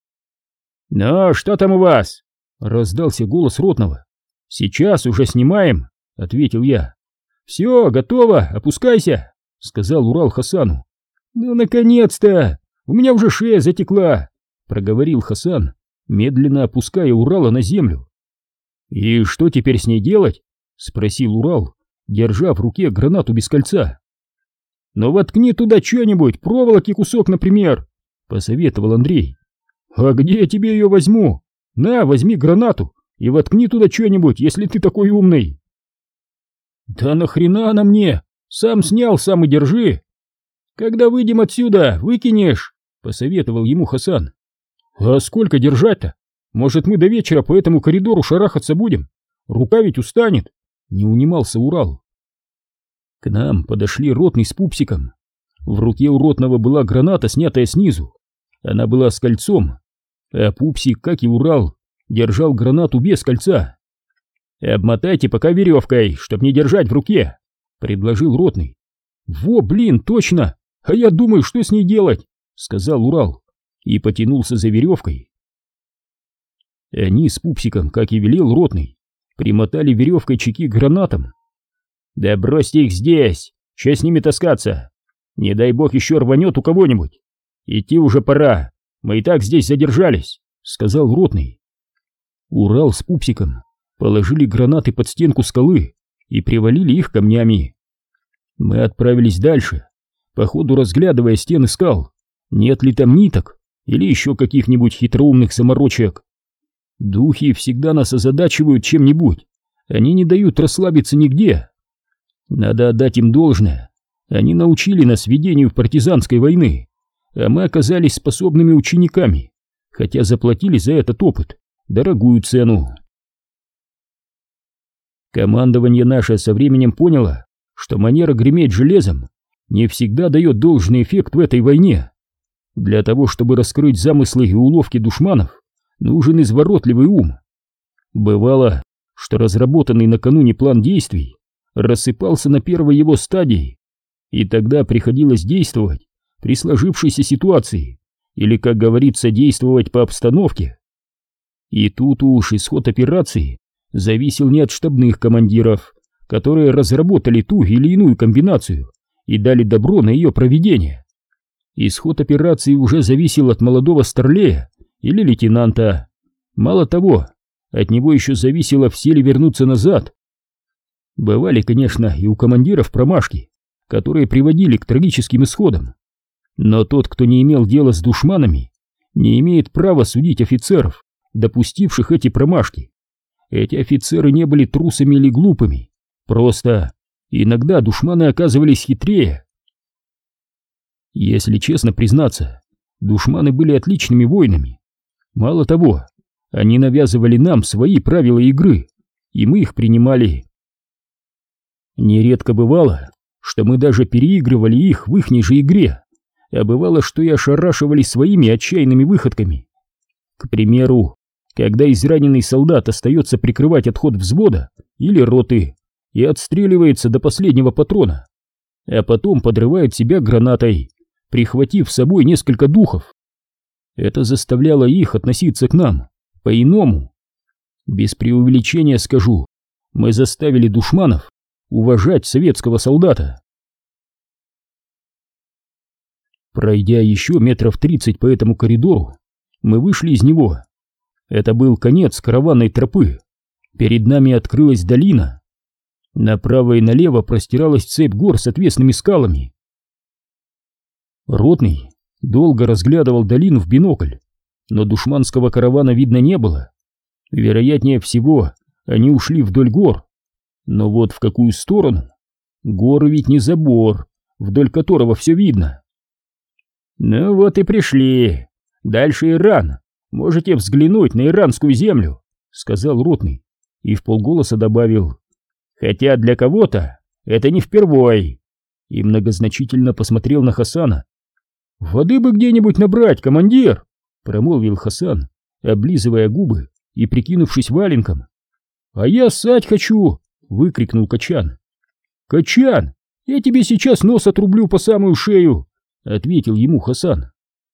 «Ну, что там у вас?» — раздался голос ротного. «Сейчас уже снимаем», — ответил я. «Все, готово, опускайся», — сказал Урал Хасану. «Ну, наконец-то! У меня уже шея затекла», — проговорил Хасан, медленно опуская Урала на землю. «И что теперь с ней делать?» — спросил Урал, держа в руке гранату без кольца. «Ну воткни туда что-нибудь, проволоки кусок, например», — посоветовал Андрей. «А где я тебе ее возьму? На, возьми гранату и воткни туда что-нибудь, если ты такой умный». «Да нахрена она мне? Сам снял, сам и держи». «Когда выйдем отсюда, выкинешь», — посоветовал ему Хасан. «А сколько держать-то? Может, мы до вечера по этому коридору шарахаться будем? Рука ведь устанет», — не унимался Урал. К нам подошли ротный с Пупсиком. В руке у ротного была граната, снятая снизу. Она была с кольцом, а Пупсик, как и Урал, держал гранату без кольца. «Обмотайте пока веревкой, чтоб не держать в руке», — предложил ротный. «Во, блин, точно! А я думаю, что с ней делать?» — сказал Урал и потянулся за веревкой. Они с Пупсиком, как и велел ротный, примотали веревкой чеки к гранатам. «Да бросьте их здесь! Че с ними таскаться? Не дай бог еще рванет у кого-нибудь! Идти уже пора, мы и так здесь задержались!» — сказал ротный. Урал с Пупсиком положили гранаты под стенку скалы и привалили их камнями. Мы отправились дальше, по ходу разглядывая стены скал, нет ли там ниток или еще каких-нибудь хитроумных заморочек. Духи всегда нас озадачивают чем-нибудь, они не дают расслабиться нигде. Надо отдать им должное, они научили нас ведению партизанской войны, а мы оказались способными учениками, хотя заплатили за этот опыт дорогую цену. Командование наше со временем поняло, что манера греметь железом не всегда дает должный эффект в этой войне. Для того, чтобы раскрыть замыслы и уловки душманов, нужен изворотливый ум. Бывало, что разработанный накануне план действий рассыпался на первой его стадии, и тогда приходилось действовать при сложившейся ситуации, или, как говорится, действовать по обстановке. И тут уж исход операции зависел не от штабных командиров, которые разработали ту или иную комбинацию и дали добро на ее проведение. Исход операции уже зависел от молодого старлея или лейтенанта. Мало того, от него еще зависело, все ли вернуться назад. Бывали, конечно, и у командиров промашки, которые приводили к трагическим исходам. Но тот, кто не имел дела с душманами, не имеет права судить офицеров, допустивших эти промашки. Эти офицеры не были трусами или глупыми, просто иногда душманы оказывались хитрее. Если честно признаться, душманы были отличными воинами. Мало того, они навязывали нам свои правила игры, и мы их принимали. Нередко бывало, что мы даже переигрывали их в ихней же игре, а бывало, что и ошарашивали своими отчаянными выходками. К примеру, когда израненный солдат остается прикрывать отход взвода или роты и отстреливается до последнего патрона, а потом подрывает себя гранатой, прихватив с собой несколько духов. Это заставляло их относиться к нам по-иному. Без преувеличения скажу, мы заставили душманов уважать советского солдата. Пройдя еще метров тридцать по этому коридору, мы вышли из него. Это был конец караванной тропы. Перед нами открылась долина. Направо и налево простиралась цепь гор с отвесными скалами. Ротный долго разглядывал долину в бинокль, но душманского каравана видно не было. Вероятнее всего, они ушли вдоль гор. Но вот в какую сторону? Горы ведь не забор, вдоль которого все видно. «Ну вот и пришли. Дальше Иран. Можете взглянуть на иранскую землю», — сказал ротный и вполголоса добавил: «Хотя для кого-то это не впервой», и многозначительно посмотрел на Хасана. «Воды бы где-нибудь набрать, командир», — промолвил Хасан, облизывая губы и прикинувшись валенком. «А я ссать хочу», — выкрикнул Качан. «Качан, я тебе сейчас нос отрублю по самую шею», — ответил ему Хасан.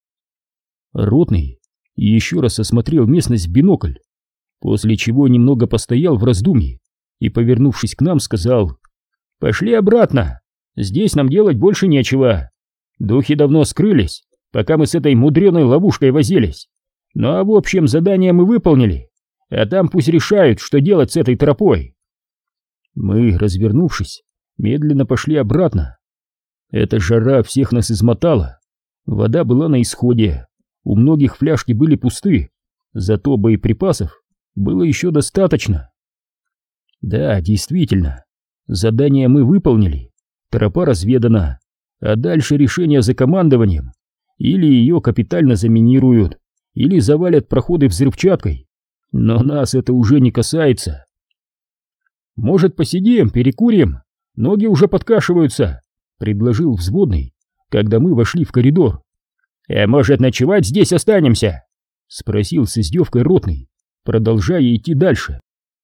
Ротный еще раз осмотрел местность в бинокль, после чего немного постоял в раздумье и, повернувшись к нам, сказал: «Пошли обратно, здесь нам делать больше нечего. Духи давно скрылись, пока мы с этой мудреной ловушкой возились. Ну а в общем задание мы выполнили, а там пусть решают, что делать с этой тропой». Мы, развернувшись, медленно пошли обратно. Эта жара всех нас измотала, вода была на исходе, у многих фляжки были пусты, зато боеприпасов было еще достаточно. Да, действительно, задание мы выполнили, тропа разведана, а дальше решение за командованием. Или ее капитально заминируют, или завалят проходы взрывчаткой, но нас это уже не касается. «Может, посидим, перекурим? Ноги уже подкашиваются», — предложил взводный, когда мы вошли в коридор. «А может, ночевать здесь останемся?» — спросил с издевкой ротный, продолжая идти дальше.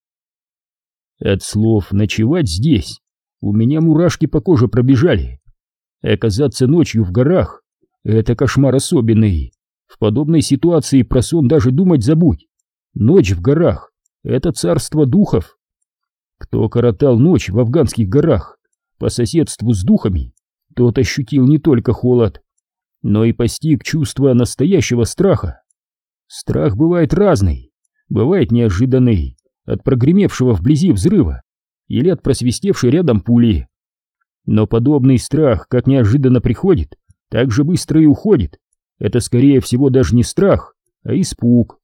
От слов «ночевать здесь» у меня мурашки по коже пробежали. Оказаться ночью в горах — это кошмар особенный. В подобной ситуации про сон даже думать забудь. Ночь в горах — это царство духов. Кто коротал ночь в афганских горах по соседству с духами, тот ощутил не только холод, но и постиг чувство настоящего страха. Страх бывает разный, бывает неожиданный, от прогремевшего вблизи взрыва или от просвистевшей рядом пули. Но подобный страх как неожиданно приходит, так же быстро и уходит. Это скорее всего даже не страх, а испуг.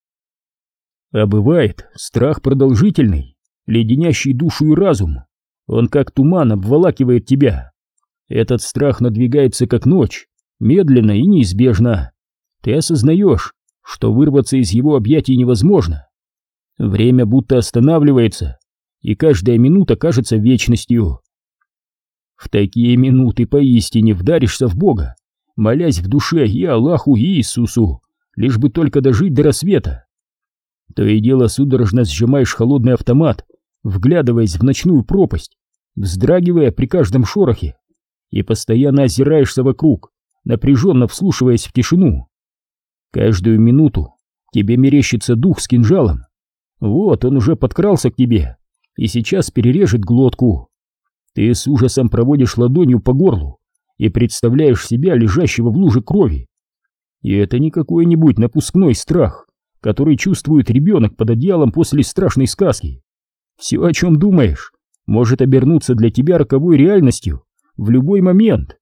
А бывает страх продолжительный, леденящий душу и разум. Он как туман обволакивает тебя. Этот страх надвигается как ночь, медленно и неизбежно. Ты осознаешь, что вырваться из его объятий невозможно. Время будто останавливается, и каждая минута кажется вечностью. В такие минуты поистине вдаришься в Бога, молясь в душе и Аллаху, и Иисусу, лишь бы только дожить до рассвета. То и дело судорожно сжимаешь холодный автомат, вглядываясь в ночную пропасть, вздрагивая при каждом шорохе, и постоянно озираешься вокруг, напряженно вслушиваясь в тишину. Каждую минуту тебе мерещится дух с кинжалом. Вот он уже подкрался к тебе и сейчас перережет глотку. Ты с ужасом проводишь ладонью по горлу и представляешь себя лежащего в луже крови. И это не какой-нибудь напускной страх, который чувствует ребенок под одеялом после страшной сказки. Все, о чем думаешь, может обернуться для тебя роковой реальностью в любой момент.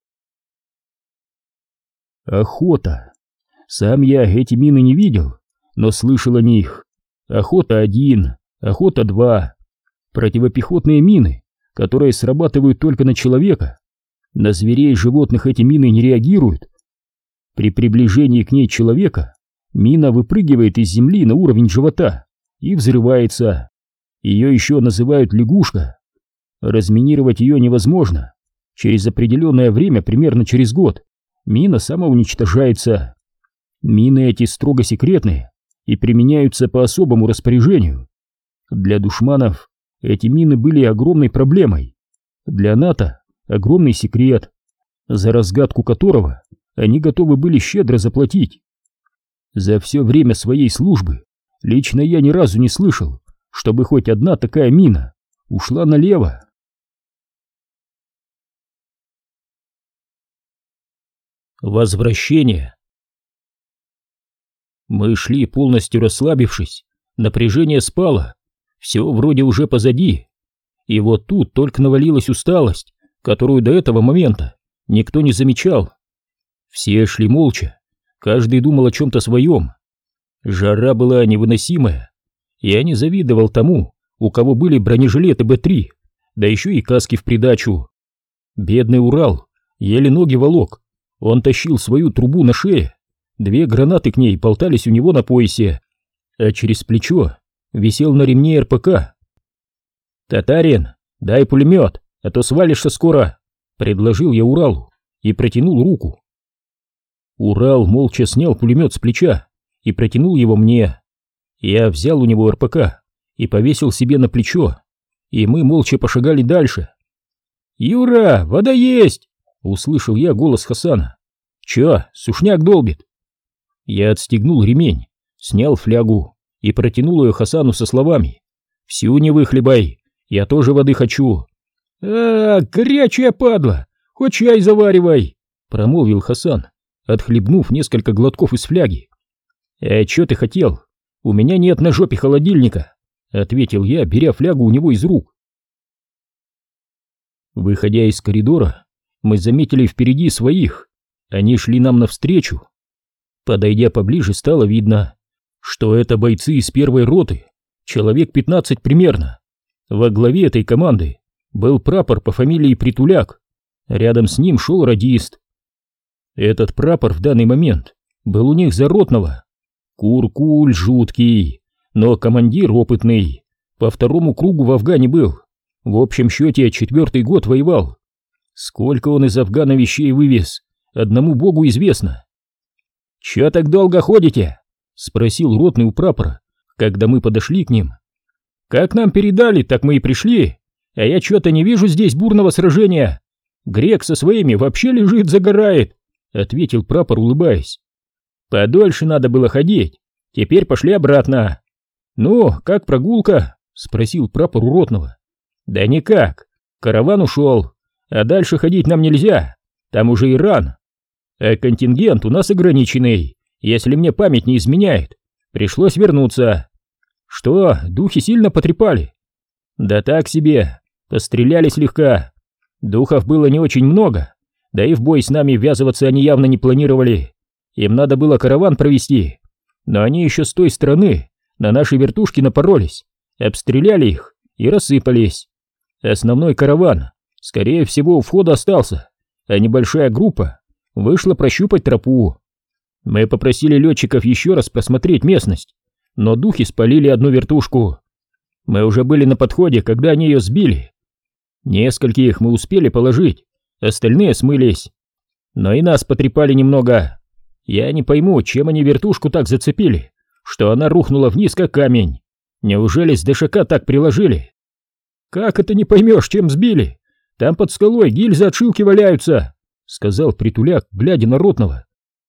Охота. Сам я эти мины не видел, но слышал о них. Охота один, охота два. Противопехотные мины, которые срабатывают только на человека. На зверей и животных эти мины не реагируют. При приближении к ней человека мина выпрыгивает из земли на уровень живота и взрывается. Ее еще называют лягушка. Разминировать ее невозможно. Через определенное время, примерно через год, мина самоуничтожается. Мины эти строго секретные и применяются по особому распоряжению. Для душманов эти мины были огромной проблемой. Для НАТО огромный секрет, за разгадку которого они готовы были щедро заплатить. За все время своей службы лично я ни разу не слышал, чтобы хоть одна такая мина ушла налево. Возвращение. Мы шли полностью расслабившись, напряжение спало, все вроде уже позади. И вот тут только навалилась усталость, которую до этого момента никто не замечал. Все шли молча, каждый думал о чем-то своем. Жара была невыносимая. Я не завидовал тому, у кого были бронежилеты бэ три, да еще и каски в придачу. Бедный Урал еле ноги волок, он тащил свою трубу на шее, две гранаты к ней болтались у него на поясе, а через плечо висел на ремне эр пэ ка. «Татарин, дай пулемет, а то свалишься скоро», — предложил я Уралу и протянул руку. Урал молча снял пулемет с плеча и протянул его мне. Я взял у него эр пэ ка и повесил себе на плечо, и мы молча пошагали дальше. «Юра, вода есть!» — услышал я голос Хасана. «Чё, сушняк долбит?» Я отстегнул ремень, снял флягу и протянул ее Хасану со словами: «Всю не выхлебай, я тоже воды хочу». «А, горячая падла, хоть чай заваривай!» — промолвил Хасан, отхлебнув несколько глотков из фляги. «А чё ты хотел? У меня нет на жопе холодильника», — ответил я, беря флягу у него из рук. Выходя из коридора, мы заметили впереди своих. Они шли нам навстречу. Подойдя поближе, стало видно, что это бойцы из первой роты, человек пятнадцать примерно. Во главе этой команды был прапор по фамилии Притуляк. Рядом с ним шел радист. Этот прапор в данный момент был у них за ротного. Куркуль жуткий, но командир опытный. По второму кругу в Афгане был. В общем счете четвертый год воевал. Сколько он из Афгана вещей вывез, одному богу известно. «Чё так долго ходите?» — спросил ротный у прапора, когда мы подошли к ним. «Как нам передали, так мы и пришли, а я чё-то не вижу здесь бурного сражения. Грек со своими вообще лежит, загорает», — ответил прапор, улыбаясь. «Подольше надо было ходить, теперь пошли обратно». «Ну, как прогулка?» — спросил прапор у ротного. «Да никак, караван ушел, а дальше ходить нам нельзя, там уже Иран. А контингент у нас ограниченный, если мне память не изменяет, пришлось вернуться». «Что, духи сильно потрепали?» «Да так себе, постреляли слегка. Духов было не очень много, да и в бой с нами ввязываться они явно не планировали. Им надо было караван провести, но они еще с той стороны на наши вертушки напоролись, обстреляли их и рассыпались. Основной караван, скорее всего, у входа остался, а небольшая группа вышла прощупать тропу. Мы попросили летчиков еще раз просмотреть местность, но духи спалили одну вертушку. Мы уже были на подходе, когда они ее сбили. Нескольких мы успели положить, остальные смылись. Но и нас потрепали немного. Я не пойму, чем они вертушку так зацепили, что она рухнула вниз, как камень. Неужели с ДШК так приложили? Как это не поймешь, чем сбили? Там под скалой гильзы отшилки валяются, сказал Притуляк, глядя на Ротного.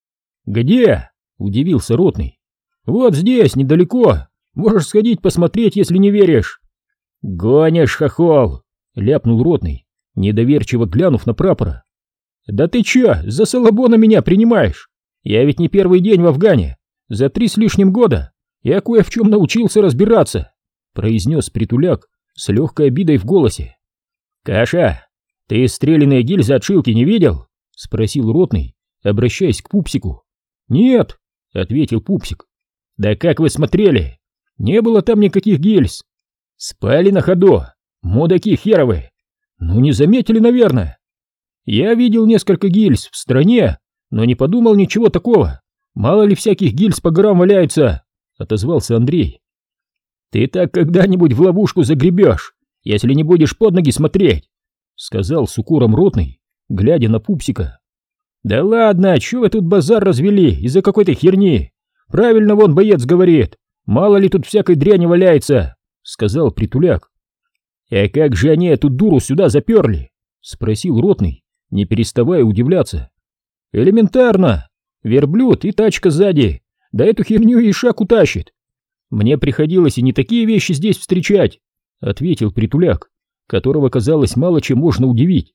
Где? Удивился Ротный. Вот здесь, недалеко. Можешь сходить посмотреть, если не веришь. Гонишь, хохол, ляпнул Ротный, недоверчиво глянув на прапора. Да ты чё, за салабона меня принимаешь? Я ведь не первый день в Афгане. За три с лишним года я кое в чем научился разбираться, произнес Притуляк с легкой обидой в голосе. Каша, ты стрелянные гильзы отшилки не видел? Спросил Ротный, обращаясь к Пупсику. Нет, ответил Пупсик. Да как вы смотрели? Не было там никаких гильз. Спали на ходу, мудаки херовы. Ну не заметили, наверное. Я видел несколько гильз в стороне, но не подумал ничего такого. Мало ли всяких гильз по горам валяется, отозвался Андрей. Ты так когда-нибудь в ловушку загребешь, если не будешь под ноги смотреть, сказал с укором Ротный, глядя на Пупсика. Да ладно, чё вы тут базар развели из-за какой-то херни? Правильно вон боец говорит, мало ли тут всякой дряни валяется, сказал Притуляк. А как же они эту дуру сюда заперли? Спросил Ротный, не переставая удивляться. Элементарно, верблюд и тачка сзади, да эту херню и шаг утащит. Мне приходилось и не такие вещи здесь встречать, ответил Притуляк, которого, казалось, мало чем можно удивить.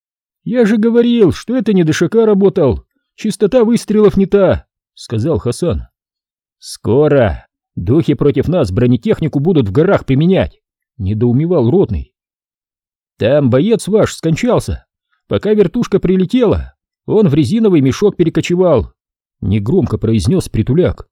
Я же говорил, что это не ДШК работал, частота выстрелов не та, сказал Хасан. Скоро духи против нас бронетехнику будут в горах применять, недоумевал Ротный. Там боец ваш скончался, пока вертушка прилетела, он в резиновый мешок перекочевал, негромко произнес Притуляк.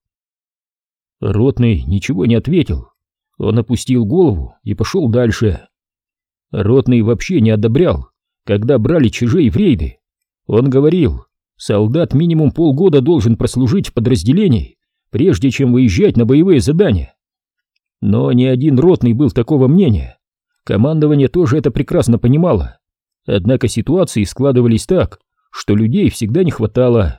Ротный ничего не ответил, он опустил голову и пошел дальше. Ротный вообще не одобрял, когда брали чижей в рейды. Он говорил, солдат минимум полгода должен прослужить в подразделении, прежде чем выезжать на боевые задания. Но ни один ротный был такого мнения. Командование тоже это прекрасно понимало. Однако ситуации складывались так, что людей всегда не хватало.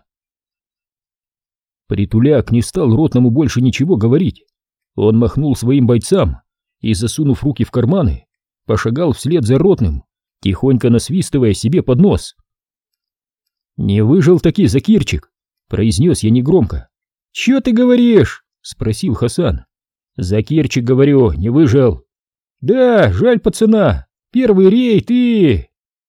Притуляк не стал ротному больше ничего говорить. Он махнул своим бойцам и, засунув руки в карманы, пошагал вслед за ротным, тихонько насвистывая себе под нос. «Не выжил таки Закирчик», — произнес я негромко. «Чё ты говоришь?» — спросил Хасан. «Закирчик, говорю, не выжил». «Да, жаль пацана, первый рейд и...»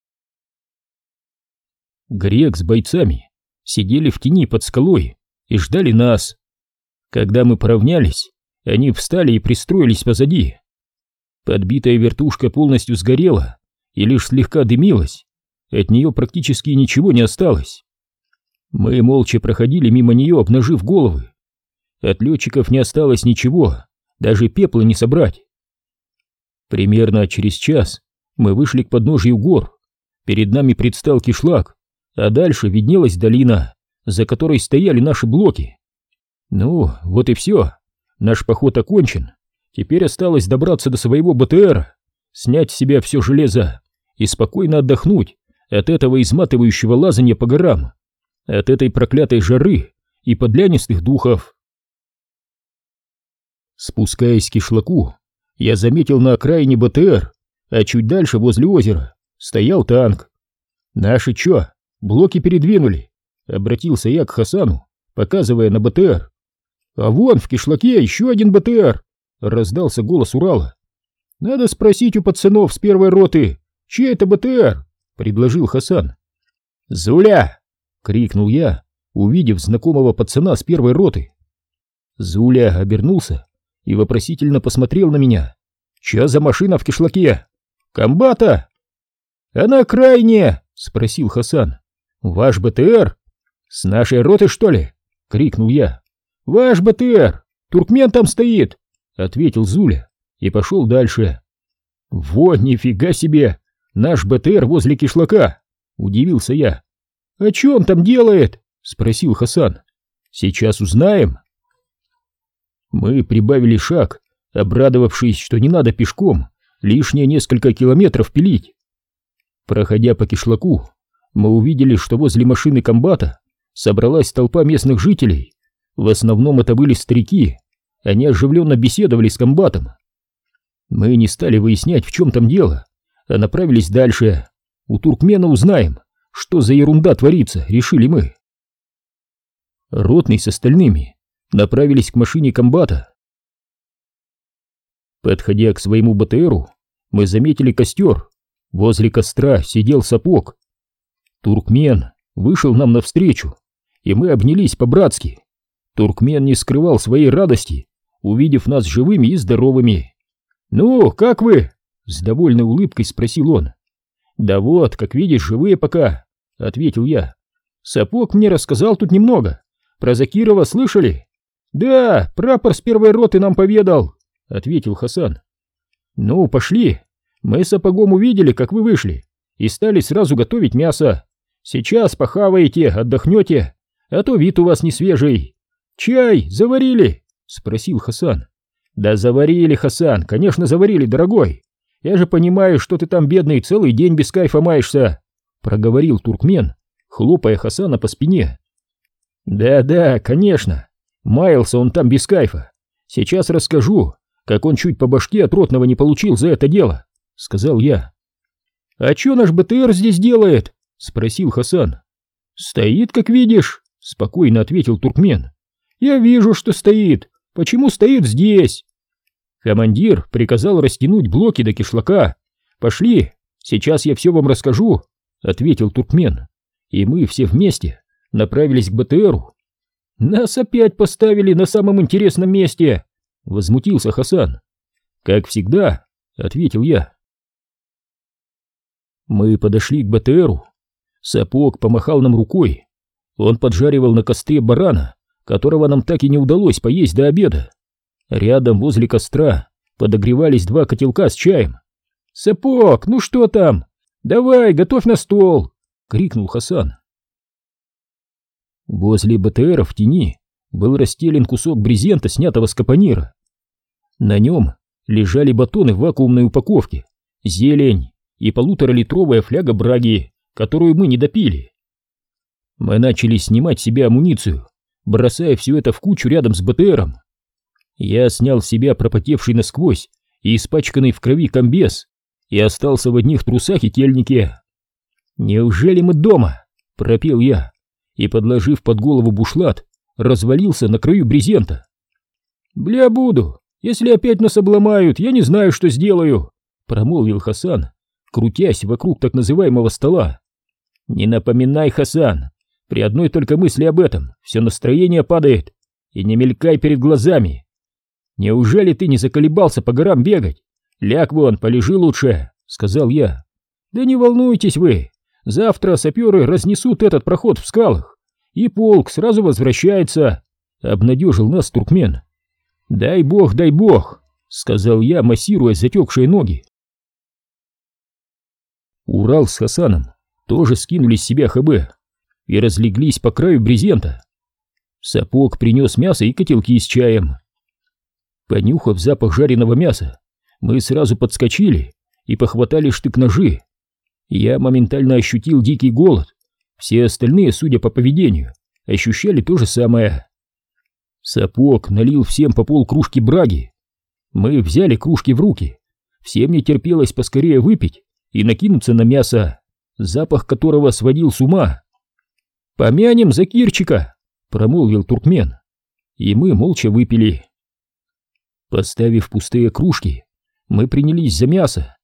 Грек с бойцами сидели в тени под скалой и ждали нас. Когда мы поравнялись, они встали и пристроились позади. Подбитая вертушка полностью сгорела и лишь слегка дымилась, от нее практически ничего не осталось. Мы молча проходили мимо нее, обнажив головы. От летчиков не осталось ничего, даже пепла не собрать. Примерно через час мы вышли к подножию гор. Перед нами предстал кишлак, а дальше виднелась долина, за которой стояли наши блоки. Ну, вот и все. Наш поход окончен. Теперь осталось добраться до своего БТРа, снять с себя все железо и спокойно отдохнуть от этого изматывающего лазанья по горам, от этой проклятой жары и подлянистых духов. Спускаясь к кишлаку, я заметил на окраине БТР, а чуть дальше, возле озера, стоял танк. «Наши чё, блоки передвинули?» — обратился я к Хасану, показывая на БТР. «А вон в кишлаке еще один БТР!» — раздался голос Урала. «Надо спросить у пацанов с первой роты, чей это БТР?» — предложил Хасан. «Зуля!» — крикнул я, увидев знакомого пацана с первой роты. Зуля обернулся и вопросительно посмотрел на меня. «Чё за машина в кишлаке?» «Комбата!» «Она крайняя!» — спросил Хасан. «Ваш БТР?» «С нашей роты, что ли?» — крикнул я. «Ваш БТР! Туркмен там стоит!» — ответил Зуля и пошел дальше. «Во, нифига себе! Наш БТР возле кишлака!» — удивился я. «А чё он там делает?» — спросил Хасан. «Сейчас узнаем». Мы прибавили шаг, обрадовавшись, что не надо пешком лишние несколько километров пилить. Проходя по кишлаку, мы увидели, что возле машины комбата собралась толпа местных жителей. В основном это были старики, они оживленно беседовали с комбатом. Мы не стали выяснять, в чем там дело, а направились дальше. У туркмена узнаем, что за ерунда творится, решили мы. Ротный с остальными направились к машине комбата. Подходя к своему БТРу, мы заметили костер. Возле костра сидел Сапог. Туркмен вышел нам навстречу, и мы обнялись по-братски. Туркмен не скрывал своей радости, увидев нас живыми и здоровыми. «Ну, как вы?» — с довольной улыбкой спросил он. «Да вот, как видишь, живые пока», — ответил я. «Сапог мне рассказал тут немного. Про Закирова слышали?» «Да, прапор с первой роты нам поведал», — ответил Хасан. «Ну, пошли. Мы с Сапогом увидели, как вы вышли, и стали сразу готовить мясо. Сейчас похаваете, отдохнете, а то вид у вас не свежий. Чай заварили?» — спросил Хасан. «Да заварили, Хасан, конечно заварили, дорогой. Я же понимаю, что ты там, бедный, целый день без кайфа маешься», — проговорил туркмен, хлопая Хасана по спине. «Да-да, конечно, маялся он там без кайфа. Сейчас расскажу, как он чуть по башке от ротного не получил за это дело», — сказал я. «А чё наш БТР здесь делает?» — спросил Хасан. «Стоит, как видишь», — спокойно ответил туркмен. «Я вижу, что стоит. Почему стоит здесь?» «Командир приказал растянуть блоки до кишлака. Пошли, сейчас я все вам расскажу», — ответил туркмен. И мы все вместе направились к БТРу. «Нас опять поставили на самом интересном месте», — возмутился Хасан. «Как всегда», — ответил я. Мы подошли к БТРу. Сапог помахал нам рукой. Он поджаривал на костре барана, которого нам так и не удалось поесть до обеда. Рядом возле костра подогревались два котелка с чаем. «Сапог, ну что там? Давай, готовь на стол!» — крикнул Хасан. Возле БТРа в тени был расстелен кусок брезента, снятого с капонира. На нем лежали батоны в вакуумной упаковке, зелень и полуторалитровая фляга браги, которую мы не допили. Мы начали снимать с себя амуницию, бросая все это в кучу рядом с БТРом. Я снял с себя пропотевший насквозь и испачканный в крови комбез и остался в одних трусах и тельнике. «Неужели мы дома?» — пропел я, и, подложив под голову бушлат, развалился на краю брезента. «Бля, буду, если опять нас обломают, я не знаю, что сделаю», — промолвил Хасан, крутясь вокруг так называемого стола. «Не напоминай, Хасан, при одной только мысли об этом все настроение падает, и не мелькай перед глазами. Неужели ты не заколебался по горам бегать? Ляг вон, полежи лучше», — сказал я. «Да не волнуйтесь вы, завтра саперы разнесут этот проход в скалах, и полк сразу возвращается», — обнадежил нас туркмен. «Дай бог, дай бог», — сказал я, массируя затекшие ноги. Урал с Хасаном тоже скинули с себя ХБ и разлеглись по краю брезента. Сапог принес мясо и котелки с чаем. Понюхав запах жареного мяса, мы сразу подскочили и похватали штык-ножи. Я моментально ощутил дикий голод. Все остальные, судя по поведению, ощущали то же самое. Сапог налил всем по полкружки браги. Мы взяли кружки в руки. Всем не терпелось поскорее выпить и накинуться на мясо, запах которого сводил с ума. «Помянем Закирчика», — промолвил туркмен, и мы молча выпили. Поставив пустые кружки, мы принялись за мясо.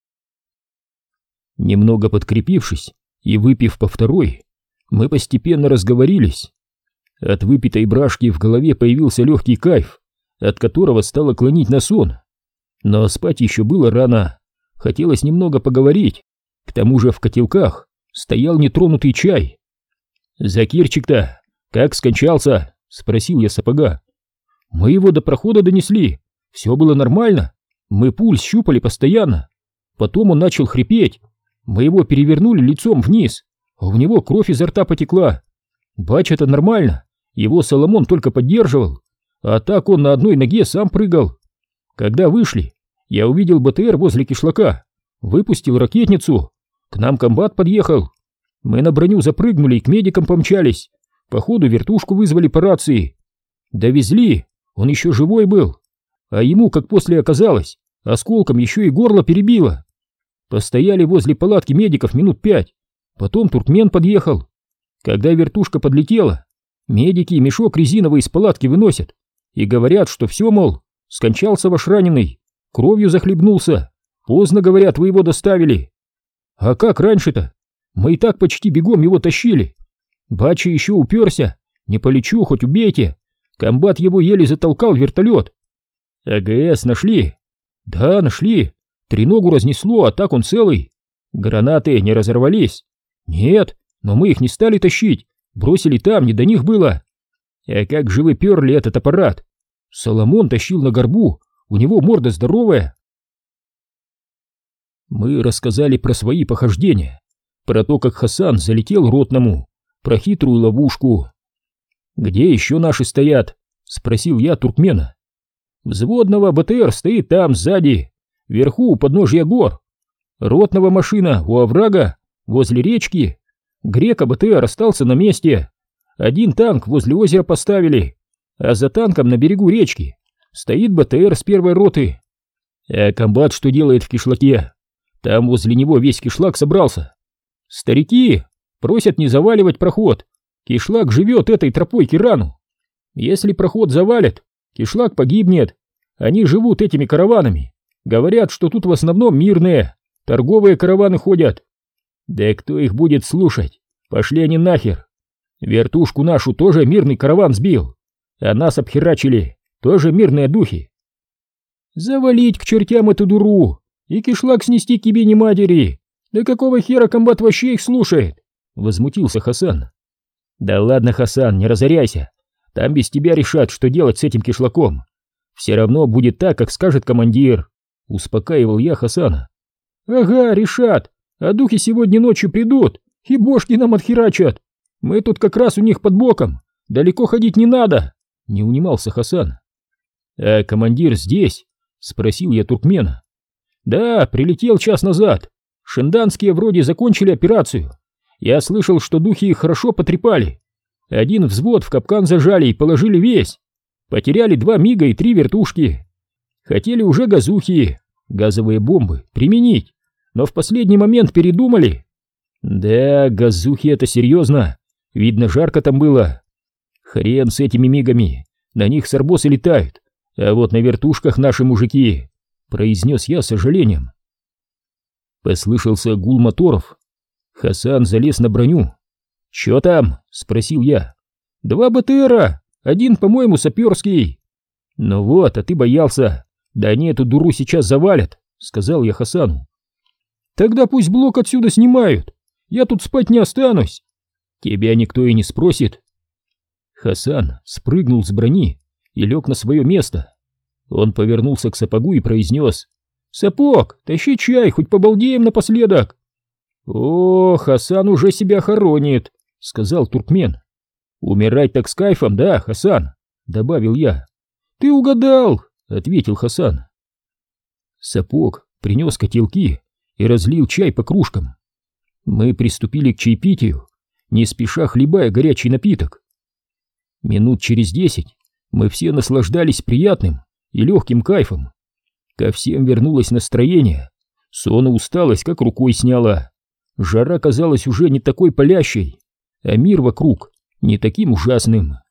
Немного подкрепившись и выпив по второй, мы постепенно разговорились. От выпитой брашки в голове появился легкий кайф, от которого стало клонить на сон. Но спать еще было рано, хотелось немного поговорить. К тому же в котелках стоял нетронутый чай. «Закирчик-то как скончался?» — спросил я Сапога. «Мы его до прохода донесли, все было нормально, мы пульс щупали постоянно. Потом он начал хрипеть, мы его перевернули лицом вниз, а у него кровь изо рта потекла. Бач, это нормально, его Соломон только поддерживал, а так он на одной ноге сам прыгал. Когда вышли, я увидел БТР возле кишлака, выпустил ракетницу, к нам комбат подъехал. Мы на броню запрыгнули и к медикам помчались, походу вертушку вызвали по рации. Довезли, он еще живой был, а ему, как после оказалось, осколком еще и горло перебило. Постояли возле палатки медиков минут пять, потом туркмен подъехал. Когда вертушка подлетела, медики мешок резиновый из палатки выносят и говорят, что все, мол, скончался ваш раненый, кровью захлебнулся, поздно, говорят, вы его доставили. А как раньше-то? Мы и так почти бегом его тащили. Бача еще уперся, не полечу, хоть убейте. Комбат его еле затолкал в вертолет. АГС нашли? Да, нашли. Треногу разнесло, а так он целый. Гранаты не разорвались? Нет, но мы их не стали тащить, бросили там, не до них было. А как же вы перли этот аппарат? Соломон тащил на горбу, у него морда здоровая. Мы рассказали про свои похождения, про то, как Хасан залетел ротному, про хитрую ловушку. «Где еще наши стоят?» — спросил я туркмена. «Взводного БТР стоит там, сзади, вверху, у подножья гор. Ротного машина у оврага, возле речки. Грека БТР остался на месте. Один танк возле озера поставили, а за танком на берегу речки стоит БТР с первой роты. А комбат что делает в кишлаке? Там возле него весь кишлак собрался. Старики просят не заваливать проход. Кишлак живет этой тропой к Ирану. Если проход завалят, кишлак погибнет. Они живут этими караванами. Говорят, что тут в основном мирные, торговые караваны ходят. Да кто их будет слушать? Пошли они нахер. Вертушку нашу тоже мирный караван сбил, а нас обхерачили, тоже мирные духи. Завалить к чертям эту дуру и кишлак снести к ебени матери. Да какого хера комбат вообще их слушает? Возмутился Хасан. Да ладно, Хасан, не разоряйся. Там без тебя решат, что делать с этим кишлаком. Все равно будет так, как скажет командир. Успокаивал я Хасана. Ага, решат. А духи сегодня ночью придут и бошки нам отхерачат. Мы тут как раз у них под боком. Далеко ходить не надо. Не унимался Хасан. А командир здесь? Спросил я туркмена. Да, прилетел час назад. Шенданские вроде закончили операцию. Я слышал, что духи их хорошо потрепали. Один взвод в капкан зажали и положили весь. Потеряли два мига и три вертушки. Хотели уже газухи, газовые бомбы, применить, но в последний момент передумали. Да, газухи — это серьезно. Видно, жарко там было. Хрен с этими мигами, на них сарбосы летают, а вот на вертушках наши мужики, произнес я с сожалением. Послышался гул моторов. Хасан залез на броню. «Чё там?» — спросил я. «Два БТРа, один, по-моему, саперский». «Ну вот, а ты боялся. Да они эту дуру сейчас завалят», — сказал я Хасану. «Тогда пусть блок отсюда снимают. Я тут спать не останусь». «Тебя никто и не спросит». Хасан спрыгнул с брони и лег на свое место. Он повернулся к сапогу и произнес: «Сапог, тащи чай, хоть побалдеем напоследок». «О, Хасан уже себя хоронит», — сказал туркмен. «Умирать так с кайфом, да, Хасан?» — добавил я. «Ты угадал», — ответил Хасан. Сапог принес котелки и разлил чай по кружкам. Мы приступили к чаепитию, не спеша хлебая горячий напиток. Минут через десять мы все наслаждались приятным и легким кайфом. Ко всем вернулось настроение, сон и усталость как рукой сняла. Жара казалась уже не такой палящей, а мир вокруг не таким ужасным.